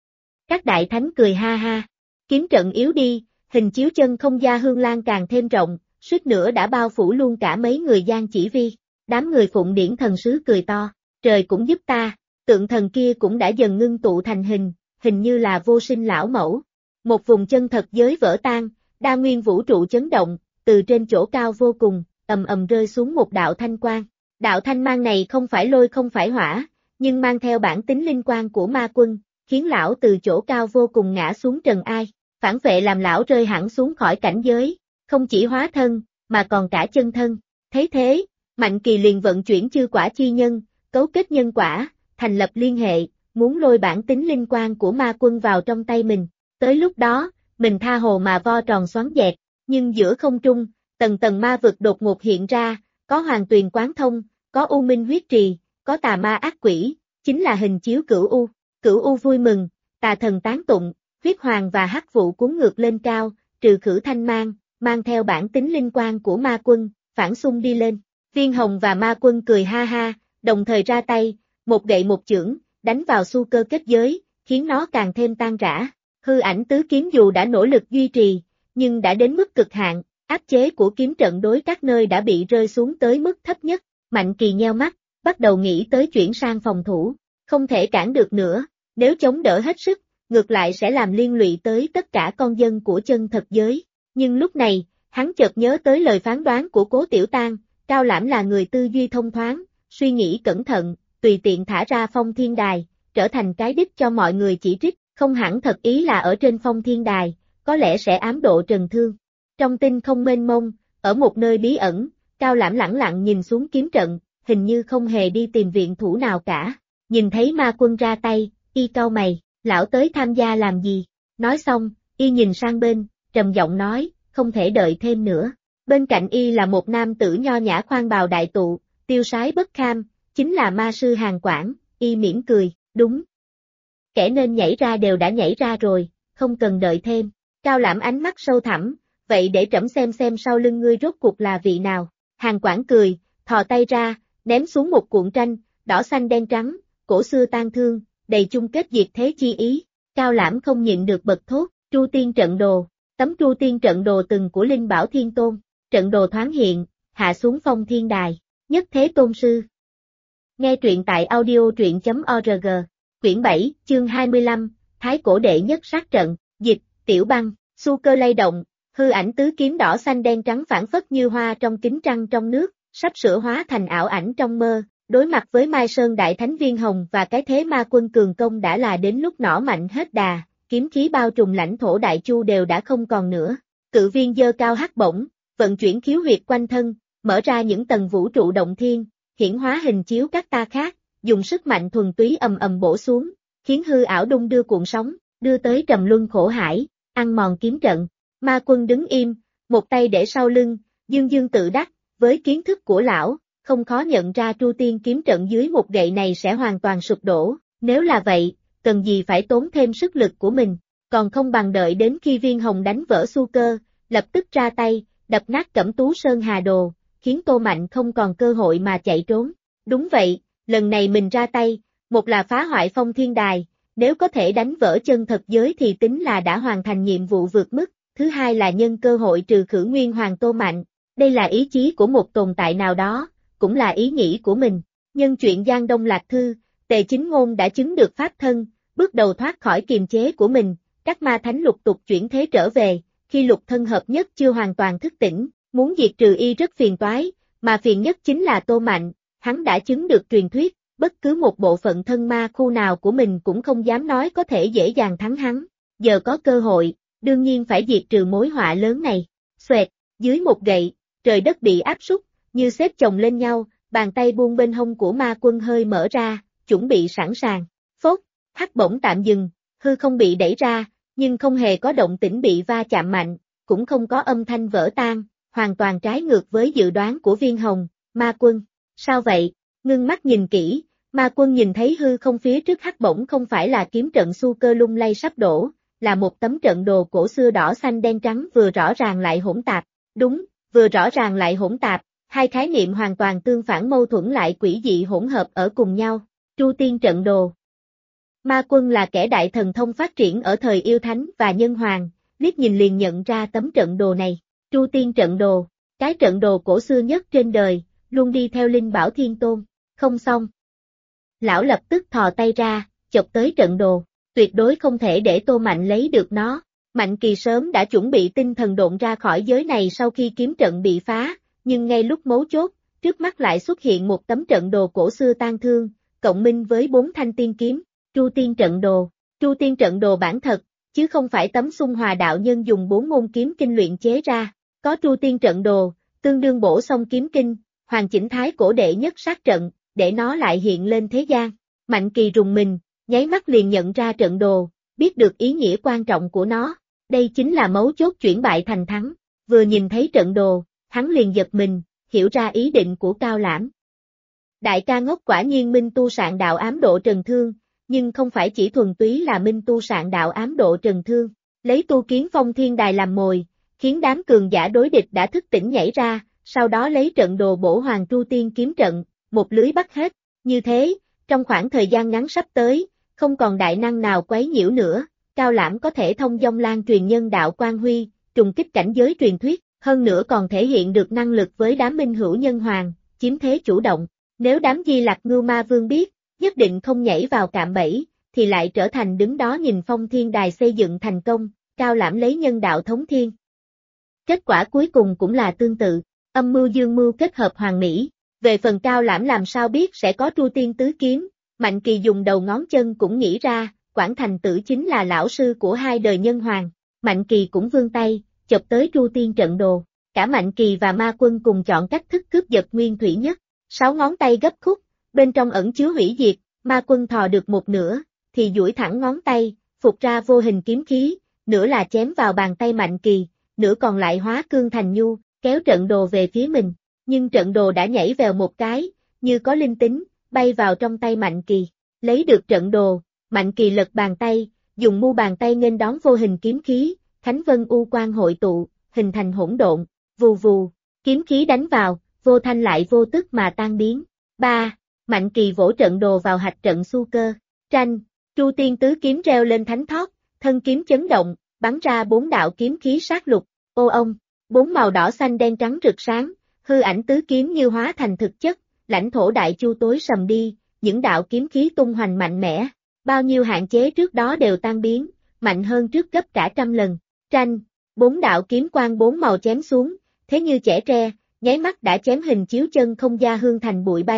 Các đại thánh cười ha ha. Kiếm trận yếu đi, hình chiếu chân không gia hương lan càng thêm rộng, suýt nữa đã bao phủ luôn cả mấy người Giang Chỉ Vi. Đám người Phụng Điển thần sứ cười to, trời cũng giúp ta, tượng thần kia cũng đã dần ngưng tụ thành hình như là vô sinh lão mẫu. Một vùng chân thật giới vỡ tan, đa nguyên vũ trụ chấn động, từ trên chỗ cao vô cùng, ầm ầm rơi xuống một đạo thanh quang. Đạo thanh mang này không phải lôi không phải hỏa, nhưng mang theo bản tính linh quang của ma quân, khiến lão từ chỗ cao vô cùng ngã xuống trần ai, phản vệ làm lão rơi hẳn xuống khỏi cảnh giới, không chỉ hóa thân, mà còn cả chân thân. Thấy thế, Mạnh Kỳ liền vận chuyển chư quả chi nhân, cấu kết nhân quả, thành lập liên hệ, muốn lôi bản tính linh quang của ma quân vào trong tay mình. Tới lúc đó, mình tha hồ mà vo tròn xoắn dẹt, nhưng giữa không trung, tầng tầng ma vực đột ngột hiện ra, có hoàng tuyền quán thông, có u minh huyết trì, có tà ma ác quỷ, chính là hình chiếu Cửu U. Cửu U vui mừng, tà thần tán tụng, huyết hoàng và hắc vụ cuốn ngược lên cao, trừ khử thanh mang, mang theo bản tính linh quang của ma quân, phản xung đi lên. Viên Hồng và ma quân cười ha ha, đồng thời ra tay, một gậy một chưởng, đánh vào xu cơ kết giới, khiến nó càng thêm tan rã. Hư ảnh tứ kiếm dù đã nỗ lực duy trì, nhưng đã đến mức cực hạn, áp chế của kiếm trận đối các nơi đã bị rơi xuống tới mức thấp nhất. Mạnh Kỳ nheo mắt, bắt đầu nghĩ tới chuyển sang phòng thủ, không thể cản được nữa, nếu chống đỡ hết sức, ngược lại sẽ làm liên lụy tới tất cả con dân của chân thật giới. Nhưng lúc này, hắn chợt nhớ tới lời phán đoán của Cố Tiểu Tang, Cao Lãm là người tư duy thông thoáng, suy nghĩ cẩn thận, tùy tiện thả ra phong thiên đài, trở thành cái đích cho mọi người chỉ trích, không hẳn thật ý là ở trên phong thiên đài, có lẽ sẽ ám độ trần thương. Trong tinh không mênh mông, ở một nơi bí ẩn, Cao Lãm lẳng lặng nhìn xuống kiếm trận, hình như không hề đi tìm viện thủ nào cả. Nhìn thấy ma quân ra tay, y cau mày, lão tới tham gia làm gì? Nói xong, y nhìn sang bên, trầm giọng nói, không thể đợi thêm nữa. Bên cạnh y là một nam tử nho nhã khoan bào đại tụ, tiêu sái bất kham, chính là ma sư Hàn Quảng, y mỉm cười, đúng. Kẻ nên nhảy ra đều đã nhảy ra rồi, không cần đợi thêm. Cao Lãm ánh mắt sâu thẳm, vậy để trẫm xem sau lưng ngươi rốt cuộc là vị nào. Hàn Quảng cười, thò tay ra, ném xuống một cuộn tranh, đỏ xanh đen trắng, cổ xưa tang thương, đầy chung kết diệt thế chi ý. Cao Lãm không nhịn được bật thốt, Tru Tiên trận đồ, tấm Tru Tiên trận đồ từng của Linh Bảo Thiên Tôn, trận đồ thoáng hiện, hạ xuống phong thiên đài, nhất thế tôn sư. Nghe truyện tại audio.org, quyển 7, chương 25, Thái Cổ Đệ Nhất Sát Trận, dịch, Tiểu Băng, xu cơ lay động, hư ảnh tứ kiếm đỏ xanh đen trắng phản phất như hoa trong kính trăng trong nước, sắp sửa hóa thành ảo ảnh trong mơ, Đối mặt với Mai Sơn Đại Thánh Viên Hồng và cái thế ma quân cường công đã là đến lúc nỏ mạnh hết đà, kiếm khí bao trùm lãnh thổ Đại Chu đều đã không còn nữa. Cự viên giơ cao hắc bổng, vận chuyển khiếu huyệt quanh thân, mở ra những tầng vũ trụ động thiên, hiển hóa hình chiếu các ta khác, dùng sức mạnh thuần túy ầm ầm bổ xuống, khiến hư ảo đung đưa cuộn sóng, đưa tới trầm luân khổ hải, ăn mòn kiếm trận. Ma quân đứng im, một tay để sau lưng, dương dương tự đắc, với kiến thức của lão, không khó nhận ra Tru Tiên kiếm trận dưới một gậy này sẽ hoàn toàn sụp đổ, nếu là vậy, cần gì phải tốn thêm sức lực của mình, còn không bằng đợi đến khi Viên Hồng đánh vỡ xu cơ, lập tức ra tay, đập nát Cẩm Tú Sơn Hà Đồ, khiến Tô Mạnh không còn cơ hội mà chạy trốn. Đúng vậy, lần này mình ra tay, một là phá hoại Phong Thiên Đài, nếu có thể đánh vỡ chân thật giới thì tính là đã hoàn thành nhiệm vụ vượt mức, thứ hai là nhân cơ hội trừ khử Nguyên Hoàng Tô Mạnh, đây là ý chí của một tồn tại nào đó, cũng là ý nghĩ của mình. Nhân chuyện Giang Đông Lạc Thư, Tề Chính Ngôn đã chứng được pháp thân, bước đầu thoát khỏi kiềm chế của mình, các ma thánh lục tục chuyển thế trở về, khi lục thân hợp nhất chưa hoàn toàn thức tỉnh, muốn diệt trừ y rất phiền toái, mà phiền nhất chính là Tô Mạnh, hắn đã chứng được truyền thuyết, bất cứ một bộ phận thân ma khu nào của mình cũng không dám nói có thể dễ dàng thắng hắn, giờ có cơ hội, đương nhiên phải diệt trừ mối họa lớn này. Xoẹt, dưới một gậy, trời đất bị áp súc, như xếp chồng lên nhau, bàn tay buông bên hông của ma quân hơi mở ra, chuẩn bị sẵn sàng. Phốt, hắc bổng tạm dừng, hư không bị đẩy ra, nhưng không hề có động tĩnh bị va chạm mạnh, cũng không có âm thanh vỡ tan, hoàn toàn trái ngược với dự đoán của Viên Hồng. Ma quân, sao vậy? Ngưng mắt nhìn kỹ, ma quân nhìn thấy hư không phía trước hắc bổng không phải là kiếm trận xu cơ lung lay sắp đổ, là một tấm trận đồ cổ xưa đỏ xanh đen trắng vừa rõ ràng lại hỗn tạp. Đúng, vừa rõ ràng lại hỗn tạp, hai khái niệm hoàn toàn tương phản mâu thuẫn lại quỷ dị hỗn hợp ở cùng nhau. Tru Tiên trận đồ. Ma quân là kẻ đại thần thông phát triển ở thời yêu thánh và nhân hoàng, liếc nhìn liền nhận ra tấm trận đồ này. Tru Tiên trận đồ, cái trận đồ cổ xưa nhất trên đời, luôn đi theo Linh Bảo Thiên Tôn. Không xong. Lão lập tức thò tay ra, chộp tới trận đồ, tuyệt đối không thể để Tô Mạnh lấy được nó. Mạnh Kỳ sớm đã chuẩn bị tinh thần độn ra khỏi giới này sau khi kiếm trận bị phá, nhưng ngay lúc mấu chốt, trước mắt lại xuất hiện một tấm trận đồ cổ xưa tang thương, cộng minh với 4 thanh tiên kiếm. Tru Tiên trận đồ. Tru Tiên trận đồ bản thật, chứ không phải tấm Xung Hòa đạo nhân dùng 4 môn kiếm kinh luyện chế ra. Có Tru Tiên trận đồ, tương đương bổ song kiếm kinh, hoàn chỉnh thái cổ đệ nhất sát trận, để nó lại hiện lên thế gian. Mạnh Kỳ rùng mình, nháy mắt liền nhận ra trận đồ, biết được ý nghĩa quan trọng của nó. Đây chính là mấu chốt chuyển bại thành thắng. Vừa nhìn thấy trận đồ, hắn liền giật mình, hiểu ra ý định của Cao Lãm. Đại ca ngốc quả nhiên minh tu sạn đạo ám độ trần thương, nhưng không phải chỉ thuần túy là minh tu sạn đạo ám độ trần thương, lấy tu kiến Phong Thiên Đài làm mồi, khiến đám cường giả đối địch đã thức tỉnh nhảy ra, sau đó lấy trận đồ bổ hoàng Tru Tiên kiếm trận, một lưới bắt hết. Như thế, trong khoảng thời gian ngắn sắp tới, không còn đại năng nào quấy nhiễu nữa, Cao Lãm có thể thông dong lan truyền nhân đạo quang huy, trùng kích cảnh giới truyền thuyết, hơn nữa còn thể hiện được năng lực với đám minh hữu nhân hoàng, chiếm thế chủ động. Nếu đám Di Lặc Ngưu Ma Vương biết, nhất định không nhảy vào cạm bẫy, thì lại trở thành đứng đó nhìn Phong Thiên Đài xây dựng thành công, Cao Lãm lấy nhân đạo thống thiên. Kết quả cuối cùng cũng là tương tự, âm mưu dương mưu kết hợp hoàn mỹ. Về phần Cao Lãm làm sao biết sẽ có Tru Tiên tứ kiếm, Mạnh Kỳ dùng đầu ngón chân cũng nghĩ ra, Quảng Thành Tử chính là lão sư của hai đời nhân hoàng. Mạnh Kỳ cũng vươn tay, chộp tới Tru Tiên trận đồ. Cả Mạnh Kỳ và ma quân cùng chọn cách thức cướp giật nguyên thủy nhất. 6 ngón tay gấp khúc, bên trong ẩn chứa hủy diệt, ma quân thò được một nửa, thì duỗi thẳng ngón tay, phục ra vô hình kiếm khí, nửa là chém vào bàn tay Mạnh Kỳ, nửa còn lại hóa cương thành nhu, kéo trận đồ về phía mình. Nhưng trận đồ đã nhảy vèo một cái, như có linh tính, bay vào trong tay Mạnh Kỳ. Lấy được trận đồ, Mạnh Kỳ lật bàn tay, dùng mu bàn tay nghênh đón vô hình kiếm khí, Khánh Vân U Quang hội tụ, hình thành hỗn độn, vù vù, kiếm khí đánh vào, vô thanh lại vô tức mà tan biến. 3. Mạnh Kỳ vỗ trận đồ vào hạch trận xu cơ. Tranh, Tru Tiên tứ kiếm reo lên thánh thót, thân kiếm chấn động, bắn ra 4 đạo kiếm khí sát lục. Ô ông, 4 màu đỏ xanh đen trắng rực sáng, hư ảnh tứ kiếm như hóa thành thực chất, lãnh thổ Đại Chu tối sầm đi, những đạo kiếm khí tung hoành mạnh mẽ. Bao nhiêu hạn chế trước đó đều tan biến, mạnh hơn trước gấp cả trăm lần. Tranh, 4 đạo kiếm quang 4 màu chém xuống, thế như chẻ tre, nháy mắt đã chém hình chiếu chân không gia hương thành bụi bay,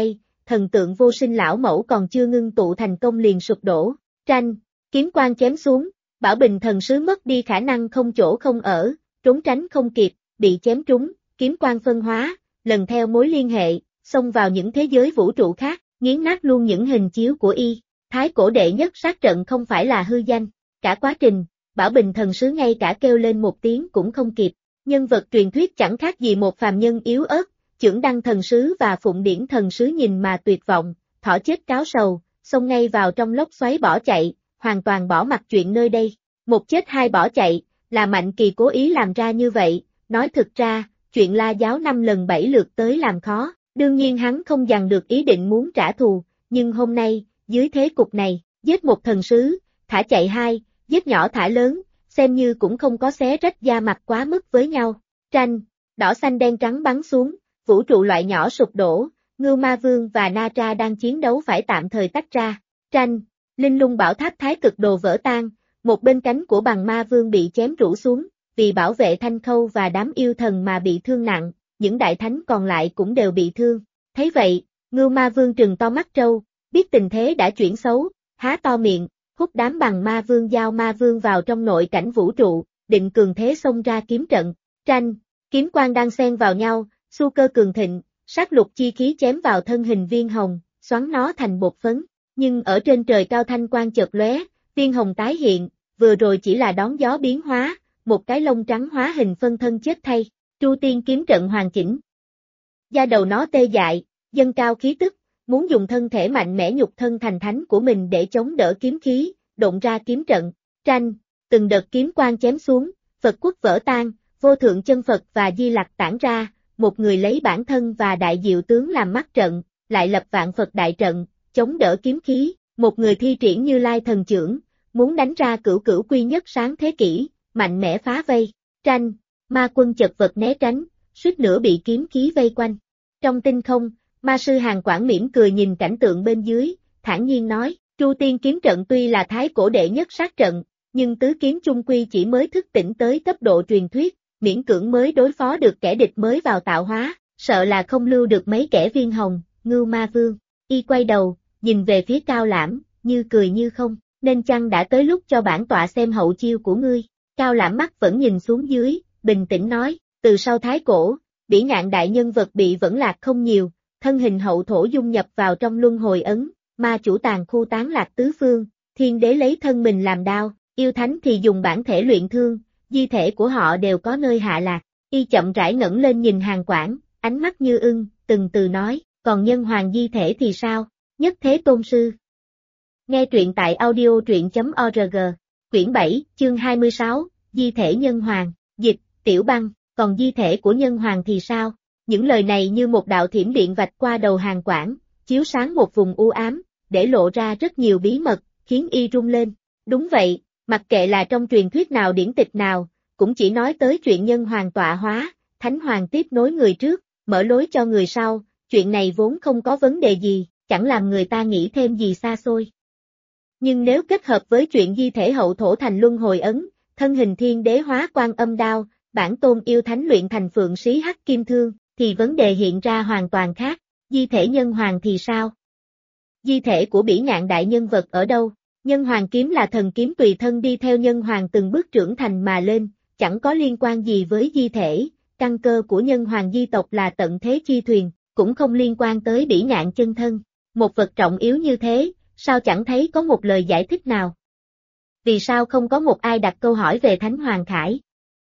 thần tượng vô sinh lão mẫu còn chưa ngưng tụ thành công liền sụp đổ. Tranh, kiếm quang chém xuống, Bảo Bình thần sứ mất đi khả năng không chỗ không ở, trốn tránh không kịp, bị chém trúng, kiếm quang phân hóa, lần theo mối liên hệ, xông vào những thế giới vũ trụ khác, nghiến nát luôn những hình chiếu của y. Thái cổ đệ nhất sát trận không phải là hư danh, cả quá trình, Bảo Bình thần sứ ngay cả kêu lên một tiếng cũng không kịp. Nhân vật truyền thuyết chẳng khác gì một phàm nhân yếu ớt, Chưởng Đăng thần sứ và Phụng Điển thần sứ nhìn mà tuyệt vọng, thỏ chết cáo sầu, xông ngay vào trong lốc xoáy bỏ chạy, hoàn toàn bỏ mặc chuyện nơi đây. Một chết hai bỏ chạy, là Mạnh Kỳ cố ý làm ra như vậy, nói thực ra, chuyện La Giáo 5 lần 7 lượt tới làm khó, đương nhiên hắn không dằn được ý định muốn trả thù, nhưng hôm nay, dưới thế cục này, giết một thần sứ, thả chạy hai, giết nhỏ thả lớn, xem như cũng không có xé rách da mặt quá mức với nhau. Tranh, đỏ xanh đen trắng bắn xuống, vũ trụ loại nhỏ sụp đổ, Ngưu Ma Vương và Na Tra đang chiến đấu phải tạm thời tách ra. Tranh, Linh Lung Bảo Tháp Thái Cực Đồ vỡ tan, một bên cánh của Bằng Ma Vương bị chém rũ xuống, vì bảo vệ Thanh Khâu và đám yêu thần mà bị thương nặng, những đại thánh còn lại cũng đều bị thương. Thấy vậy, Ngưu Ma Vương trừng to mắt trâu, biết tình thế đã chuyển xấu, há to miệng, hút đám Bằng Ma Vương giao Ma Vương vào trong nội cảnh vũ trụ, định cường thế xông ra kiếm trận. Tranh, kiếm quang đang xen vào nhau, xu cơ cường thịnh, sát lục chi khí chém vào thân hình Viên Hồng, xoắn nó thành bột phấn. Nhưng ở trên trời cao thanh quang chợt lóe, Viên Hồng tái hiện, vừa rồi chỉ là đón gió biến hóa, một cái lông trắng hóa hình phân thân chết thay. Tru Tiên kiếm trận hoàn chỉnh. Da đầu nó tê dại, dâng cao khí tức, muốn dùng thân thể mạnh mẽ nhục thân thành thánh của mình để chống đỡ kiếm khí, độn ra kiếm trận. Tranh, từng đợt kiếm quang chém xuống, Phật quốc vỡ tan, vô thượng chân Phật và Di Lặc tản ra, một người lấy bản thân và đại diệu tướng làm mắt trận, lại lập vạn Phật đại trận, chống đỡ kiếm khí, một người thi triển Như Lai thần chưởng, muốn đánh ra cửu cửu quy nhất sáng thế kỷ, mạnh mẽ phá vây. Tranh, ma quân chật vật né tránh, suýt nữa bị kiếm khí vây quanh. Trong tinh không, ma sư Hàn Quảng mỉm cười nhìn cảnh tượng bên dưới, thản nhiên nói, Tru Tiên kiếm trận tuy là thái cổ đệ nhất sát trận, nhưng tứ kiếm chung quy chỉ mới thức tỉnh tới cấp độ truyền thuyết, miễn cưỡng mới đối phó được kẻ địch mới vào tạo hóa, sợ là không lưu được mấy kẻ Viên Hồng, Ngưu Ma Vương. Y quay đầu, nhìn về phía Cao Lãm, như cười như không, nên chăng đã tới lúc cho bản tọa xem hậu chiêu của ngươi. Cao Lãm mắt vẫn nhìn xuống dưới, bình tĩnh nói, từ sau thái cổ, Bỉ Ngạn đại nhân vật bị vẫn lạc không nhiều, thân hình hậu thổ dung nhập vào trong luân hồi ấn, ma chủ tàn khu tán lạc tứ phương, thiên đế lấy thân mình làm đao, yêu thánh thì dùng bản thể luyện thương, di thể của họ đều có nơi hạ lạc. Y chậm rãi ngẩng lên nhìn Hàn Quảng, ánh mắt như ưng, từng từ nói, còn nhân hoàng di thể thì sao? Nhất Thế Tôn Sư. Nghe truyện tại audio truyện.org, quyển 7, chương 26, di thể nhân hoàng, dịch, Tiểu Băng, còn di thể của nhân hoàng thì sao? Những lời này như một đạo thiểm điện vạch qua đầu Hàn Quảng, chiếu sáng một vùng u ám, để lộ ra rất nhiều bí mật, khiến y rung lên. Đúng vậy, mặc kệ là trong truyền thuyết nào điển tịch nào, cũng chỉ nói tới chuyện nhân hoàng tọa hóa, thánh hoàng tiếp nối người trước, mở lối cho người sau, chuyện này vốn không có vấn đề gì, chẳng làm người ta nghĩ thêm gì xa xôi. Nhưng nếu kết hợp với chuyện di thể hậu thổ thành luân hồi ấn, thân hình thiên đế hóa Quan Âm đao, bản tôn yêu thánh luyện thành phượng xí hắc kim thương, thì vấn đề hiện ra hoàn toàn khác. Di thể nhân hoàng thì sao? Di thể của Bỉ Ngạn đại nhân vật ở đâu? Nhân hoàng kiếm là thần kiếm tùy thân đi theo nhân hoàng từng bước trưởng thành mà lên, chẳng có liên quan gì với di thể, căn cơ của nhân hoàng di tộc là tận thế chi thuyền, cũng không liên quan tới Bỉ Ngạn chân thân. Một vật trọng yếu như thế, sao chẳng thấy có một lời giải thích nào? Vì sao không có một ai đặt câu hỏi về Thánh Hoàng Khải?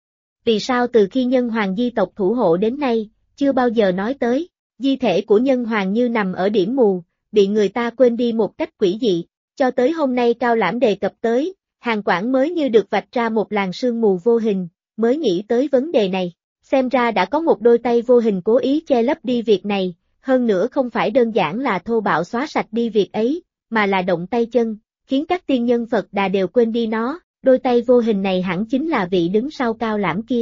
Vì sao từ khi nhân hoàng di tộc thủ hộ đến nay, chưa bao giờ nói tới, di thể của nhân hoàng như nằm ở điểm mù, bị người ta quên đi một cách quỷ dị, cho tới hôm nay Cao Lãm đề cập tới, Hàn Quảng mới như được vạch ra một làn sương mù vô hình, mới nghĩ tới vấn đề này, xem ra đã có một đôi tay vô hình cố ý che lấp đi việc này, hơn nữa không phải đơn giản là thô bạo xóa sạch đi việc ấy, mà là động tay chân, khiến các tiên nhân Phật Đà đều quên đi nó, đôi tay vô hình này hẳn chính là vị đứng sau Cao Lãm kia.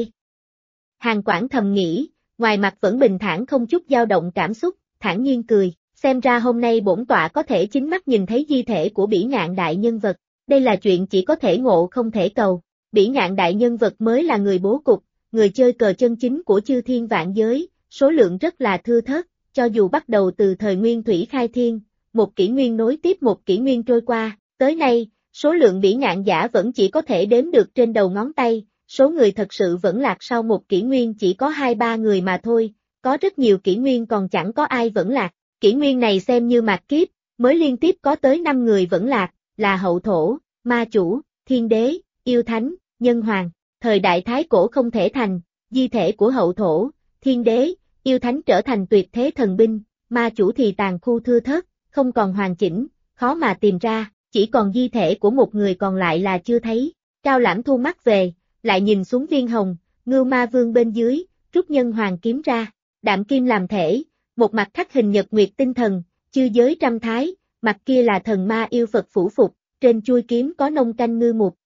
Hàn Quảng thầm nghĩ, ngoài mặt vẫn bình thản không chút dao động cảm xúc, thản nhiên cười, xem ra hôm nay bổn tọa có thể chính mắt nhìn thấy di thể của Bỉ Ngạn đại nhân vật, đây là chuyện chỉ có thể ngộ không thể cầu, Bỉ Ngạn đại nhân vật mới là người bố cục, người chơi cờ chân chính của chư thiên vạn giới, số lượng rất là thưa thớt, cho dù bắt đầu từ thời Nguyên Thủy khai thiên, một kỷ nguyên nối tiếp một kỷ nguyên trôi qua, tới nay, số lượng bỉ ngạn giả vẫn chỉ có thể đếm được trên đầu ngón tay, số người thật sự vẫn lạc sau một kỷ nguyên chỉ có 2-3 người mà thôi, có rất nhiều kỷ nguyên còn chẳng có ai vẫn lạc, kỷ nguyên này xem như mạt kiếp, mới liên tiếp có tới 5 người vẫn lạc, là hậu thổ, ma chủ, thiên đế, yêu thánh, nhân hoàng, thời đại thái cổ không thể thành, di thể của hậu thổ, thiên đế, yêu thánh trở thành tuyệt thế thần binh, ma chủ thì tàn khu thưa thớt, không còn hoàn chỉnh, khó mà tìm ra, chỉ còn di thể của một người còn lại là chưa thấy. Cao Lãm thu mắt về, lại nhìn xuống viên hồng, Ngưu Ma Vương bên dưới, rút nhân hoàng kiếm ra, đạm kim làm thể, một mặt khắc hình nhật nguyệt tinh thần, chư giới trăm thái, mặt kia là thần ma yêu Phật phủ phục, trên chuôi kiếm có nông canh ngư mục.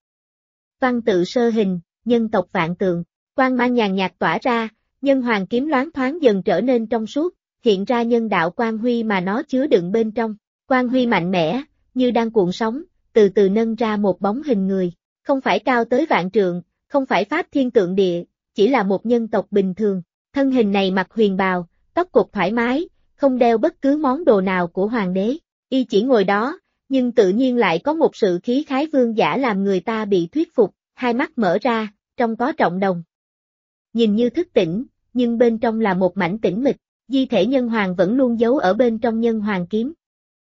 Văn tự sơ hình, nhân tộc vạn tượng, quang mang nhàn nhạt tỏa ra, nhân hoàng kiếm loáng thoáng dần trở nên trong suốt, hiện ra nhân đạo quang huy mà nó chứa đựng bên trong, quang huy mạnh mẽ, như đang cuộn sóng, từ từ nâng ra một bóng hình người, không phải cao tới vạn trượng, không phải pháp thiên tượng địa, chỉ là một nhân tộc bình thường, thân hình này mặc huyền bào, tóc cột thoải mái, không đeo bất cứ món đồ nào của hoàng đế, y chỉ ngồi đó, nhưng tự nhiên lại có một sự khí khái vương giả làm người ta bị thuyết phục, hai mắt mở ra, trong có trọng đồng. Nhìn như thức tỉnh, nhưng bên trong là một mảnh tĩnh mịch, di thể nhân hoàng vẫn luôn giấu ở bên trong nhân hoàng kiếm.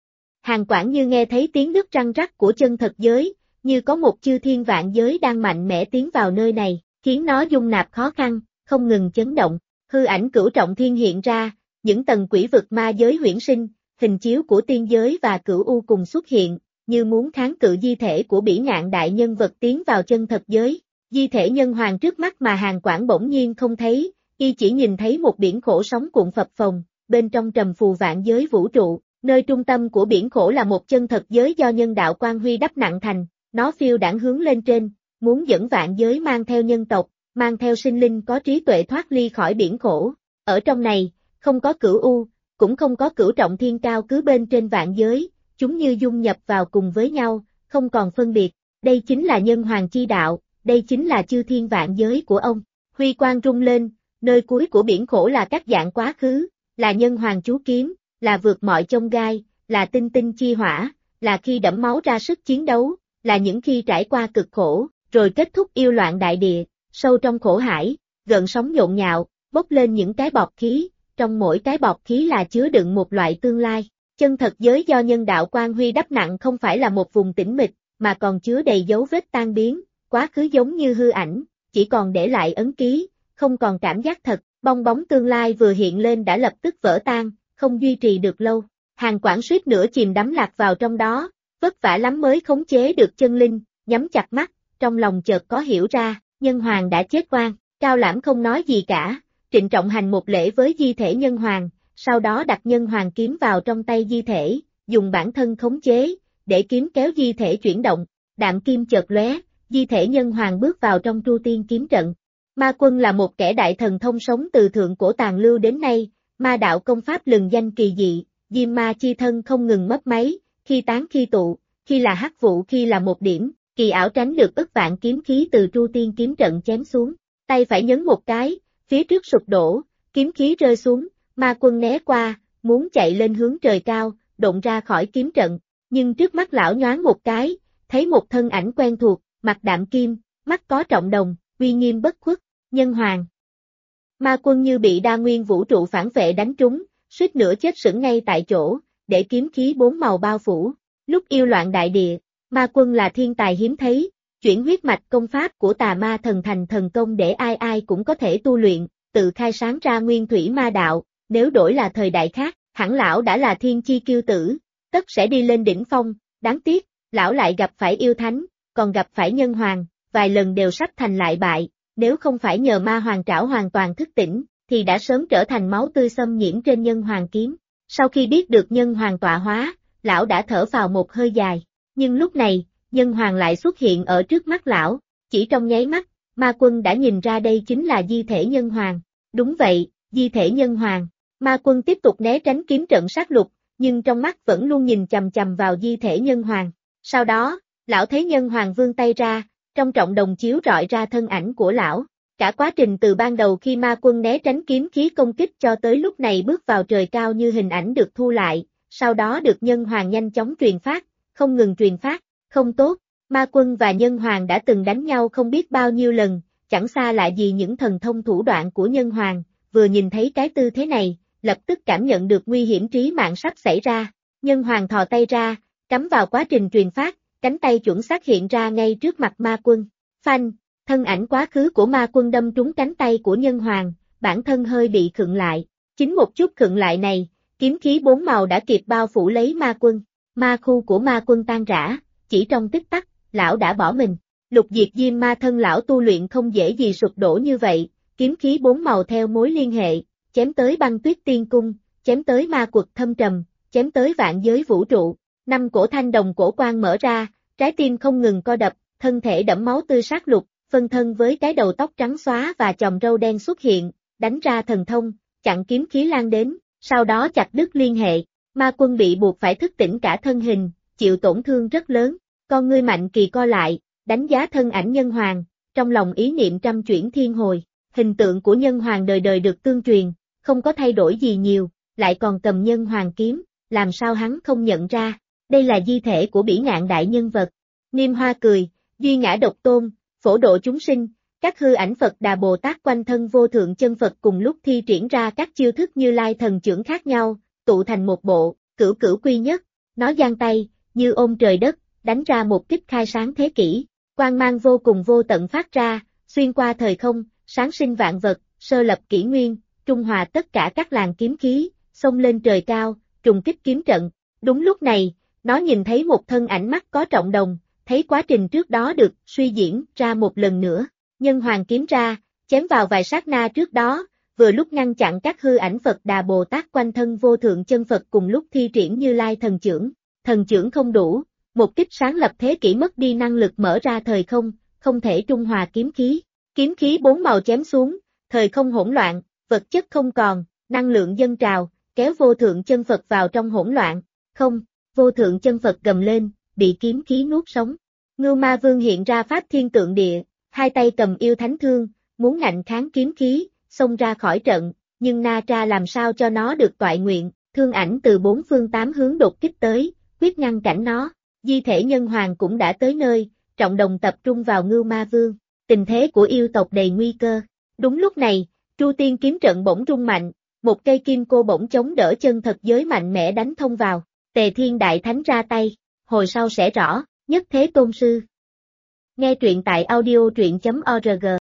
Hàn Quảng như nghe thấy tiếng nứt răng rắc của chân thật giới, như có một chư thiên vạn giới đang mạnh mẽ tiến vào nơi này, khiến nó dung nạp khó khăn, không ngừng chấn động, hư ảnh cửu trọng thiên hiện ra, những tầng quỷ vực ma giới huyễn sinh, hình chiếu của tiên giới và cửu u cùng xuất hiện, như muốn kháng cự di thể của bỉ ngạn đại nhân vật tiến vào chân thật giới. Di thể nhân hoàng trước mắt mà Hàn Quảng bỗng nhiên không thấy, y chỉ nhìn thấy một biển khổ sóng cuộn phập phồng, bên trong trầm phù vạn giới vũ trụ, nơi trung tâm của biển khổ là một chân thật giới do nhân đạo quang huy đắp nặng thành, nó phiêu đãng hướng lên trên, muốn dẫn vạn giới mang theo nhân tộc, mang theo sinh linh có trí tuệ thoát ly khỏi biển khổ. Ở trong này, không có cửu u, cũng không có cửu trọng thiên cao cứ bên trên vạn giới, chúng như dung nhập vào cùng với nhau, không còn phân biệt. Đây chính là nhân hoàng chi đạo, đây chính là chư thiên vạn giới của ông. Huy quang rung lên, nơi cuối của biển khổ là các dạng quá khứ, là nhân hoàng chú kiếm, là vượt mọi chông gai, là tinh tinh chi hỏa, là khi đẫm máu ra sức chiến đấu, là những khi trải qua cực khổ, rồi kết thúc yêu loạn đại địa, sâu trong khổ hải, gợn sóng nhộn nhạo, bốc lên những cái bọt khí, trong mỗi cái bọt khí là chứa đựng một loại tương lai. Chân thật giới do nhân đạo quang huy đắp nặng không phải là một vùng tĩnh mịch, mà còn chứa đầy dấu vết tan biến, quá khứ giống như hư ảnh, chỉ còn để lại ấn ký, không còn cảm giác thật, bong bóng tương lai vừa hiện lên đã lập tức vỡ tan, không duy trì được lâu. Hàn Quảng suýt nữa chìm đắm lạc vào trong đó, vất vả lắm mới khống chế được chân linh, nhắm chặt mắt, trong lòng chợt có hiểu ra, nhân hoàng đã chết oan. Cao Lãm không nói gì cả, trịnh trọng hành một lễ với di thể nhân hoàng, sau đó đặt nhân hoàng kiếm vào trong tay di thể, dùng bản thân khống chế, để kiếm kéo di thể chuyển động, đạm kim chợt lóe, di thể nhân hoàng bước vào trong Tru Tiên kiếm trận. Ma Quân là một kẻ đại thần thông sống từ thượng cổ tàn lưu đến nay, ma đạo công pháp lừng danh kỳ dị, diêm ma chi thân không ngừng mấp máy, khi tán khi tụ, khi là hắc vụ khi là một điểm, kỳ ảo tránh được ức vạn kiếm khí từ Tru Tiên kiếm trận chém xuống, tay phải nhấn một cái, phía trước sụp đổ, kiếm khí rơi xuống, Ma Quân né qua, muốn chạy lên hướng trời cao, độn ra khỏi kiếm trận, nhưng trước mắt lão nhoáng một cái, thấy một thân ảnh quen thuộc, mặt đạm kim, mắt có trọng đồng, uy nghiêm bất khuất, nhân hoàng. Ma Quân như bị đa nguyên vũ trụ phản vệ đánh trúng, suýt nữa chết sững ngay tại chỗ, để kiếm khí bốn màu bao phủ. Lúc yêu loạn đại địa, Ma Quân là thiên tài hiếm thấy, chuyển huyết mạch công pháp của tà ma thần thành thần công để ai ai cũng có thể tu luyện, tự khai sáng ra nguyên thủy ma đạo, nếu đổi là thời đại khác, hẳn lão đã là thiên chi kiêu tử, tất sẽ đi lên đỉnh phong, đáng tiếc, lão lại gặp phải yêu thánh, còn gặp phải nhân hoàng, vài lần đều sắp thành lại bại, nếu không phải nhờ ma hoàng trảo hoàn toàn thức tỉnh, thì đã sớm trở thành máu tươi xâm nhiễm trên nhân hoàng kiếm. Sau khi biết được nhân hoàng tọa hóa, lão đã thở vào một hơi dài, nhưng lúc này, nhân hoàng lại xuất hiện ở trước mắt lão, chỉ trong nháy mắt, Ma Quân đã nhìn ra đây chính là di thể nhân hoàng. Đúng vậy, di thể nhân hoàng. Ma Quân tiếp tục né tránh kiếm trận sát lục, nhưng trong mắt vẫn luôn nhìn chằm chằm vào di thể nhân hoàng. Sau đó, lão thấy nhân hoàng vươn tay ra, trong trọng đồng chiếu rọi ra thân ảnh của lão. Cả quá trình từ ban đầu khi ma quân né tránh kiếm khí công kích cho tới lúc này bước vào trời cao như hình ảnh được thu lại, sau đó được nhân hoàng nhanh chóng truyền phát, không ngừng truyền phát, không tốt, ma quân và nhân hoàng đã từng đánh nhau không biết bao nhiêu lần, chẳng xa lạ gì những thần thông thủ đoạn của nhân hoàng, vừa nhìn thấy cái tư thế này, lập tức cảm nhận được nguy hiểm trí mạng sắp xảy ra, nhân hoàng thò tay ra, cắm vào quá trình truyền phát, cánh tay chuẩn xác hiện ra ngay trước mặt ma quân, phanh, thân ảnh quá khứ của ma quân đâm trúng cánh tay của nhân hoàng, bản thân hơi bị khựng lại, chính một chút khựng lại này, kiếm khí bốn màu đã kịp bao phủ lấy ma quân, ma khu của ma quân tan rã, chỉ trong tích tắc, lão đã bỏ mình, lục diệt diêm ma thân lão tu luyện không dễ gì sụp đổ như vậy, kiếm khí bốn màu theo mối liên hệ, chém tới băng tuyết tiên cung, chém tới ma quật thâm trầm, chém tới vạn giới vũ trụ, năm cổ thanh đồng cổ quan mở ra, trái tim không ngừng co đập, thân thể đẫm máu tươi sát lục, phân thân với cái đầu tóc trắng xóa và chòm râu đen xuất hiện, đánh ra thần thông, chặn kiếm khí lan đến, sau đó chặt đứt liên hệ, ma quân bị buộc phải thức tỉnh cả thân hình, chịu tổn thương rất lớn, con ngươi mạnh kỳ co lại, đánh giá thân ảnh nhân hoàng, trong lòng ý niệm trăm chuyển thiên hồi, hình tượng của nhân hoàng đời đời được tương truyền, không có thay đổi gì nhiều, lại còn cầm nhân hoàng kiếm, làm sao hắn không nhận ra, đây là di thể của bỉ ngạn đại nhân vật. Niêm Hoa cười, duy ngã độc tôn, phổ độ chúng sinh, các hư ảnh Phật Đà Bồ Tát quanh thân vô thượng chân Phật cùng lúc thi triển ra các chiêu thức Như Lai thần chưởng khác nhau, tụ thành một bộ, cửu cửu quy nhất, nó giang tay, như ôm trời đất, đánh ra một kích khai sáng thế kỷ, quang mang vô cùng vô tận phát ra, xuyên qua thời không, sáng sinh vạn vật, sơ lập kỷ nguyên, trung hòa tất cả các làn kiếm khí, xông lên trời cao, trùng kích kiếm trận. Đúng lúc này, nó nhìn thấy một thân ảnh mắt có trọng đồng, thấy quá trình trước đó được suy diễn ra một lần nữa, nhân hoàng kiếm ra, chém vào vài sát na trước đó, vừa lúc ngăn chặn các hư ảnh Phật Đà Bồ Tát quanh thân vô thượng chân Phật cùng lúc thi triển Như Lai thần chưởng không đủ, một kích sáng lập thế kỷ mất đi năng lực mở ra thời không, không thể trung hòa kiếm khí bốn màu chém xuống, thời không hỗn loạn, vật chất không còn, năng lượng dâng trào, kéo vô thượng chân Phật vào trong hỗn loạn, không, vô thượng chân Phật gầm lên, bị kiếm khí nuốt sống. Ngưu Ma Vương hiện ra pháp thiên tượng địa, hai tay cầm yêu thánh thương, muốn ngạnh kháng kiếm khí, xông ra khỏi trận, nhưng Na Tra làm sao cho nó được toại nguyện, thương ảnh từ bốn phương tám hướng đột kích tới, quyết ngăn cản nó, di thể nhân hoàng cũng đã tới nơi, trọng đồng tập trung vào Ngưu Ma Vương, tình thế của yêu tộc đầy nguy cơ. Đúng lúc này, Tru Tiên kiếm trận bỗng rung mạnh, một cây kim cô bỗng chống đỡ chân thật giới mạnh mẽ đánh thông vào, Tề Thiên Đại Thánh ra tay, hồi sau sẽ rõ, nhất thế tôn sư. Nghe truyện tại audio truyện.org